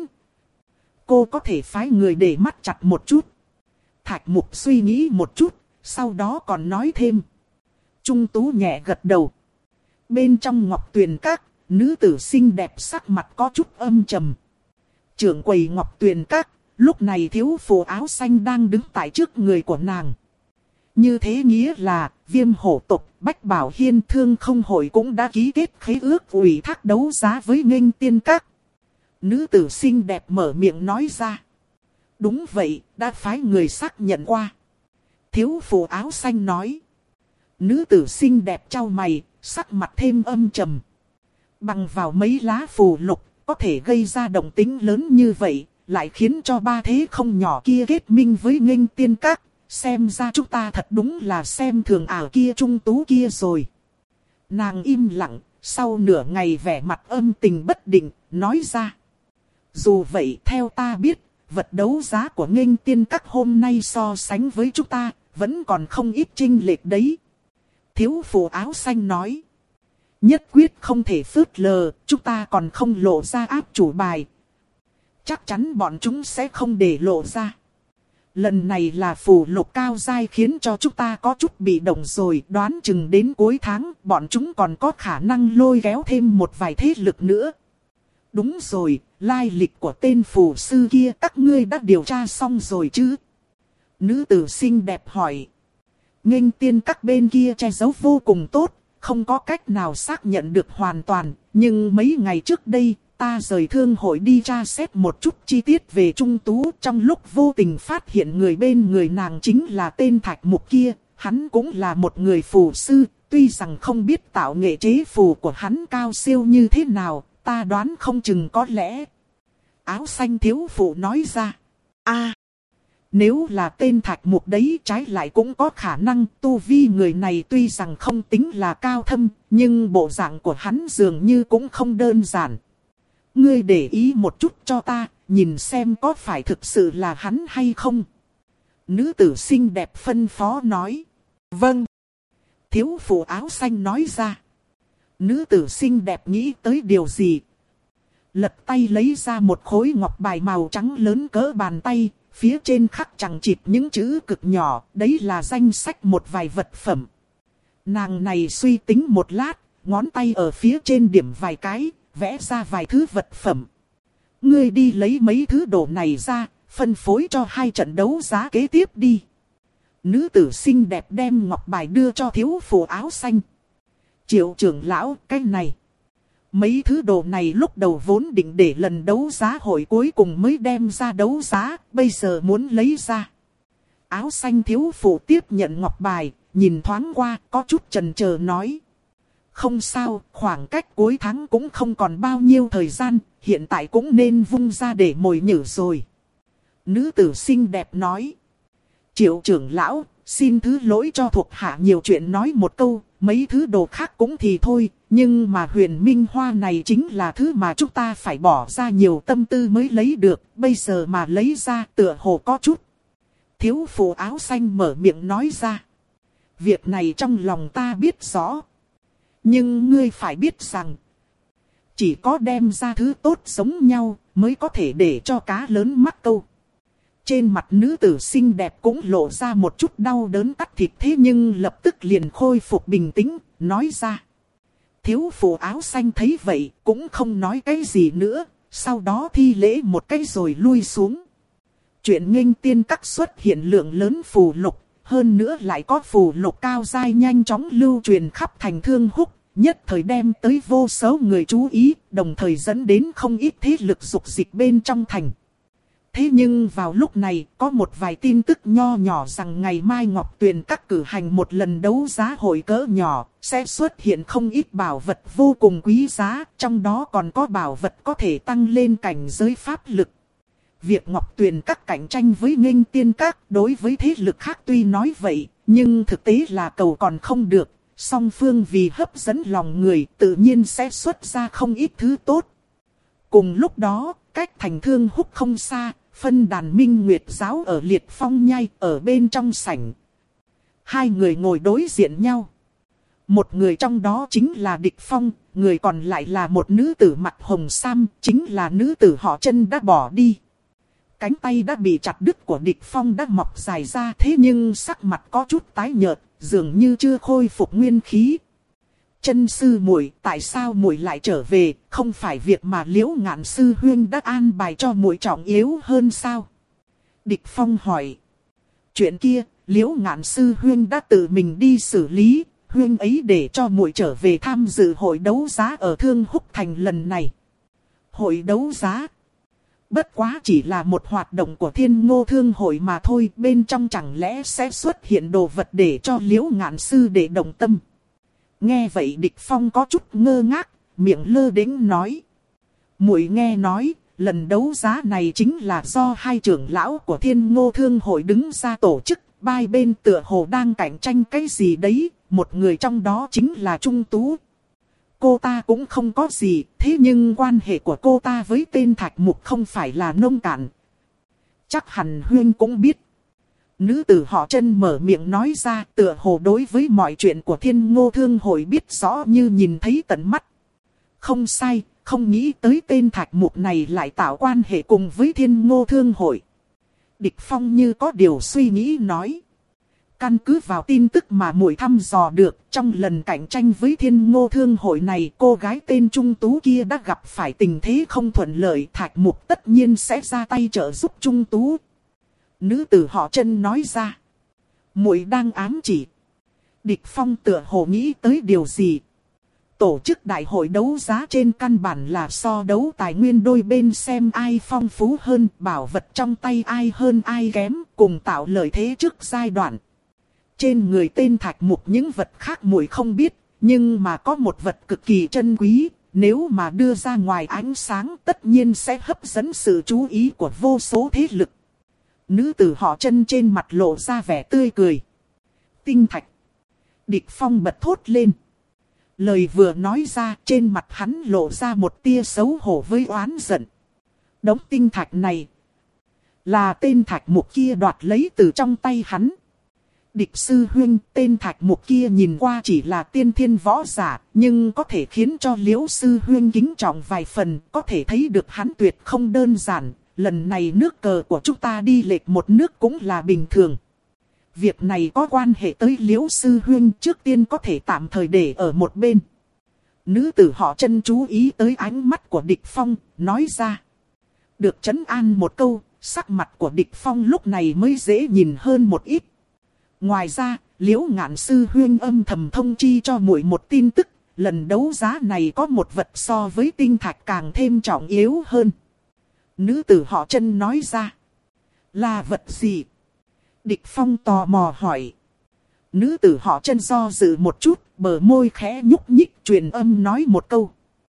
Cô có thể phái người để mắt chặt một chút. Thạch Mục suy nghĩ một chút, sau đó còn nói thêm. Trung Tú nhẹ gật đầu. Bên trong Ngọc Tuyền Các, nữ tử xinh đẹp sắc mặt có chút âm trầm. Trưởng quầy Ngọc Tuyền Các, lúc này thiếu phụ áo xanh đang đứng tại trước người của nàng. Như thế nghĩa là, Viêm hổ tộc, Bách Bảo Hiên Thương không hội cũng đã ký kết khế ước ủy thác đấu giá với Nghênh Tiên Các. Nữ tử xinh đẹp mở miệng nói ra. Đúng vậy, đã phái người xác nhận qua. Thiếu phụ áo xanh nói. Nữ tử xinh đẹp trao mày, sắc mặt thêm âm trầm. Bằng vào mấy lá phù lục, có thể gây ra động tính lớn như vậy, lại khiến cho ba thế không nhỏ kia kết minh với Nghênh Tiên Các. Xem ra chúng ta thật đúng là xem thường ảo kia Trung Tú kia rồi. Nàng im lặng, sau nửa ngày vẻ mặt âm tình bất định, nói ra. Dù vậy theo ta biết, vật đấu giá của Nghênh Tiên Các hôm nay so sánh với chúng ta, vẫn còn không ít chênh lệch đấy. Thiếu phụ áo xanh nói. Nhất quyết không thể phớt lờ, chúng ta còn không lộ ra áp chủ bài. Chắc chắn bọn chúng sẽ không để lộ ra. Lần này là phù lục cao giai khiến cho chúng ta có chút bị động rồi. Đoán chừng đến cuối tháng, bọn chúng còn có khả năng lôi kéo thêm một vài thế lực nữa. Đúng rồi, lai lịch của tên phù sư kia các ngươi đã điều tra xong rồi chứ? Nữ tử xinh đẹp hỏi. Nghênh Tiên Các bên kia che giấu vô cùng tốt, không có cách nào xác nhận được hoàn toàn. Nhưng mấy ngày trước đây, ta rời thương hội đi tra xét một chút chi tiết về Trung Tú. Trong lúc vô tình phát hiện người bên người nàng chính là tên Thạch Mục kia. Hắn cũng là một người phù sư, tuy rằng không biết tạo nghệ chế phù của hắn cao siêu như thế nào, ta đoán không chừng có lẽ. Áo xanh thiếu phụ nói ra. a Nếu là tên Thạch Mục đấy trái lại cũng có khả năng. Tu vi người này tuy rằng không tính là cao thâm, nhưng bộ dạng của hắn dường như cũng không đơn giản. Ngươi để ý một chút cho ta, nhìn xem có phải thực sự là hắn hay không. Nữ tử xinh đẹp phân phó nói. Vâng. Thiếu phụ áo xanh nói ra. Nữ tử xinh đẹp nghĩ tới điều gì? Lật tay lấy ra một khối ngọc bài màu trắng lớn cỡ bàn tay, phía trên khắc chằng chịt những chữ cực nhỏ, đấy là danh sách một vài vật phẩm. Nàng này suy tính một lát, ngón tay ở phía trên điểm vài cái, vẽ ra vài thứ vật phẩm. Ngươi đi lấy mấy thứ đồ này ra, phân phối cho hai trận đấu giá kế tiếp đi. Nữ tử xinh đẹp đem ngọc bài đưa cho thiếu phụ áo xanh. Triệu trưởng lão, cái này. Mấy thứ đồ này lúc đầu vốn định để lần đấu giá hội cuối cùng mới đem ra đấu giá, bây giờ muốn lấy ra. Áo xanh thiếu phụ tiếp nhận ngọc bài, nhìn thoáng qua, có chút chần chờ nói. Không sao, khoảng cách cuối tháng cũng không còn bao nhiêu thời gian, hiện tại cũng nên vung ra để mồi nhử rồi. Nữ tử xinh đẹp nói. Triệu trưởng lão, xin thứ lỗi cho thuộc hạ nhiều chuyện nói một câu, mấy thứ đồ khác cũng thì thôi, nhưng mà huyền minh hoa này chính là thứ mà chúng ta phải bỏ ra nhiều tâm tư mới lấy được, bây giờ mà lấy ra tựa hồ có chút. Thiếu phụ áo xanh mở miệng nói ra. Việc này trong lòng ta biết rõ. Nhưng ngươi phải biết rằng, chỉ có đem ra thứ tốt giống nhau mới có thể để cho cá lớn mắc câu. Trên mặt nữ tử xinh đẹp cũng lộ ra một chút đau đớn cắt thịt, thế nhưng lập tức liền khôi phục bình tĩnh, nói ra. Thiếu phụ áo xanh thấy vậy cũng không nói cái gì nữa, sau đó thi lễ một cái rồi lui xuống. Chuyện nghênh tiên các xuất hiện lượng lớn phù lục, hơn nữa lại có phù lục cao giai nhanh chóng lưu truyền khắp thành Thương Húc, nhất thời đem tới vô số người chú ý, đồng thời dẫn đến không ít thế lực dục dịch bên trong thành. Thế nhưng vào lúc này, có một vài tin tức nho nhỏ rằng ngày mai Ngọc Tuyền các cử hành một lần đấu giá hội cỡ nhỏ, sẽ xuất hiện không ít bảo vật vô cùng quý giá, trong đó còn có bảo vật có thể tăng lên cảnh giới pháp lực. Việc Ngọc Tuyền các cạnh tranh với nghênh tiên các đối với thế lực khác tuy nói vậy, nhưng thực tế là cầu còn không được, song phương vì hấp dẫn lòng người tự nhiên sẽ xuất ra không ít thứ tốt. Cùng lúc đó, cách thành Thương Húc không xa, phân đàn Minh Nguyệt giáo ở Liệt Phong Nhai ở bên trong sảnh. Hai người ngồi đối diện nhau. Một người trong đó chính là Địch Phong, người còn lại là một nữ tử mặt hồng sam, chính là nữ tử họ Chân đã bỏ đi. Cánh tay đã bị chặt đứt của Địch Phong đã mọc dài ra, thế nhưng sắc mặt có chút tái nhợt, dường như chưa khôi phục nguyên khí. Chân sư muội, tại sao muội lại trở về, không phải việc mà Liễu Ngạn sư huynh đã an bài cho muội trọng yếu hơn sao? Địch Phong hỏi. Chuyện kia, Liễu Ngạn sư huynh đã tự mình đi xử lý, huynh ấy để cho muội trở về tham dự hội đấu giá ở Thương Húc thành lần này. Hội đấu giá? Bất quá chỉ là một hoạt động của Thiên Ngô Thương hội mà thôi, bên trong chẳng lẽ sẽ xuất hiện đồ vật để cho Liễu Ngạn sư để động tâm. Nghe vậy Địch Phong có chút ngơ ngác, miệng lơ đễnh nói. Muội nghe nói, lần đấu giá này chính là do hai trưởng lão của Thiên Ngô Thương hội đứng ra tổ chức, hai bên tựa hồ đang cạnh tranh cái gì đấy, một người trong đó chính là Trung Tú. Cô ta cũng không có gì, thế nhưng quan hệ của cô ta với tên Thạch Mục không phải là nông cạn. Chắc hẳn huynh cũng biết. Nữ tử họ Chân mở miệng nói ra, tựa hồ đối với mọi chuyện của Thiên Ngô Thương hội biết rõ như nhìn thấy tận mắt. Không sai, không nghĩ tới tên Thạch Mục này lại tạo quan hệ cùng với Thiên Ngô Thương hội. Địch Phong như có điều suy nghĩ nói. Căn cứ vào tin tức mà muội thăm dò được, trong lần cạnh tranh với Thiên Ngô Thương hội này, cô gái tên Trung Tú kia đã gặp phải tình thế không thuận lợi, Thạch Mục tất nhiên sẽ ra tay trợ giúp Trung Tú. Nữ tử họ Chân nói ra. Muội đang ám chỉ. Địch Phong tựa hồ nghĩ tới điều gì. Tổ chức đại hội đấu giá trên căn bản là so đấu tài nguyên đôi bên xem ai phong phú hơn, bảo vật trong tay ai hơn ai kém, cùng tạo lợi thế trước giai đoạn. Trên người tên Thạch Mục những vật khác muội không biết, nhưng mà có một vật cực kỳ珍quý, nếu mà đưa ra ngoài ánh sáng tất nhiên sẽ hấp dẫn sự chú ý của vô số thế lực. Nữ tử họ Chân trên mặt lộ ra vẻ tươi cười. Tinh thạch. Địch Phong bật thốt lên. Lời vừa nói ra, trên mặt hắn lộ ra một tia xấu hổ với oán giận. Đống tinh thạch này là tên Thạch Mục kia đoạt lấy từ trong tay hắn. Địch sư huynh, tên Thạch Mục kia nhìn qua chỉ là tiên thiên võ giả, nhưng có thể khiến cho Liễu sư huynh kính trọng vài phần, có thể thấy được hắn tuyệt không đơn giản. Lần này nước cờ của chúng ta đi lệch một nước cũng là bình thường. Việc này có quan hệ tới Liễu sư huynh, trước tiên có thể tạm thời để ở một bên. Nữ tử họ Chân chú ý tới ánh mắt của Địch Phong, nói ra. Được trấn an một câu, sắc mặt của Địch Phong lúc này mới dễ nhìn hơn một ít. Ngoài ra, Liễu Ngạn sư huynh âm thầm thông chi cho muội một tin tức, lần đấu giá này có một vật so với tinh thạch càng thêm trọng yếu hơn. Nữ tử họ Chân nói ra. Là vật gì? Địch Phong tò mò hỏi. Nữ tử họ Chân do dự một chút, bờ môi khẽ nhúc nhích truyền âm nói một câu.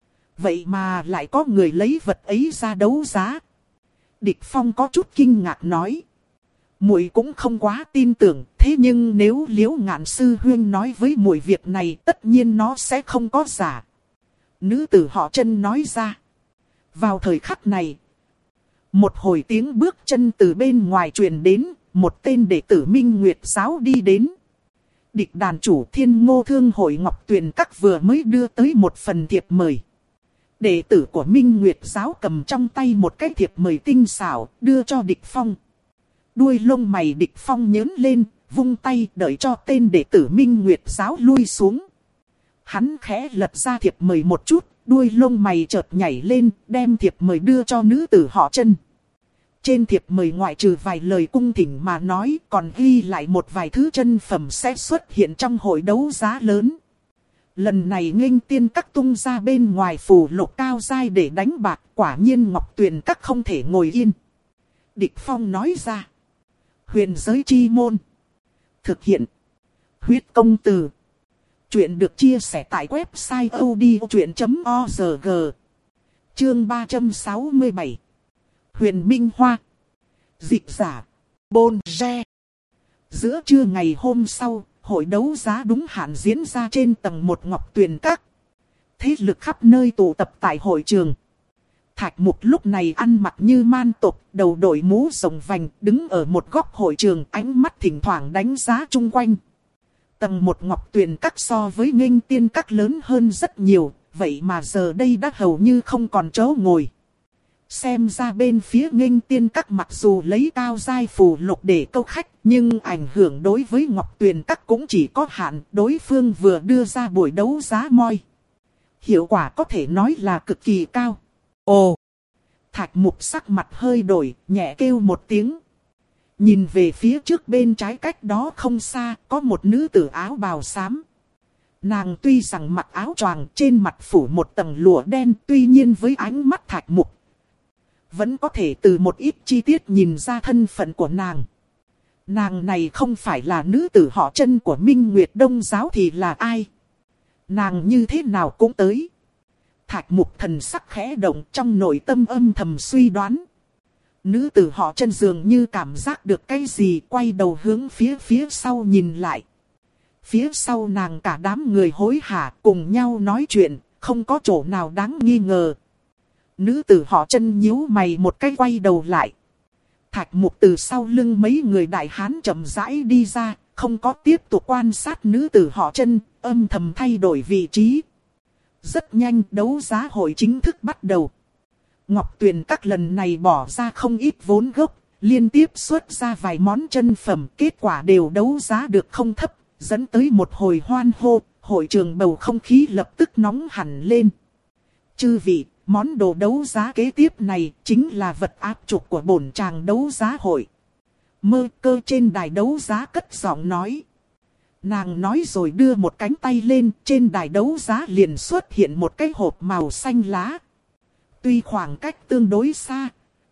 Vậy mà lại có người lấy vật ấy ra đấu giá. Địch Phong có chút kinh ngạc nói. Muội cũng không quá tin tưởng, thế nhưng nếu Liễu Ngạn sư huynh nói với muội việc này, tất nhiên nó sẽ không có giả. Nữ tử họ Chân nói ra. Vào thời khắc này, một hồi tiếng bước chân từ bên ngoài truyền đến, một tên đệ tử Minh Nguyệt giáo đi đến. Địch đàn chủ Thiên Ngô Thương hội Ngọc Tuyền Các vừa mới đưa tới một phần thiệp mời. Đệ tử của Minh Nguyệt giáo cầm trong tay một cái thiệp mời tinh xảo, đưa cho Địch Phong. Đuôi lông mày Địch Phong nhớn lên, vung tay đợi cho tên đệ tử Minh Nguyệt giáo lui xuống. Hắn khẽ lật ra thiệp mời một chút, đuôi lông mày chợt nhảy lên, đem thiệp mời đưa cho nữ tử họ Chân. Trên thiệp mời ngoại trừ vài lời cung thỉnh mà nói, còn ghi lại một vài thứ chân phẩm sẽ xuất hiện trong hội đấu giá lớn. Lần này Nghênh Tiên Các tung ra bên ngoài phù lục cao giai để đánh bạc, quả nhiên Ngọc Tuyền Các không thể ngồi yên. Địch Phong nói ra. Huyền giới chi môn. Thực hiện. Huyết công từ. Chuyện được chia sẻ tại website odchuyện chấm org. Chương ba trăm sáu mươi bảy. Huyền Minh Hoa. Dịch giả. Bôn Re. Giữa trưa ngày hôm sau, hội đấu giá đúng hạn diễn ra trên tầng một Ngọc Tuyền Các. Thế lực khắp nơi tụ tập tại hội trường. Thạch Mục lúc này ăn mặc như man tộc, đầu đội mũ rồng vành, đứng ở một góc hội trường, ánh mắt thỉnh thoảng đánh giá chung quanh. Tầng một Ngọc Tuyền Các so với Nghênh Tiên Các lớn hơn rất nhiều, vậy mà giờ đây đã hầu như không còn chỗ ngồi. Xem ra bên phía Nghênh Tiên Các mặc dù lấy cao giai phù lục để câu khách, nhưng ảnh hưởng đối với Ngọc Tuyền Các cũng chỉ có hạn, đối phương vừa đưa ra buổi đấu giá moi. Hiệu quả có thể nói là cực kỳ cao. Ồ! Thạch Mục sắc mặt hơi đổi, nhẹ kêu một tiếng. Nhìn về phía trước bên trái cách đó không xa, có một nữ tử áo bào xám. Nàng tuy rằng mặc áo choàng, trên mặt phủ một tầng lụa đen, tuy nhiên với ánh mắt Thạch Mục vẫn có thể từ một ít chi tiết nhìn ra thân phận của nàng. Nàng này không phải là nữ tử họ Chân của Minh Nguyệt Đông giáo thì là ai? Nàng như thế nào cũng tới. Thạch Mục thần sắc khẽ động, trong nội tâm âm thầm suy đoán. Nữ tử họ Chân dường như cảm giác được cái gì, quay đầu hướng phía phía sau nhìn lại. Phía sau nàng cả đám người hối hả cùng nhau nói chuyện, không có chỗ nào đáng nghi ngờ. Nữ tử họ Chân nhíu mày một cái quay đầu lại. Thạch Mục từ sau lưng mấy người đại hán chậm rãi đi ra, không có tiếp tục quan sát nữ tử họ Chân, âm thầm thay đổi vị trí. Rất nhanh đấu giá hội chính thức bắt đầu. Ngọc Tuyền Các lần này bỏ ra không ít vốn gốc, liên tiếp xuất ra vài món chân phẩm, kết quả đều đấu giá được không thấp, dẫn tới một hồi hoan hô, hội trường bầu không khí lập tức nóng hẳn lên. Chư vị, món đồ đấu giá kế tiếp này chính là vật áp trục của bổn tràng đấu giá hội. Mơ Cơ trên đài đấu giá cất giọng nói. Nàng nói rồi đưa một cánh tay lên, trên đài đấu giá liền xuất hiện một cái hộp màu xanh lá. Tuy khoảng cách tương đối xa,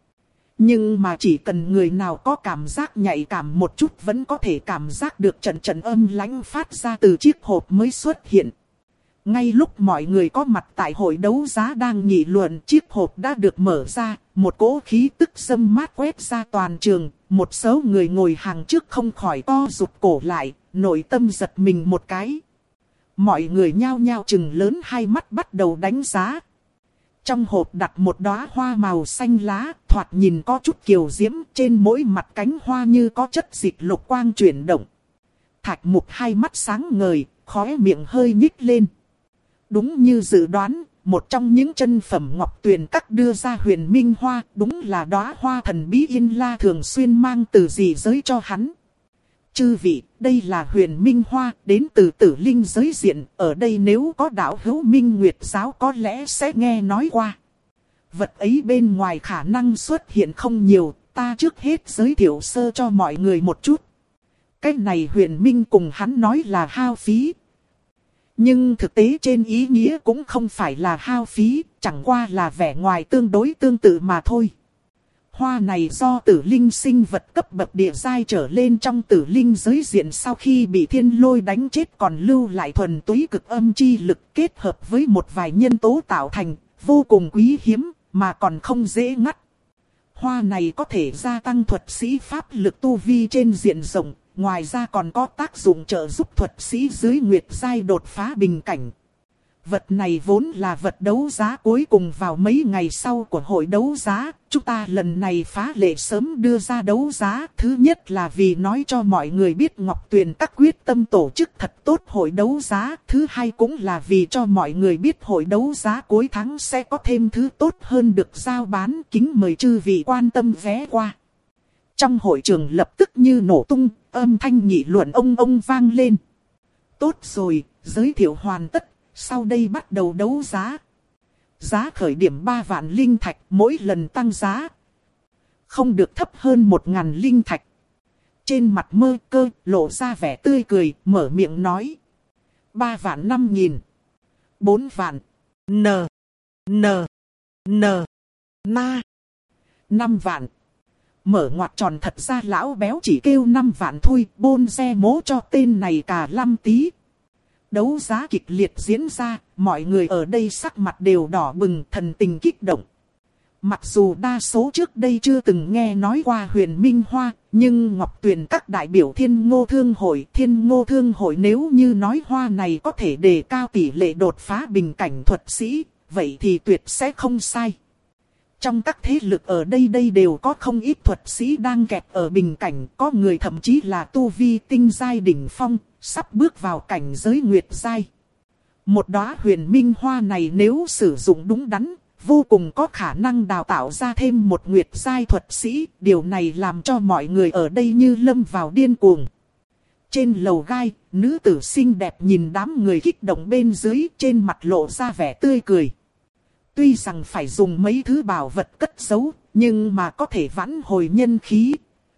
nhưng mà chỉ cần người nào có cảm giác nhạy cảm một chút vẫn có thể cảm giác được trận trận âm lãnh phát ra từ chiếc hộp mới xuất hiện. Ngay lúc mọi người có mặt tại hội đấu giá đang nghị luận, chiếc hộp đã được mở ra, một cỗ khí tức dâm mát quét ra toàn trường, một số người ngồi hàng trước không khỏi co rụt cổ lại, nội tâm giật mình một cái. Mọi người nhao nhao chừng lớn hai mắt bắt đầu đánh giá. Trong hộp đặt một đóa hoa màu xanh lá, thoạt nhìn có chút kiều diễm, trên mỗi mặt cánh hoa như có chất dịch lục quang chuyển động. Thạch Mục hai mắt sáng ngời, khóe miệng hơi nhích lên. Đúng như dự đoán, một trong những chân phẩm Ngọc Tuyền Các đưa ra Huyền Minh Hoa, đúng là đóa hoa thần bí Yên La thường xuyên mang từ dị giới cho hắn. Chư vị, đây là huyền minh hoa, đến từ tử linh giới diện, ở đây nếu có đạo hữu minh nguyệt giáo có lẽ sẽ nghe nói qua. Vật ấy bên ngoài khả năng xuất hiện không nhiều, ta trước hết giới thiệu sơ cho mọi người một chút. Cái này huyền minh cùng hắn nói là hao phí. Nhưng thực tế trên ý nghĩa cũng không phải là hao phí, chẳng qua là vẻ ngoài tương đối tương tự mà thôi. Hoa này do tử linh sinh vật cấp bậc địa giai trở lên trong tử linh giới diện sau khi bị thiên lôi đánh chết còn lưu lại thuần túy cực âm chi lực kết hợp với một vài nhân tố tạo thành, vô cùng quý hiếm, mà còn không dễ ngắt. Hoa này có thể gia tăng thuật sĩ pháp lực tu vi trên diện rộng, ngoài ra còn có tác dụng trợ giúp thuật sĩ dưới nguyệt giai đột phá bình cảnh. Vật này vốn là vật đấu giá cuối cùng vào mấy ngày sau của hội đấu giá, chúng ta lần này phá lệ sớm đưa ra đấu giá. Thứ nhất là vì nói cho mọi người biết Ngọc Tuyền các quyết tâm tổ chức thật tốt hội đấu giá. Thứ hai cũng là vì cho mọi người biết hội đấu giá cuối tháng sẽ có thêm thứ tốt hơn được giao bán. Kính mời chư vị quan tâm vé qua. Trong hội trường lập tức như nổ tung, âm thanh nghị luận ông ông vang lên. Tốt rồi, giới thiệu hoàn tất. Sau đây bắt đầu đấu giá. Giá khởi điểm ba vạn linh thạch, mỗi lần tăng giá không được thấp hơn một ngàn linh thạch. Trên mặt Mơ Cơ lộ ra vẻ tươi cười, mở miệng nói. Ba vạn năm nghìn. Bốn vạn. N. N. N. Na. Năm vạn. Mở ngoặc tròn, thật ra lão béo chỉ kêu năm vạn thôi, bôn xe mố cho tên này cả lăm tí. Đấu giá kịch liệt diễn ra, mọi người ở đây sắc mặt đều đỏ bừng, thần tình kích động. Mặc dù đa số trước đây chưa từng nghe nói qua huyền minh hoa, nhưng Ngọc Tuyền các đại biểu Thiên Ngô Thương Hội, Thiên Ngô Thương Hội nếu như nói hoa này có thể đề cao tỷ lệ đột phá bình cảnh thuật sĩ, vậy thì tuyệt sẽ không sai. Trong các thế lực ở đây đây đều có không ít thuật sĩ đang kẹt ở bình cảnh, có người thậm chí là tu vi tinh giai đỉnh phong, sắp bước vào cảnh giới nguyệt giai. Một đóa huyền minh hoa này nếu sử dụng đúng đắn, vô cùng có khả năng đào tạo ra thêm một nguyệt giai thuật sĩ, điều này làm cho mọi người ở đây như lâm vào điên cuồng. Trên lầu gai, nữ tử xinh đẹp nhìn đám người kích động bên dưới, trên mặt lộ ra vẻ tươi cười. Tuy rằng phải dùng mấy thứ bảo vật cất giấu, nhưng mà có thể vãn hồi nhân khí.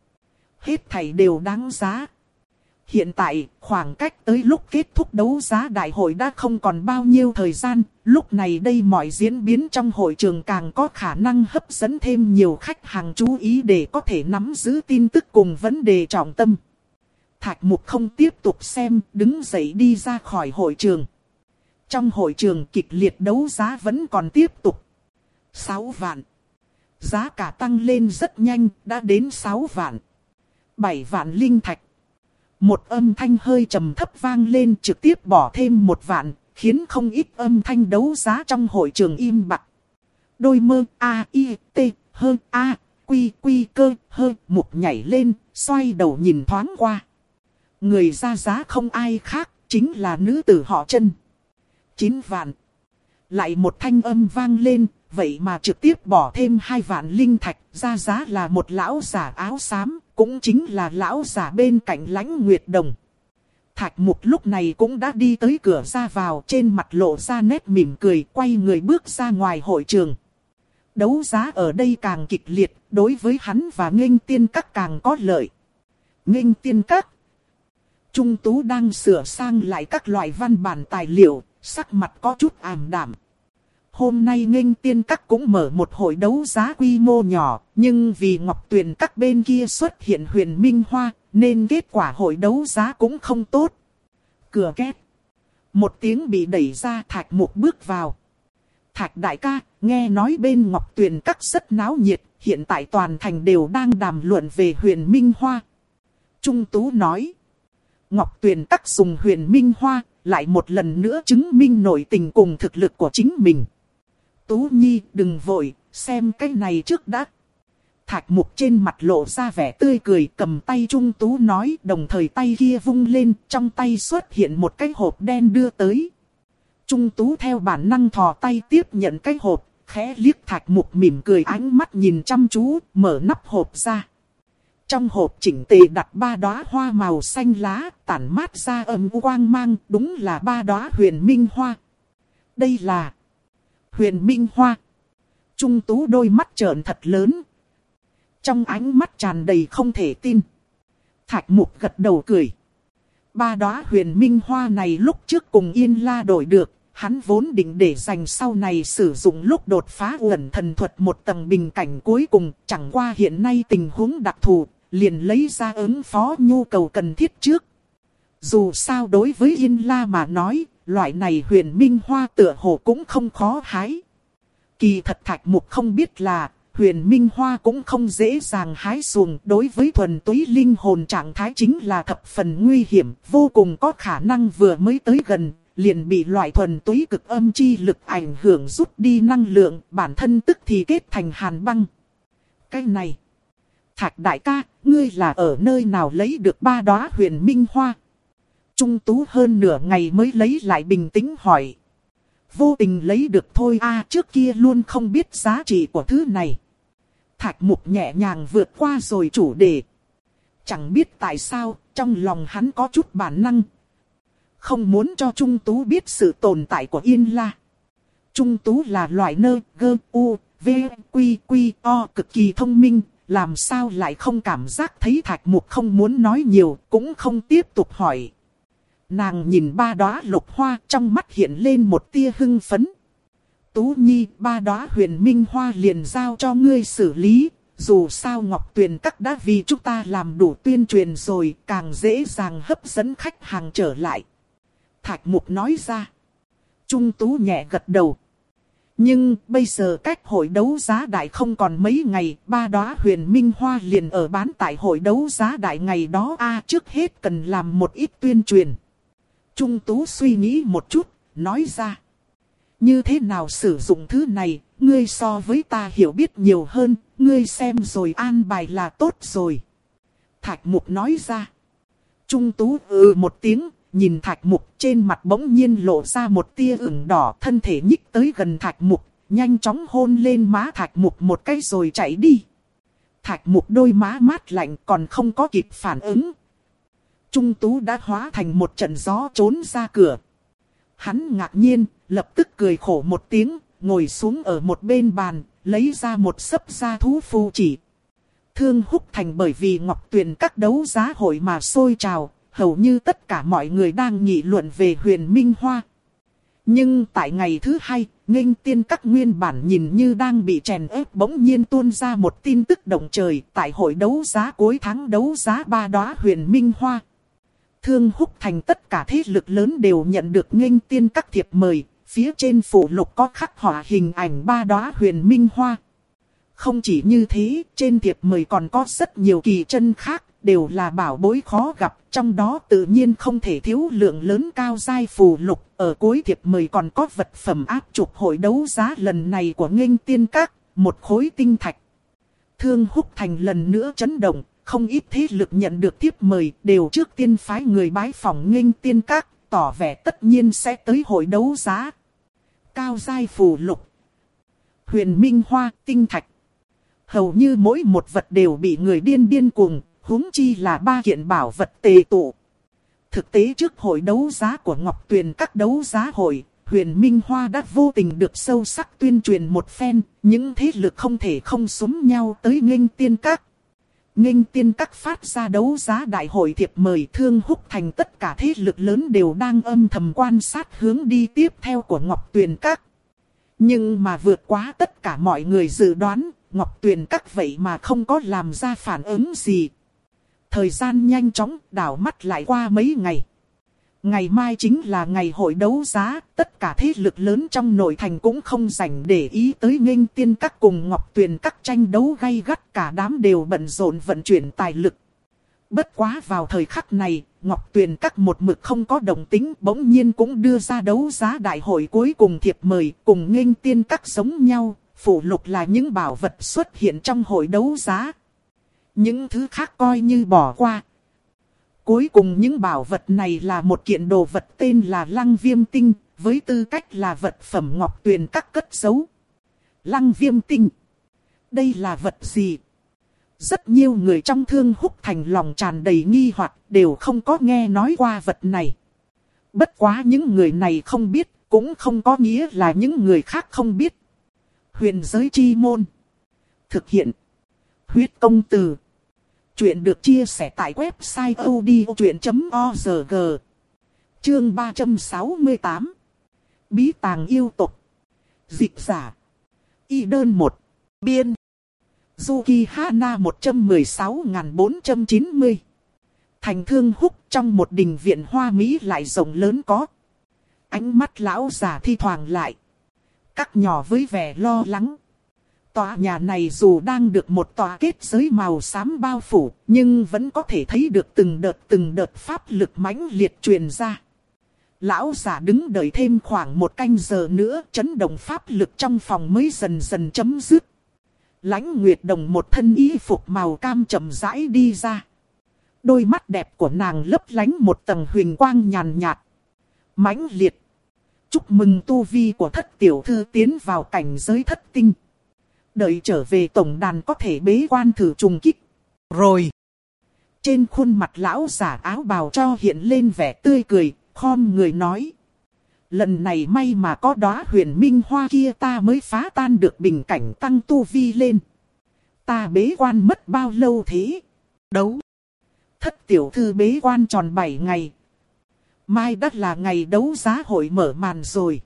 Hết thảy đều đáng giá. Hiện tại, khoảng cách tới lúc kết thúc đấu giá đại hội đã không còn bao nhiêu thời gian. Lúc này đây mọi diễn biến trong hội trường càng có khả năng hấp dẫn thêm nhiều khách hàng chú ý để có thể nắm giữ tin tức cùng vấn đề trọng tâm. Thạch Mục không tiếp tục xem, đứng dậy đi ra khỏi hội trường. Trong hội trường kịch liệt đấu giá vẫn còn tiếp tục. sáu vạn. Giá cả tăng lên rất nhanh, đã đến sáu vạn. bảy vạn linh thạch. Một âm thanh hơi trầm thấp vang lên, trực tiếp bỏ thêm một vạn, khiến không ít âm thanh đấu giá trong hội trường im bặt. Đôi mơ A I T hơn A Quy Quy Cơ hơi Mục nhảy lên, xoay đầu nhìn thoáng qua. Người ra giá không ai khác, chính là nữ tử họ Chân. chín vạn. Lại một thanh âm vang lên, vậy mà trực tiếp bỏ thêm hai vạn linh thạch, ra giá là một lão giả áo xám, cũng chính là lão giả bên cạnh Lãnh Nguyệt Đồng. Thạch Mục lúc này cũng đã đi tới cửa ra vào, trên mặt lộ ra nét mỉm cười, quay người bước ra ngoài hội trường. Đấu giá ở đây càng kịch liệt, đối với hắn và Nghênh Tiên Các càng có lợi. Nghênh Tiên Các. Trung Tú đang sửa sang lại các loại văn bản tài liệu, sắc mặt có chút ảm đạm. Hôm nay Nghênh Tiên Các cũng mở một hội đấu giá quy mô nhỏ, nhưng vì Ngọc Tuyền Các bên kia xuất hiện huyền minh hoa, nên kết quả hội đấu giá cũng không tốt. Cửa két. Một tiếng bị đẩy ra, Thạch Mục bước vào. Thạch đại ca, nghe nói bên Ngọc Tuyền Các rất náo nhiệt, hiện tại toàn thành đều đang đàm luận về huyền minh hoa. Trung Tú nói. Ngọc Tuyền Các dùng huyền minh hoa, lại một lần nữa chứng minh nội tình cùng thực lực của chính mình. Tú Nhi đừng vội, xem cái này trước đã. Thạch Mục trên mặt lộ ra vẻ tươi cười, cầm tay Trung Tú nói, đồng thời tay kia vung lên, trong tay xuất hiện một cái hộp đen đưa tới. Trung Tú theo bản năng thò tay tiếp nhận cái hộp, khẽ liếc Thạch Mục mỉm cười, ánh mắt nhìn chăm chú, mở nắp hộp ra. Trong hộp chỉnh tề đặt ba đóa hoa màu xanh lá, tản mát ra âm u quang mang, đúng là ba đóa huyền minh hoa. Đây là huyền minh hoa. Trung Tú đôi mắt trợn thật lớn. Trong ánh mắt tràn đầy không thể tin. Thạch Mục gật đầu cười. Ba đóa huyền minh hoa này lúc trước cùng Yên La đổi được, hắn vốn định để dành sau này sử dụng lúc đột phá uẩn thần thuật một tầng bình cảnh cuối cùng, chẳng qua hiện nay tình huống đặc thù, liền lấy ra ứng phó nhu cầu cần thiết trước. Dù sao đối với Yên La mà nói, loại này huyền minh hoa tựa hồ cũng không khó hái. Kỳ thật Thạch Mục không biết là, huyền minh hoa cũng không dễ dàng hái xuồng, đối với thuần túy linh hồn trạng thái chính là thập phần nguy hiểm, vô cùng có khả năng vừa mới tới gần, liền bị loại thuần túy cực âm chi lực ảnh hưởng rút đi năng lượng, bản thân tức thì kết thành hàn băng. Cái này, Thạch đại ca, ngươi là ở nơi nào lấy được ba đóa huyền minh hoa? Trung Tú hơn nửa ngày mới lấy lại bình tĩnh hỏi. Vô tình lấy được thôi a, trước kia luôn không biết giá trị của thứ này. Thạch Mục nhẹ nhàng vượt qua rồi chủ đề. Chẳng biết tại sao, trong lòng hắn có chút bản năng. Không muốn cho Trung Tú biết sự tồn tại của Yên La. Trung Tú là loại nơ, gơ, u, v, quy, quy, o cực kỳ thông minh. Làm sao lại không cảm giác thấy Thạch Mục không muốn nói nhiều, cũng không tiếp tục hỏi. Nàng nhìn ba đóa lục hoa, trong mắt hiện lên một tia hưng phấn. Tú Nhi, ba đóa huyền minh hoa liền giao cho ngươi xử lý. Dù sao Ngọc Tuyền Các đã vì chúng ta làm đủ tuyên truyền rồi, càng dễ dàng hấp dẫn khách hàng trở lại. Thạch Mục nói ra. Trung Tú nhẹ gật đầu. Nhưng bây giờ cách hội đấu giá đại không còn mấy ngày, ba đóa huyền minh hoa liền ở bán tại hội đấu giá đại ngày đó a, trước hết cần làm một ít tuyên truyền. Trung Tú suy nghĩ một chút, nói ra. Như thế nào sử dụng thứ này, ngươi so với ta hiểu biết nhiều hơn, ngươi xem rồi an bài là tốt rồi. Thạch Mục nói ra. Trung Tú ừ một tiếng, nhìn Thạch Mục, trên mặt bỗng nhiên lộ ra một tia ửng đỏ, thân thể nhích tới gần Thạch Mục, nhanh chóng hôn lên má Thạch Mục một cái rồi chạy đi. Thạch Mục đôi má mát lạnh còn không có kịp phản ứng. Trung Tú đã hóa thành một trận gió trốn ra cửa. Hắn ngạc nhiên, lập tức cười khổ một tiếng, ngồi xuống ở một bên bàn, lấy ra một xấp gia thú phù chỉ. Thương Húc Thành bởi vì Ngọc Tuyền Các đấu giá hội mà sôi trào, hầu như tất cả mọi người đang nghị luận về huyền minh hoa. Nhưng tại ngày thứ hai, Nghênh Tiên Các nguyên bản nhìn như đang bị chèn ép bỗng nhiên tuôn ra một tin tức động trời tại hội đấu giá cuối tháng đấu giá ba đóa huyền minh hoa. Thương Húc Thành tất cả thế lực lớn đều nhận được Nghênh Tiên Các thiệp mời, phía trên phụ lục có khắc họa hình ảnh ba đóa huyền minh hoa. Không chỉ như thế, trên thiệp mời còn có rất nhiều kỳ chân khác, đều là bảo bối khó gặp, trong đó tự nhiên không thể thiếu lượng lớn cao giai phù lục, ở cuối thiệp mời còn có vật phẩm áp trục hội đấu giá lần này của Nghênh Tiên Các, một khối tinh thạch. Thương Húc Thành lần nữa chấn động, không ít thế lực nhận được thiệp mời, đều trước tiên phái người bái phỏng Nghênh Tiên Các, tỏ vẻ tất nhiên sẽ tới hội đấu giá. Cao giai phù lục, huyền minh hoa, tinh thạch. Hầu như mỗi một vật đều bị người điên điên cuồng, huống chi là ba kiện bảo vật tề tụ. Thực tế trước hội đấu giá của Ngọc Tuyền Các đấu giá hội, huyền minh hoa đã vô tình được sâu sắc tuyên truyền một phen, những thế lực không thể không xúm nhau tới Nghênh Tiên Các. Nghênh Tiên Các phát ra đấu giá đại hội thiệp mời, Thương Húc Thành tất cả thế lực lớn đều đang âm thầm quan sát hướng đi tiếp theo của Ngọc Tuyền Các. Nhưng mà vượt quá tất cả mọi người dự đoán, Ngọc Tuyền Các vậy mà không có làm ra phản ứng gì. Thời gian nhanh chóng đảo mắt lại qua mấy ngày. Ngày mai chính là ngày hội đấu giá, tất cả thế lực lớn trong nội thành cũng không rảnh để ý tới Nghênh Tiên Các cùng Ngọc Tuyền Các tranh đấu gay gắt, cả đám đều bận rộn vận chuyển tài lực. Bất quá vào thời khắc này, Ngọc Tuyền Các một mực không có động tính, bỗng nhiên cũng đưa ra đấu giá đại hội cuối cùng thiệp mời, cùng Nghênh Tiên Các giống nhau, phụ lục là những bảo vật xuất hiện trong hội đấu giá. Những thứ khác coi như bỏ qua. Cuối cùng những bảo vật này là một kiện đồ vật tên là Lăng Viêm Tinh, với tư cách là vật phẩm Ngọc Tuyền Các cất giấu. Lăng Viêm Tinh. Đây là vật gì? Rất nhiều người trong Thương Húc Thành lòng tràn đầy nghi hoặc, đều không có nghe nói qua vật này. Bất quá những người này không biết, cũng không có nghĩa là những người khác không biết. Huyền giới chi môn. Thực hiện. Huyết công từ. Chuyện được chia sẻ tại website odchuyện chấm org. Chương ba trăm sáu mươi tám. Bí tàng yêu tộc. Dịch giả. Y đơn một. Biên. Yuki Hana một trăm mười sáu nghìn bốn trăm chín mươi. Thành Thương Húc trong một đình viện hoa mỹ lại rộng lớn có. Ánh mắt lão già thi thoảng lại. Cắt nhỏ với vẻ lo lắng. Tòa nhà này dù đang được một tòa kết giới màu xám bao phủ, nhưng vẫn có thể thấy được từng đợt từng đợt pháp lực mãnh liệt truyền ra. Lão già đứng đợi thêm khoảng một canh giờ nữa, chấn động pháp lực trong phòng mới dần dần chấm dứt. Lãnh Nguyệt Đồng một thân y phục màu cam chậm rãi đi ra. Đôi mắt đẹp của nàng lấp lánh một tầng huỳnh quang nhàn nhạt. Mãnh liệt. Chúc mừng tu vi của thất tiểu thư tiến vào cảnh giới thất tinh. Đợi trở về tổng đàn có thể bế quan thử trùng kích. Rồi. Trên khuôn mặt lão giả áo bào cho hiện lên vẻ tươi cười, khom người nói. Lần này may mà có đóa huyền minh hoa kia ta mới phá tan được bình cảnh tăng tu vi lên. Ta bế quan mất bao lâu thế? Đấu. Thất tiểu thư bế quan tròn bảy ngày. Mai đã là ngày đấu giá hội mở màn rồi.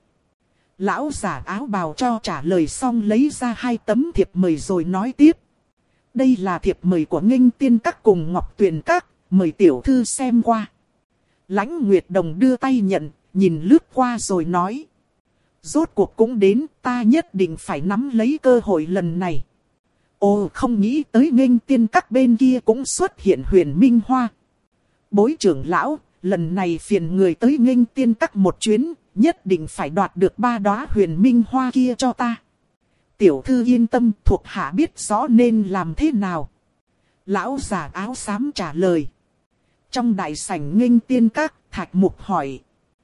Lão giả áo bào cho trả lời xong lấy ra hai tấm thiệp mời rồi nói tiếp. Đây là thiệp mời của Nghênh Tiên Các cùng Ngọc Tuyền Các, mời tiểu thư xem qua. Lãnh Nguyệt Đồng đưa tay nhận, nhìn lướt qua rồi nói. Rốt cuộc cũng đến, ta nhất định phải nắm lấy cơ hội lần này. Ồ, không nghĩ tới Nghênh Tiên Các bên kia cũng xuất hiện huyền minh hoa. Bối trưởng lão, lần này phiền người tới Nghênh Tiên Các một chuyến, nhất định phải đoạt được ba đóa huyền minh hoa kia cho ta. Tiểu thư yên tâm, thuộc hạ biết rõ nên làm thế nào. Lão già áo xám trả lời. Trong đại sảnh Nghênh Tiên Các, Thạch Mục hỏi.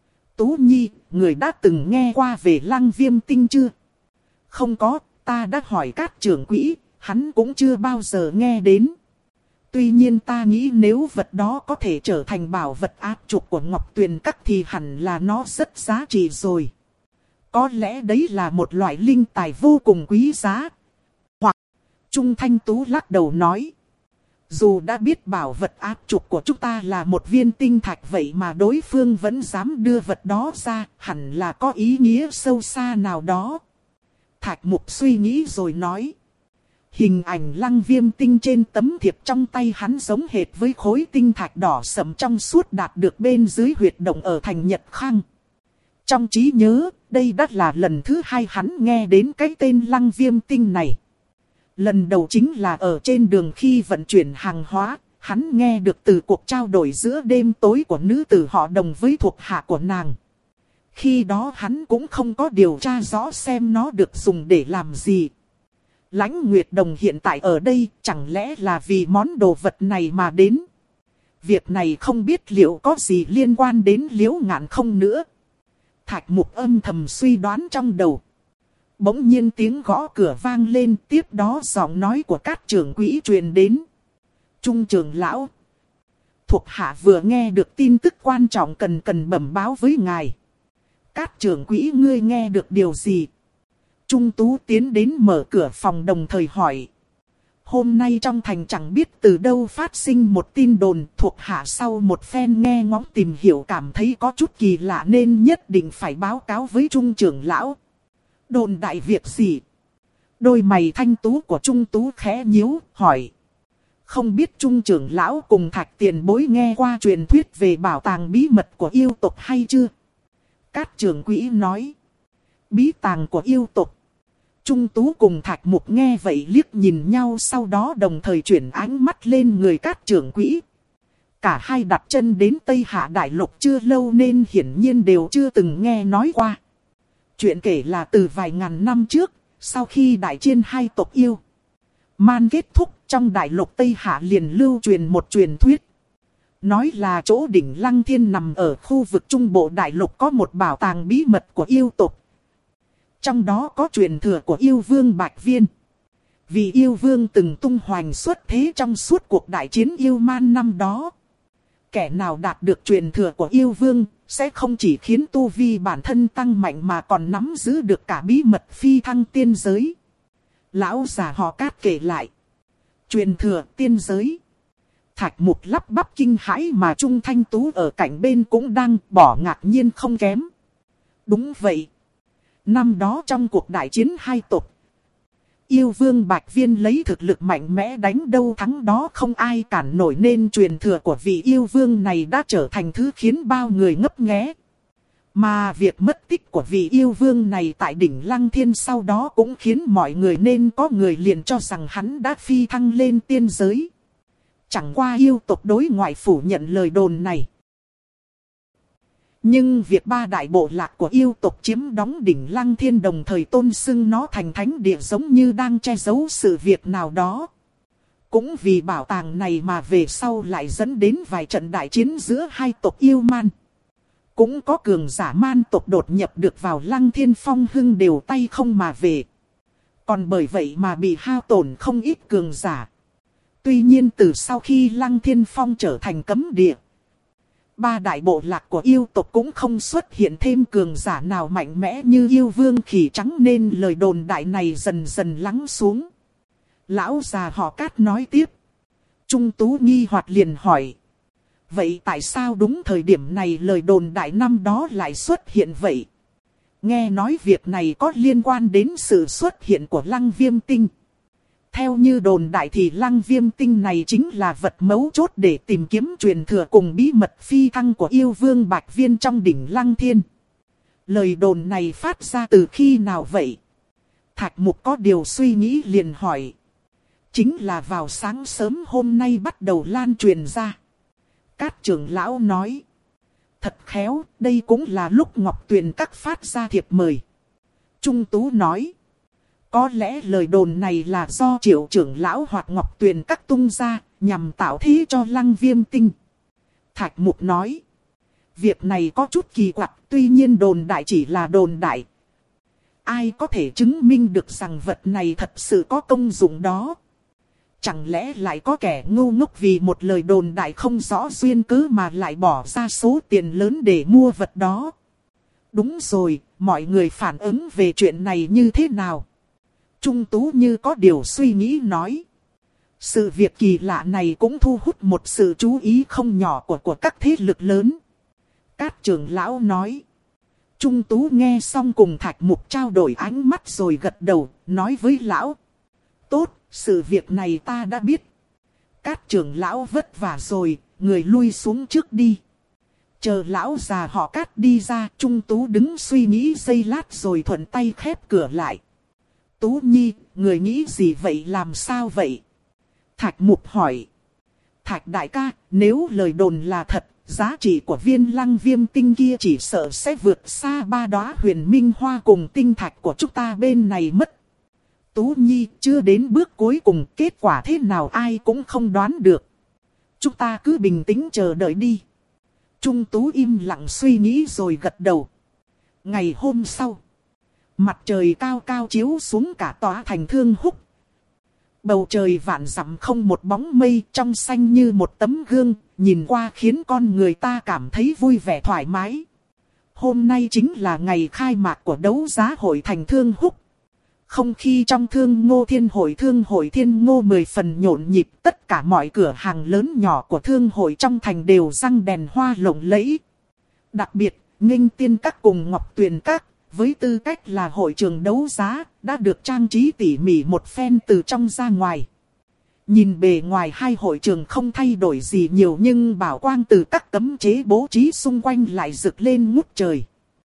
Tú Nhi, người đã từng nghe qua về Lăng Viêm Tinh chưa? Không có, ta đã hỏi các trưởng quỹ, hắn cũng chưa bao giờ nghe đến. Tuy nhiên ta nghĩ nếu vật đó có thể trở thành bảo vật áp trục của Ngọc Tuyền Các thì hẳn là nó rất giá trị rồi. Có lẽ đấy là một loại linh tài vô cùng quý giá. Hoặc, Trung Thanh Tú lắc đầu nói. Dù đã biết bảo vật áp trục của chúng ta là một viên tinh thạch vậy mà đối phương vẫn dám đưa vật đó ra, hẳn là có ý nghĩa sâu xa nào đó. Thạch Mục suy nghĩ rồi nói. Hình ảnh Lăng Viêm Tinh trên tấm thiệp trong tay hắn giống hệt với khối tinh thạch đỏ sẫm trong suốt đạt được bên dưới huyệt động ở thành Nhật Khang. Trong trí nhớ, đây đã là lần thứ hai hắn nghe đến cái tên Lăng Viêm Tinh này. Lần đầu chính là ở trên đường khi vận chuyển hàng hóa, hắn nghe được từ cuộc trao đổi giữa đêm tối của nữ tử họ Đồng với thuộc hạ của nàng. Khi đó hắn cũng không có điều tra rõ xem nó được dùng để làm gì. Lãnh Nguyệt Đồng hiện tại ở đây chẳng lẽ là vì món đồ vật này mà đến. Việc này không biết liệu có gì liên quan đến Liễu Ngạn không nữa. Thạch Mục âm thầm suy đoán trong đầu. Bỗng nhiên tiếng gõ cửa vang lên, tiếp đó giọng nói của các trưởng quỹ truyền đến. Trung trưởng lão. Thuộc hạ vừa nghe được tin tức quan trọng cần cần bẩm báo với ngài. Các trưởng quỹ ngươi nghe được điều gì? Trung Tú tiến đến mở cửa phòng đồng thời hỏi. Hôm nay trong thành chẳng biết từ đâu phát sinh một tin đồn, thuộc hạ sau một phen nghe ngóng tìm hiểu cảm thấy có chút kỳ lạ nên nhất định phải báo cáo với Trung trưởng lão. Đồn đại việc gì? Đôi mày thanh tú của Trung Tú khẽ nhíu, hỏi. Không biết Trung trưởng lão cùng Thạch tiền bối nghe qua truyền thuyết về bảo tàng bí mật của yêu tộc hay chưa? Các trưởng quỹ nói. Bí tàng của yêu tộc. Trung Tú cùng Thạch Mục nghe vậy liếc nhìn nhau, sau đó đồng thời chuyển ánh mắt lên người các trưởng quỹ. Cả hai đặt chân đến Tây Hạ Đại Lục chưa lâu nên hiển nhiên đều chưa từng nghe nói qua. Chuyện kể là từ vài ngàn năm trước, sau khi đại chiến hai tộc yêu Man kết thúc, trong Đại Lục Tây Hạ liền lưu truyền một truyền thuyết. Nói là chỗ đỉnh Lăng Thiên nằm ở khu vực Trung Bộ Đại Lục có một bảo tàng bí mật của yêu tộc. Trong đó có truyền thừa của yêu vương Bạch Viên. Vì yêu vương từng tung hoành xuất thế trong suốt cuộc đại chiến yêu man năm đó. Kẻ nào đạt được truyền thừa của yêu vương, sẽ không chỉ khiến tu vi bản thân tăng mạnh mà còn nắm giữ được cả bí mật phi thăng tiên giới. Lão già họ Cát kể lại. Truyền thừa tiên giới. Thạch Mục lắp bắp kinh hãi mà Trung Thanh Tú ở cạnh bên cũng đang bỏ ngạc nhiên không kém. Đúng vậy. Năm đó trong cuộc đại chiến hai tộc, yêu vương Bạch Viên lấy thực lực mạnh mẽ đánh đâu thắng đó không ai cản nổi, nên truyền thừa của vị yêu vương này đã trở thành thứ khiến bao người ngấp nghé. Mà việc mất tích của vị yêu vương này tại đỉnh Lăng Thiên sau đó cũng khiến mọi người, nên có người liền cho rằng hắn đã phi thăng lên tiên giới. Chẳng qua yêu tộc đối ngoại phủ nhận lời đồn này. Nhưng việc ba đại bộ lạc của yêu tộc chiếm đóng đỉnh Lăng Thiên đồng thời tôn xưng nó thành thánh địa giống như đang che giấu sự việc nào đó. Cũng vì bảo tàng này mà về sau lại dẫn đến vài trận đại chiến giữa hai tộc yêu man. Cũng có cường giả man tộc đột nhập được vào Lăng Thiên Phong hưng đều tay không mà về. Còn bởi vậy mà bị hao tổn không ít cường giả. Tuy nhiên từ sau khi Lăng Thiên Phong trở thành cấm địa, ba đại bộ lạc của yêu tộc cũng không xuất hiện thêm cường giả nào mạnh mẽ như yêu vương khỉ trắng, nên lời đồn đại này dần dần lắng xuống. Lão già họ Cát nói tiếp. Trung Tú nghi hoặc liền hỏi. Vậy tại sao đúng thời điểm này lời đồn đại năm đó lại xuất hiện vậy? Nghe nói việc này có liên quan đến sự xuất hiện của Lăng Viêm Tinh. Theo như đồn đại thì Lăng Viêm Tinh này chính là vật mấu chốt để tìm kiếm truyền thừa cùng bí mật phi thăng của yêu vương Bạch Viên trong đỉnh Lăng Thiên. Lời đồn này phát ra từ khi nào vậy? Thạch Mục có điều suy nghĩ liền hỏi. Chính là vào sáng sớm hôm nay bắt đầu lan truyền ra. Cát trưởng lão nói. Thật khéo, đây cũng là lúc Ngọc Tuyền Các phát ra thiệp mời. Trung Tú nói. Có lẽ lời đồn này là do Triệu trưởng lão hoặc Ngọc Tuyền Các tung ra, nhằm tạo thế cho Lăng Viêm Tinh. Thạch Mục nói. Việc này có chút kỳ quặc, tuy nhiên đồn đại chỉ là đồn đại. Ai có thể chứng minh được rằng vật này thật sự có công dụng đó? Chẳng lẽ lại có kẻ ngu ngốc vì một lời đồn đại không rõ duyên cớ mà lại bỏ ra số tiền lớn để mua vật đó? Đúng rồi, mọi người phản ứng về chuyện này như thế nào? Trung Tú như có điều suy nghĩ nói. Sự việc kỳ lạ này cũng thu hút một sự chú ý không nhỏ của, của các thế lực lớn. Cát trưởng lão nói. Trung Tú nghe xong cùng Thạch Mục trao đổi ánh mắt rồi gật đầu, nói với lão. Tốt, sự việc này ta đã biết. Cát trưởng lão vất vả rồi, người lui xuống trước đi. Chờ lão già họ Cát đi ra, Trung Tú đứng suy nghĩ giây lát rồi thuận tay khép cửa lại. Tú Nhi, người nghĩ gì vậy, làm sao vậy? Thạch Mục hỏi. Thạch đại ca, nếu lời đồn là thật, giá trị của viên Lăng Viêm Tinh kia chỉ sợ sẽ vượt xa ba đóa huyền minh hoa cùng tinh thạch của chúng ta bên này mất. Tú Nhi, chưa đến bước cuối cùng, kết quả thế nào ai cũng không đoán được. Chúng ta cứ bình tĩnh chờ đợi đi. Trung Tú im lặng suy nghĩ rồi gật đầu. Ngày hôm sau, mặt trời cao cao chiếu xuống cả tòa thành Thương Húc. Bầu trời vạn dặm không một bóng mây, trong xanh như một tấm gương, nhìn qua khiến con người ta cảm thấy vui vẻ thoải mái. Hôm nay chính là ngày khai mạc của đấu giá hội thành Thương Húc. Không khí trong Thương Ngô Thiên Hội Thương Hội Thiên Ngô mười phần nhộn nhịp, tất cả mọi cửa hàng lớn nhỏ của Thương Hội trong thành đều răng đèn hoa lộng lẫy. Đặc biệt, Nghênh Tiên Các cùng Ngọc Tuyền Các, với tư cách là hội trường đấu giá, đã được trang trí tỉ mỉ một phen từ trong ra ngoài. Nhìn bề ngoài hai hội trường không thay đổi gì nhiều, nhưng bảo quang từ các cấm chế bố trí xung quanh lại rực lên ngút trời.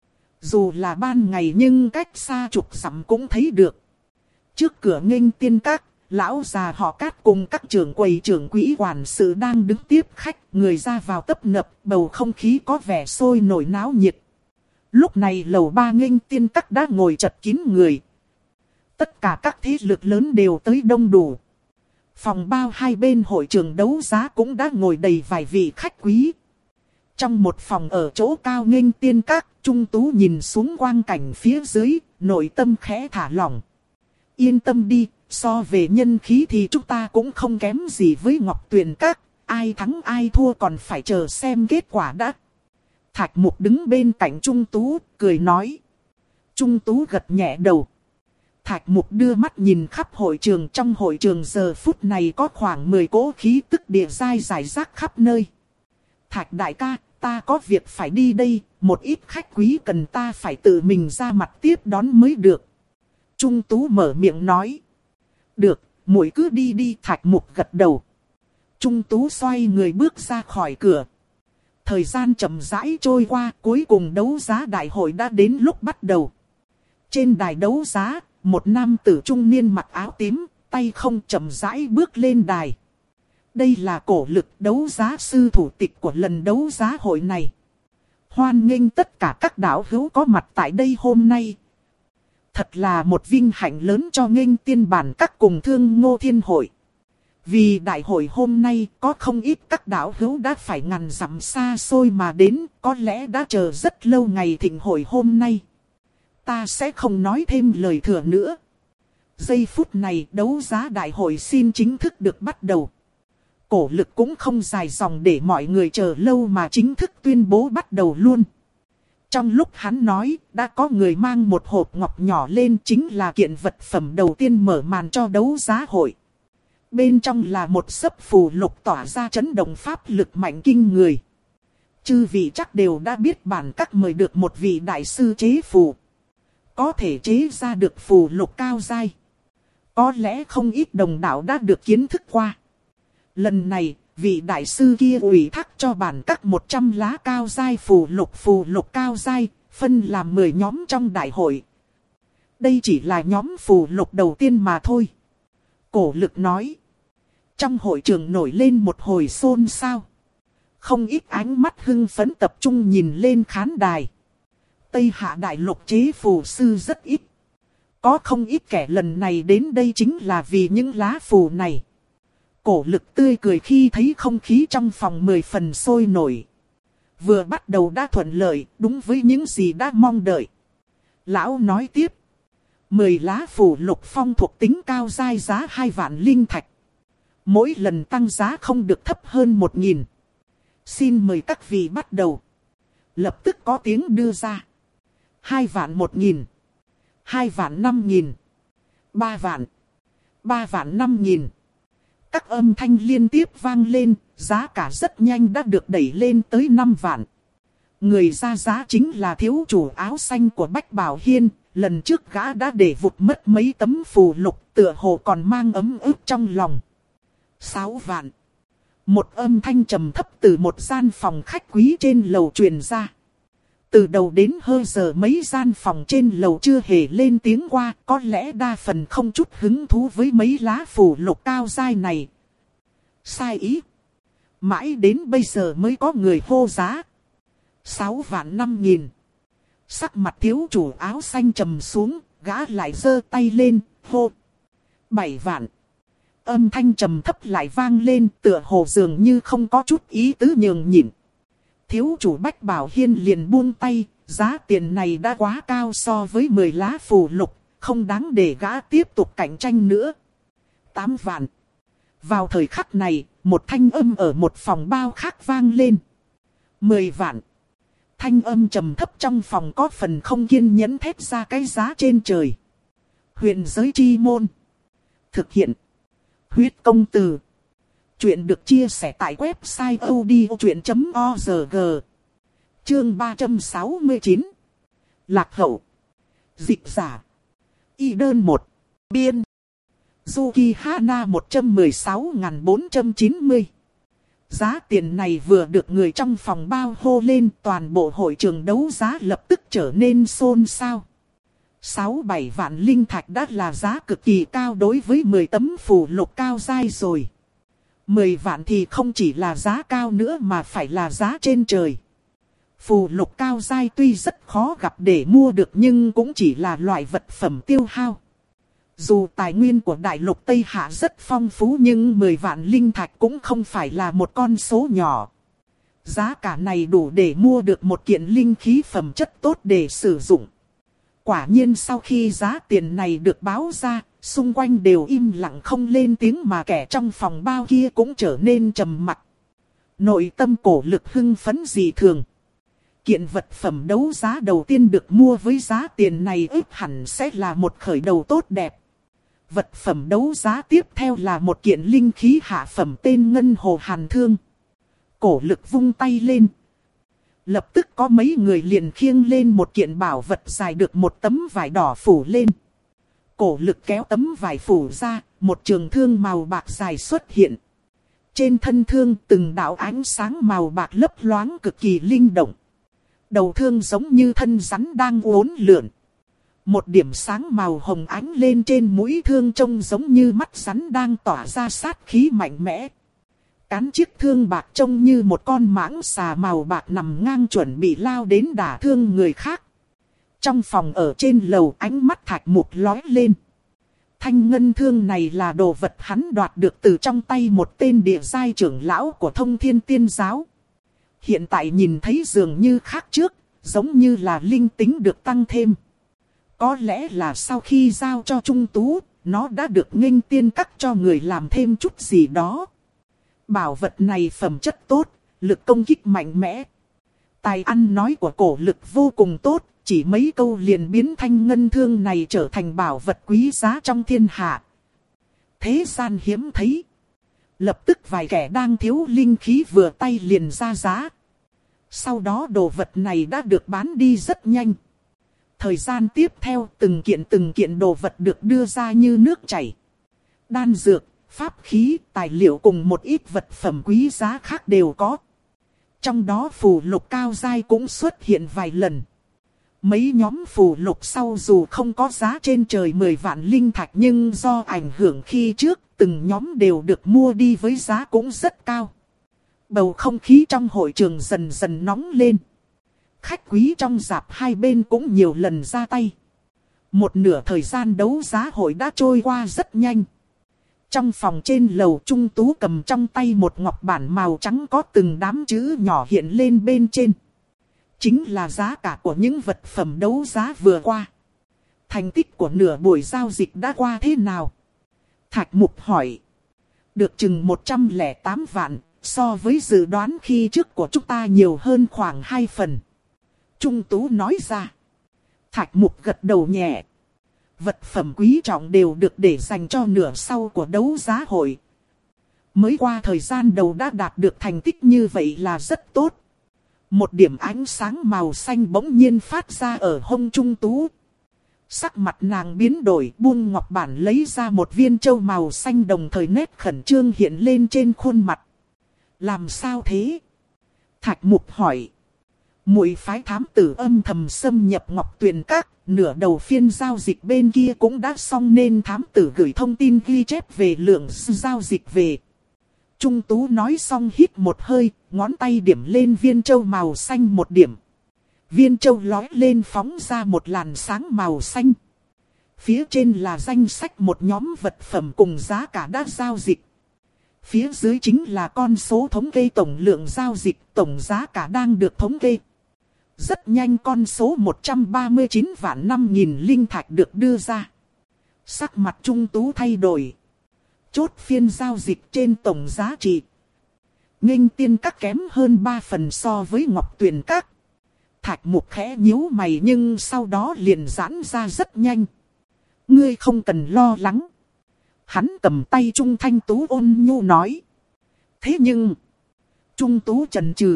Dù là ban ngày nhưng cách xa chục dặm cũng thấy được. Trước cửa Nghênh Tiên Các, lão già họ Cát cùng các trưởng quầy trưởng quỹ quản sự đang đứng tiếp khách, người ra vào tấp nập, bầu không khí có vẻ sôi nổi náo nhiệt. Lúc này lầu ba Nghênh Tiên Các đã ngồi chật kín người. Tất cả các thế lực lớn đều tới đông đủ. Phòng bao hai bên hội trường đấu giá cũng đã ngồi đầy vài vị khách quý. Trong một phòng ở chỗ cao Nghênh Tiên Các, Trung Tú nhìn xuống quang cảnh phía dưới, nội tâm khẽ thả lỏng. Yên tâm đi, so về nhân khí thì chúng ta cũng không kém gì với Ngọc Tuyền Các, ai thắng ai thua còn phải chờ xem kết quả đã. Thạch Mục đứng bên cạnh Trung Tú, cười nói. Trung Tú gật nhẹ đầu. Thạch Mục đưa mắt nhìn khắp hội trường, trong hội trường giờ phút này có khoảng mười cỗ khí tức địa giai rải rác khắp nơi. Thạch đại ca, ta có việc phải đi đây, một ít khách quý cần ta phải tự mình ra mặt tiếp đón mới được. Trung Tú mở miệng nói. Được, muội cứ đi đi. Thạch Mục gật đầu. Trung Tú xoay người bước ra khỏi cửa. Thời gian chậm rãi trôi qua, cuối cùng đấu giá đại hội đã đến lúc bắt đầu. Trên đài đấu giá, một nam tử trung niên mặc áo tím, tay không chậm rãi bước lên đài. Đây là Cổ Lực, đấu giá sư thủ tịch của lần đấu giá hội này. Hoan nghênh tất cả các đạo hữu có mặt tại đây hôm nay. Thật là một vinh hạnh lớn cho nghênh tiên bản các cùng Thương Ngô Thiên Hội. Vì đại hội hôm nay có không ít các đạo hữu đã phải ngàn dặm xa xôi mà đến, có lẽ đã chờ rất lâu ngày thịnh hội hôm nay. Ta sẽ không nói thêm lời thừa nữa. Giây phút này đấu giá đại hội xin chính thức được bắt đầu. Cổ Lực cũng không dài dòng để mọi người chờ lâu mà chính thức tuyên bố bắt đầu luôn. Trong lúc hắn nói, đã có người mang một hộp ngọc nhỏ lên, chính là kiện vật phẩm đầu tiên mở màn cho đấu giá hội. Bên trong là một xấp phù lục tỏa ra chấn động pháp lực mạnh kinh người. Chư vị chắc đều đã biết bản các mời được một vị đại sư chế phù. Có thể chế ra được phù lục cao giai. Có lẽ không ít đồng đạo đã được kiến thức qua. Lần này, vị đại sư kia ủy thác cho bản các một trăm lá cao giai phù lục phù lục cao giai, phân làm mười nhóm trong đại hội. Đây chỉ là nhóm phù lục đầu tiên mà thôi. Cổ Lực nói. Trong hội trường nổi lên một hồi xôn xao. Không ít ánh mắt hưng phấn tập trung nhìn lên khán đài. Tây Hạ đại lục chế phù sư rất ít. Có không ít kẻ lần này đến đây chính là vì những lá phù này. Cổ Lực tươi cười khi thấy không khí trong phòng mười phần sôi nổi. Vừa bắt đầu đã thuận lợi, đúng với những gì đã mong đợi. Lão nói tiếp. Mười lá phù lục phong thuộc tính cao giai giá hai vạn linh thạch. Mỗi lần tăng giá không được thấp hơn một nghìn. Xin mời các vị bắt đầu. Lập tức có tiếng đưa ra. Hai vạn một nghìn. Hai vạn năm nghìn. Ba vạn. Ba vạn năm nghìn. Các âm thanh liên tiếp vang lên, giá cả rất nhanh đã được đẩy lên tới năm vạn. Người ra giá chính là thiếu chủ áo xanh của Bách Bảo Hiên. Lần trước gã đã để vụt mất mấy tấm phù lục, tựa hồ còn mang ấm ức trong lòng. Sáu vạn. Một âm thanh trầm thấp từ một gian phòng khách quý trên lầu truyền ra. Từ đầu đến hơi giờ mấy gian phòng trên lầu chưa hề lên tiếng qua, có lẽ đa phần không chút hứng thú với mấy lá phù lục cao giai này. Sai ý. Mãi đến bây giờ mới có người hô giá. Sáu vạn năm nghìn. Sắc mặt thiếu chủ áo xanh trầm xuống, gã lại giơ tay lên, hô. Bảy vạn. Âm thanh trầm thấp lại vang lên, tựa hồ dường như không có chút ý tứ nhường nhịn. Thiếu chủ Bách Bảo Hiên liền buông tay, giá tiền này đã quá cao so với mười lá phù lục, không đáng để gã tiếp tục cạnh tranh nữa. Tám vạn. Vào thời khắc này, một thanh âm ở một phòng bao khác vang lên. Mười vạn. Thanh âm trầm thấp trong phòng có phần không kiên nhẫn thét ra cái giá trên trời. Huyền giới chi môn. Thực hiện. Huyết công từ. Chuyện được chia sẻ tại website odchuyện chấm org. Chương ba trăm sáu mươi chín. Lạc hậu. Dịch giả. Y đơn một. Biên. Zuki Hana một trăm mười sáu nghìn bốn trăm chín mươi. Giá tiền này vừa được người trong phòng bao hô lên, toàn bộ hội trường đấu giá lập tức trở nên xôn xao. Sáu bảy vạn linh thạch đã là giá cực kỳ cao đối với mười tấm phù lục cao giai rồi. Mười vạn thì không chỉ là giá cao nữa mà phải là giá trên trời. Phù lục cao giai tuy rất khó gặp để mua được nhưng cũng chỉ là loại vật phẩm tiêu hao. Dù tài nguyên của đại lục Tây Hạ rất phong phú nhưng mười vạn linh thạch cũng không phải là một con số nhỏ. Giá cả này đủ để mua được một kiện linh khí phẩm chất tốt để sử dụng. Quả nhiên sau khi giá tiền này được báo ra, Xung quanh đều im lặng không lên tiếng mà kẻ trong phòng bao kia cũng trở nên trầm mặc. Nội tâm Cổ Lực hưng phấn dị thường. Kiện vật phẩm đấu giá đầu tiên được mua với giá tiền này ít hẳn sẽ là một khởi đầu tốt đẹp. Vật phẩm đấu giá tiếp theo là một kiện linh khí hạ phẩm tên Ngân Hồ Hàn Thương. Cổ Lực vung tay lên. Lập tức có mấy người liền khiêng lên một kiện bảo vật dài được một tấm vải đỏ phủ lên. Cổ Lực kéo tấm vải phủ ra, một trường thương màu bạc dài xuất hiện. Trên thân thương từng đạo ánh sáng màu bạc lấp loáng cực kỳ linh động. Đầu thương giống như thân rắn đang uốn lượn. Một điểm sáng màu hồng ánh lên trên mũi thương trông giống như mắt rắn đang tỏa ra sát khí mạnh mẽ. Cán chiếc thương bạc trông như một con mãng xà màu bạc nằm ngang chuẩn bị lao đến đả thương người khác. Trong phòng ở trên lầu ánh mắt Thạch Mục lóe lên. Thanh ngân thương này là đồ vật hắn đoạt được từ trong tay một tên địa giai trưởng lão của Thông Thiên Tiên Giáo. Hiện tại nhìn thấy dường như khác trước, giống như là linh tính được tăng thêm. Có lẽ là sau khi giao cho Trung Tú, nó đã được nghênh tiên các cho người làm thêm chút gì đó. Bảo vật này phẩm chất tốt, lực công kích mạnh mẽ. Tài ăn nói của Cổ Lực vô cùng tốt, chỉ mấy câu liền biến thanh ngân thương này trở thành bảo vật quý giá trong thiên hạ. Thế gian hiếm thấy. Lập tức vài kẻ đang thiếu linh khí vừa tay liền ra giá. Sau đó đồ vật này đã được bán đi rất nhanh. Thời gian tiếp theo từng kiện từng kiện đồ vật được đưa ra như nước chảy. Đan dược, pháp khí, tài liệu cùng một ít vật phẩm quý giá khác đều có. Trong đó phù lục cao giai cũng xuất hiện vài lần. Mấy nhóm phù lục sau dù không có giá trên trời mười vạn linh thạch nhưng do ảnh hưởng khi trước, từng nhóm đều được mua đi với giá cũng rất cao. Bầu không khí trong hội trường dần dần nóng lên. Khách quý trong rạp hai bên cũng nhiều lần ra tay. Một nửa thời gian đấu giá hội đã trôi qua rất nhanh. Trong phòng trên lầu Trung Tú cầm trong tay một ngọc bản màu trắng có từng đám chữ nhỏ hiện lên bên trên. Chính là giá cả của những vật phẩm đấu giá vừa qua. Thành tích của nửa buổi giao dịch đã qua thế nào? Thạch Mục hỏi. Được chừng một trăm lẻ tám vạn, so với dự đoán khi trước của chúng ta nhiều hơn khoảng hai phần. Trung Tú nói ra. Thạch Mục gật đầu nhẹ. Vật phẩm quý trọng đều được để dành cho nửa sau của đấu giá hội. Mới qua thời gian đầu đã đạt được thành tích như vậy là rất tốt. Một điểm ánh sáng màu xanh bỗng nhiên phát ra ở hông Trung Tú. Sắc mặt nàng biến đổi, buông ngọc bản lấy ra một viên châu màu xanh, đồng thời nét khẩn trương hiện lên trên khuôn mặt. Làm sao thế? Thạch Mục hỏi. Muội phái thám tử âm thầm xâm nhập Ngọc Tuyền Các, nửa đầu phiên giao dịch bên kia cũng đã xong nên thám tử gửi thông tin ghi chép về lượng giao dịch về. Trung Tú nói xong hít một hơi, ngón tay điểm lên viên châu màu xanh một điểm. Viên châu lói lên phóng ra một làn sáng màu xanh. Phía trên là danh sách một nhóm vật phẩm cùng giá cả đã giao dịch. Phía dưới chính là con số thống kê tổng lượng giao dịch, tổng giá cả đang được thống kê. Rất nhanh con số một trăm ba mươi chín vạn năm nghìn linh thạch được đưa ra. Sắc mặt Trung Tú thay đổi. Chốt phiên giao dịch trên tổng giá trị. Nghênh tiên các kém hơn ba phần so với Ngọc Tuyền Các. Thạch Mục khẽ nhíu mày nhưng sau đó liền giãn ra rất nhanh. Ngươi không cần lo lắng. Hắn cầm tay Trung Thanh Tú ôn nhu nói. Thế nhưng. Trung Tú chần chừ.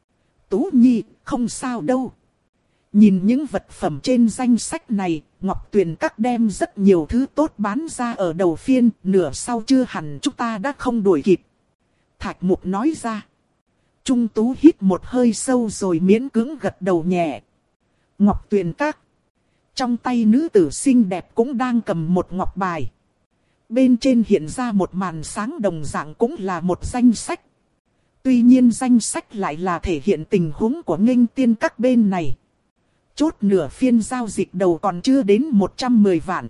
Tú Nhi, không sao đâu. Nhìn những vật phẩm trên danh sách này, Ngọc Tuyền Các đem rất nhiều thứ tốt bán ra ở đầu phiên, nửa sau chưa hẳn chúng ta đã không đuổi kịp. Thạch Mục nói ra. Trung Tú hít một hơi sâu rồi miễn cưỡng gật đầu nhẹ. Ngọc Tuyền Các. Trong tay nữ tử xinh đẹp cũng đang cầm một ngọc bài. Bên trên hiện ra một màn sáng đồng dạng cũng là một danh sách. Tuy nhiên danh sách lại là thể hiện tình huống của nghênh tiên các bên này. Chốt nửa phiên giao dịch đầu còn chưa đến một trăm mười vạn.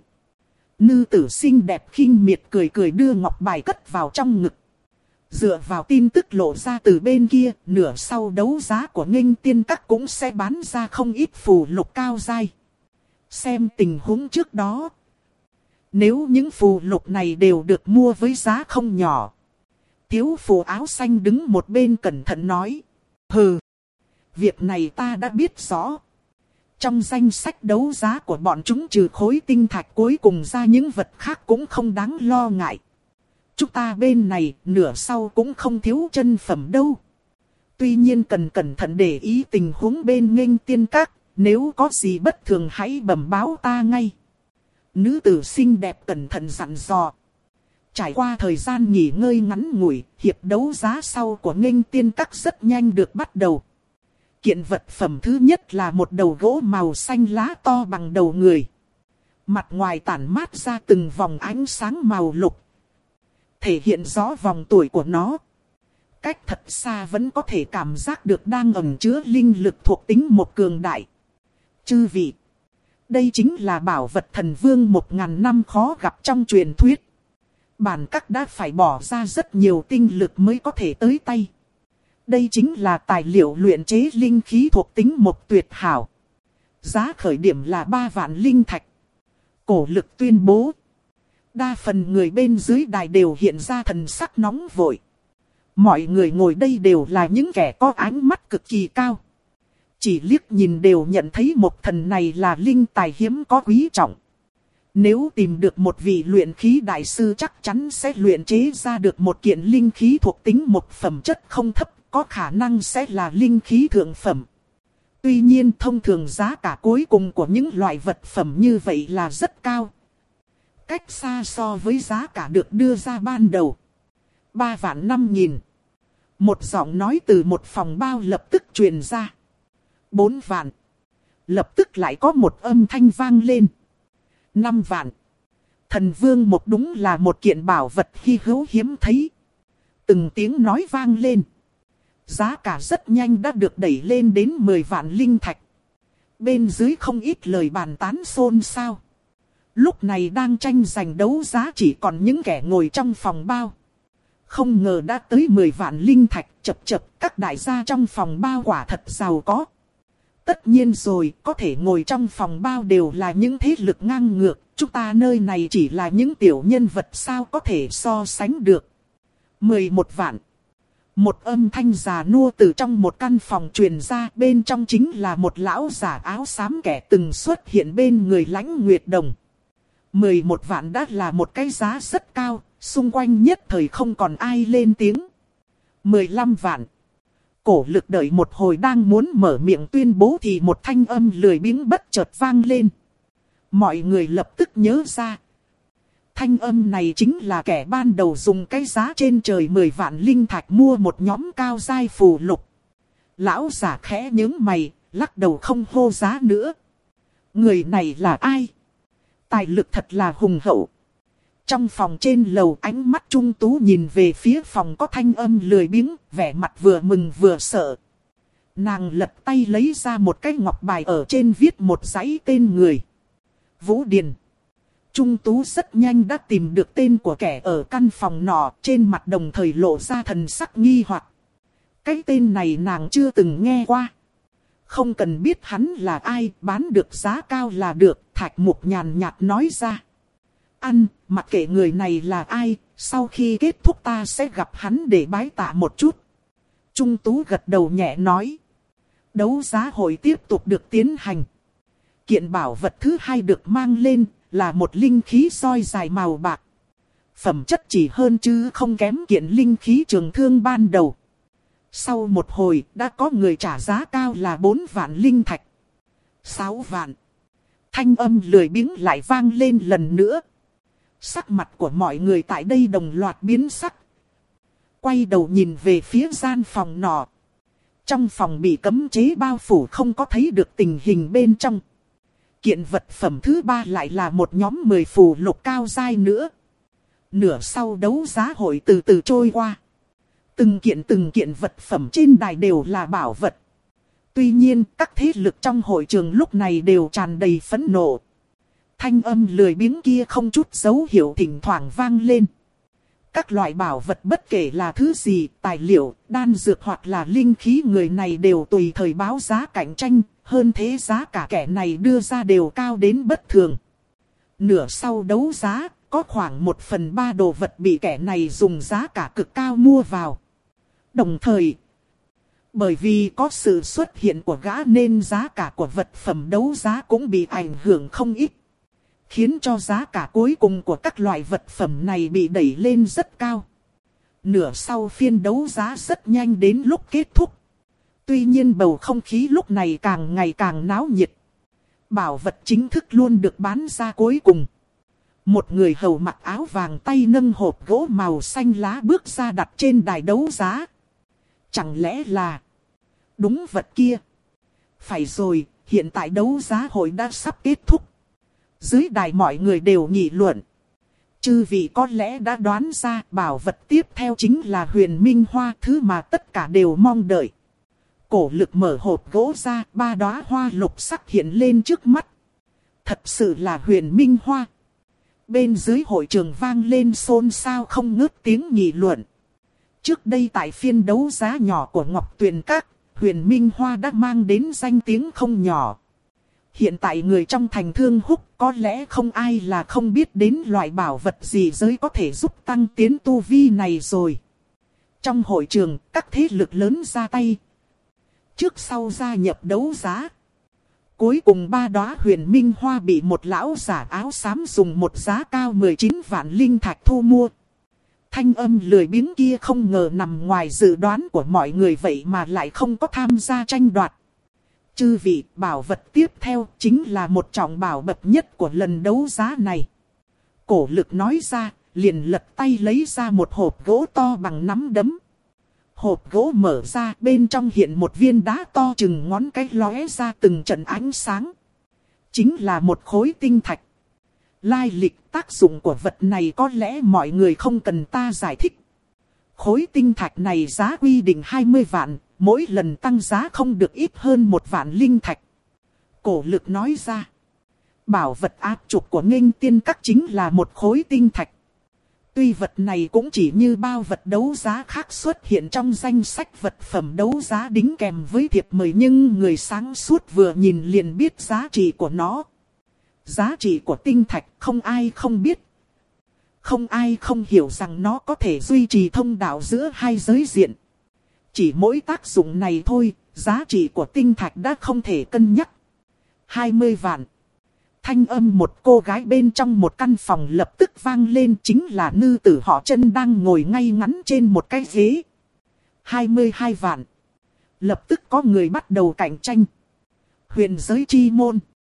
Nữ tử xinh đẹp khinh miệt cười cười đưa ngọc bài cất vào trong ngực. Dựa vào tin tức lộ ra từ bên kia, nửa sau đấu giá của nghênh tiên các cũng sẽ bán ra không ít phù lục cao giai. Xem tình huống trước đó. Nếu những phù lục này đều được mua với giá không nhỏ. Thiếu phụ áo xanh đứng một bên cẩn thận nói. Hừ, việc này ta đã biết rõ. Trong danh sách đấu giá của bọn chúng trừ khối tinh thạch cuối cùng ra những vật khác cũng không đáng lo ngại. Chúng ta bên này nửa sau cũng không thiếu chân phẩm đâu. Tuy nhiên cần cẩn thận để ý tình huống bên Nghênh Tiên Các. Nếu có gì bất thường hãy bẩm báo ta ngay. Nữ tử xinh đẹp cẩn thận dặn dò. Trải qua thời gian nghỉ ngơi ngắn ngủi, hiệp đấu giá sau của Nghênh Tiên Các rất nhanh được bắt đầu. Kiện vật phẩm thứ nhất là một đầu gỗ màu xanh lá to bằng đầu người. Mặt ngoài tản mát ra từng vòng ánh sáng màu lục. Thể hiện rõ vòng tuổi của nó. Cách thật xa vẫn có thể cảm giác được đang ẩn chứa linh lực thuộc tính một cường đại. Chư vị, đây chính là bảo vật thần vương một ngàn năm khó gặp trong truyền thuyết. Bản các đã phải bỏ ra rất nhiều tinh lực mới có thể tới tay. Đây chính là tài liệu luyện chế linh khí thuộc tính một tuyệt hảo. Giá khởi điểm là ba vạn linh thạch. Cổ lực tuyên bố. Đa phần người bên dưới đài đều hiện ra thần sắc nóng vội. Mọi người ngồi đây đều là những kẻ có ánh mắt cực kỳ cao. Chỉ liếc nhìn đều nhận thấy một thần này là linh tài hiếm có quý trọng. Nếu tìm được một vị luyện khí đại sư chắc chắn sẽ luyện chế ra được một kiện linh khí thuộc tính một phẩm chất không thấp, có khả năng sẽ là linh khí thượng phẩm. Tuy nhiên thông thường giá cả cuối cùng của những loại vật phẩm như vậy là rất cao. Cách xa so với giá cả được đưa ra ban đầu. Ba vạn năm nghìn. Một giọng nói từ một phòng bao lập tức truyền ra. Bốn vạn. Lập tức lại có một âm thanh vang lên. Năm vạn. Thần vương một đúng là một kiện bảo vật hy hữu hiếm thấy. Từng tiếng nói vang lên. Giá cả rất nhanh đã được đẩy lên đến mười vạn linh thạch. Bên dưới không ít lời bàn tán xôn xao. Lúc này đang tranh giành đấu giá chỉ còn những kẻ ngồi trong phòng bao. Không ngờ đã tới mười vạn linh thạch, chập chập các đại gia trong phòng bao quả thật giàu có. Tất nhiên rồi, có thể ngồi trong phòng bao đều là những thế lực ngang ngược, chúng ta nơi này chỉ là những tiểu nhân vật sao có thể so sánh được. mười một vạn. Một âm thanh già nua từ trong một căn phòng truyền ra, bên trong chính là một lão giả áo xám kẻ từng xuất hiện bên người Lãnh Nguyệt Đồng. mười một vạn đã là một cái giá rất cao, xung quanh nhất thời không còn ai lên tiếng. mười lăm vạn. Cổ lực đợi một hồi đang muốn mở miệng tuyên bố thì một thanh âm lười biếng bất chợt vang lên. Mọi người lập tức nhớ ra. Thanh âm này chính là kẻ ban đầu dùng cái giá trên trời mười vạn linh thạch mua một nhóm cao giai phù lục. Lão giả khẽ nhướng mày, lắc đầu không hô giá nữa. Người này là ai? Tài lực thật là hùng hậu. Trong phòng trên lầu ánh mắt Trung Tú nhìn về phía phòng có thanh âm lười biếng, vẻ mặt vừa mừng vừa sợ. Nàng lật tay lấy ra một cái ngọc bài ở trên viết một dãy tên người. Vũ Điền. Trung Tú rất nhanh đã tìm được tên của kẻ ở căn phòng nọ, trên mặt đồng thời lộ ra thần sắc nghi hoặc. Cái tên này nàng chưa từng nghe qua. Không cần biết hắn là ai, bán được giá cao là được, Thạch Mục nhàn nhạt nói ra. Ăn, mặc kệ người này là ai, sau khi kết thúc ta sẽ gặp hắn để bái tạ một chút. Trung Tú gật đầu nhẹ nói. Đấu giá hội tiếp tục được tiến hành. Kiện bảo vật thứ hai được mang lên là một linh khí roi dài màu bạc. Phẩm chất chỉ hơn chứ không kém kiện linh khí trường thương ban đầu. Sau một hồi đã có người trả giá cao là bốn vạn linh thạch. Sáu vạn. Thanh âm lười biếng lại vang lên lần nữa. Sắc mặt của mọi người tại đây đồng loạt biến sắc. Quay đầu nhìn về phía gian phòng nọ. Trong phòng bị cấm chế bao phủ không có thấy được tình hình bên trong. Kiện vật phẩm thứ ba lại là một nhóm mười phù lục cao giai nữa. Nửa sau đấu giá hội từ từ trôi qua. Từng kiện từng kiện vật phẩm trên đài đều là bảo vật. Tuy nhiên các thế lực trong hội trường lúc này đều tràn đầy phẫn nộ. Thanh âm lười biếng kia không chút dấu hiệu thỉnh thoảng vang lên. Các loại bảo vật bất kể là thứ gì, tài liệu, đan dược hoặc là linh khí người này đều tùy thời báo giá cạnh tranh. Hơn thế giá cả kẻ này đưa ra đều cao đến bất thường. Nửa sau đấu giá, có khoảng một phần ba đồ vật bị kẻ này dùng giá cả cực cao mua vào. Đồng thời, bởi vì có sự xuất hiện của gã nên giá cả của vật phẩm đấu giá cũng bị ảnh hưởng không ít. Khiến cho giá cả cuối cùng của các loại vật phẩm này bị đẩy lên rất cao. Nửa sau phiên đấu giá rất nhanh đến lúc kết thúc. Tuy nhiên bầu không khí lúc này càng ngày càng náo nhiệt. Bảo vật chính thức luôn được bán ra cuối cùng. Một người hầu mặc áo vàng tay nâng hộp gỗ màu xanh lá bước ra đặt trên đài đấu giá. Chẳng lẽ là... Đúng vật kia. Phải rồi, hiện tại đấu giá hội đã sắp kết thúc. Dưới đài mọi người đều nghị luận. Chư vị có lẽ đã đoán ra bảo vật tiếp theo chính là huyền minh hoa, thứ mà tất cả đều mong đợi. Cổ Lực mở hộp gỗ ra, ba đóa hoa lục sắc hiện lên trước mắt. Thật sự là huyền minh hoa. Bên dưới hội trường vang lên xôn xao không ngớt tiếng nghị luận. Trước đây tại phiên đấu giá nhỏ của Ngọc Tuyền Các, huyền minh hoa đã mang đến danh tiếng không nhỏ. Hiện tại người trong thành Thương Húc có lẽ không ai là không biết đến loại bảo vật gì giới có thể giúp tăng tiến tu vi này rồi. Trong hội trường, các thế lực lớn ra tay. Trước sau gia nhập đấu giá. Cuối cùng ba đóa huyền minh hoa bị một lão giả áo xám dùng một giá cao mười chín vạn linh thạch thu mua. Thanh âm lười biếng kia không ngờ nằm ngoài dự đoán của mọi người vậy mà lại không có tham gia tranh đoạt. Chư vị, bảo vật tiếp theo chính là một trọng bảo bậc nhất của lần đấu giá này. Cổ Lực nói ra, liền lật tay lấy ra một hộp gỗ to bằng nắm đấm. Hộp gỗ mở ra, bên trong hiện một viên đá to chừng ngón cái lóe ra từng trận ánh sáng. Chính là một khối tinh thạch. Lai lịch tác dụng của vật này có lẽ mọi người không cần ta giải thích. Khối tinh thạch này giá quy định hai mươi vạn, mỗi lần tăng giá không được ít hơn một vạn linh thạch. Cổ Lực nói ra. Bảo vật áp trục của Nghênh Tiên Các chính là một khối tinh thạch. Tuy vật này cũng chỉ như bao vật đấu giá khác xuất hiện trong danh sách vật phẩm đấu giá đính kèm với thiệp mời, nhưng người sáng suốt vừa nhìn liền biết giá trị của nó. Giá trị của tinh thạch không ai không biết. Không ai không hiểu rằng nó có thể duy trì thông đạo giữa hai giới diện. Chỉ mỗi tác dụng này thôi, giá trị của tinh thạch đã không thể cân nhắc. hai mươi vạn. Thanh âm một cô gái bên trong một căn phòng lập tức vang lên, chính là nữ tử họ Trân đang ngồi ngay ngắn trên một cái ghế. hai mươi hai vạn. Lập tức có người bắt đầu cạnh tranh. Huyền giới chi môn.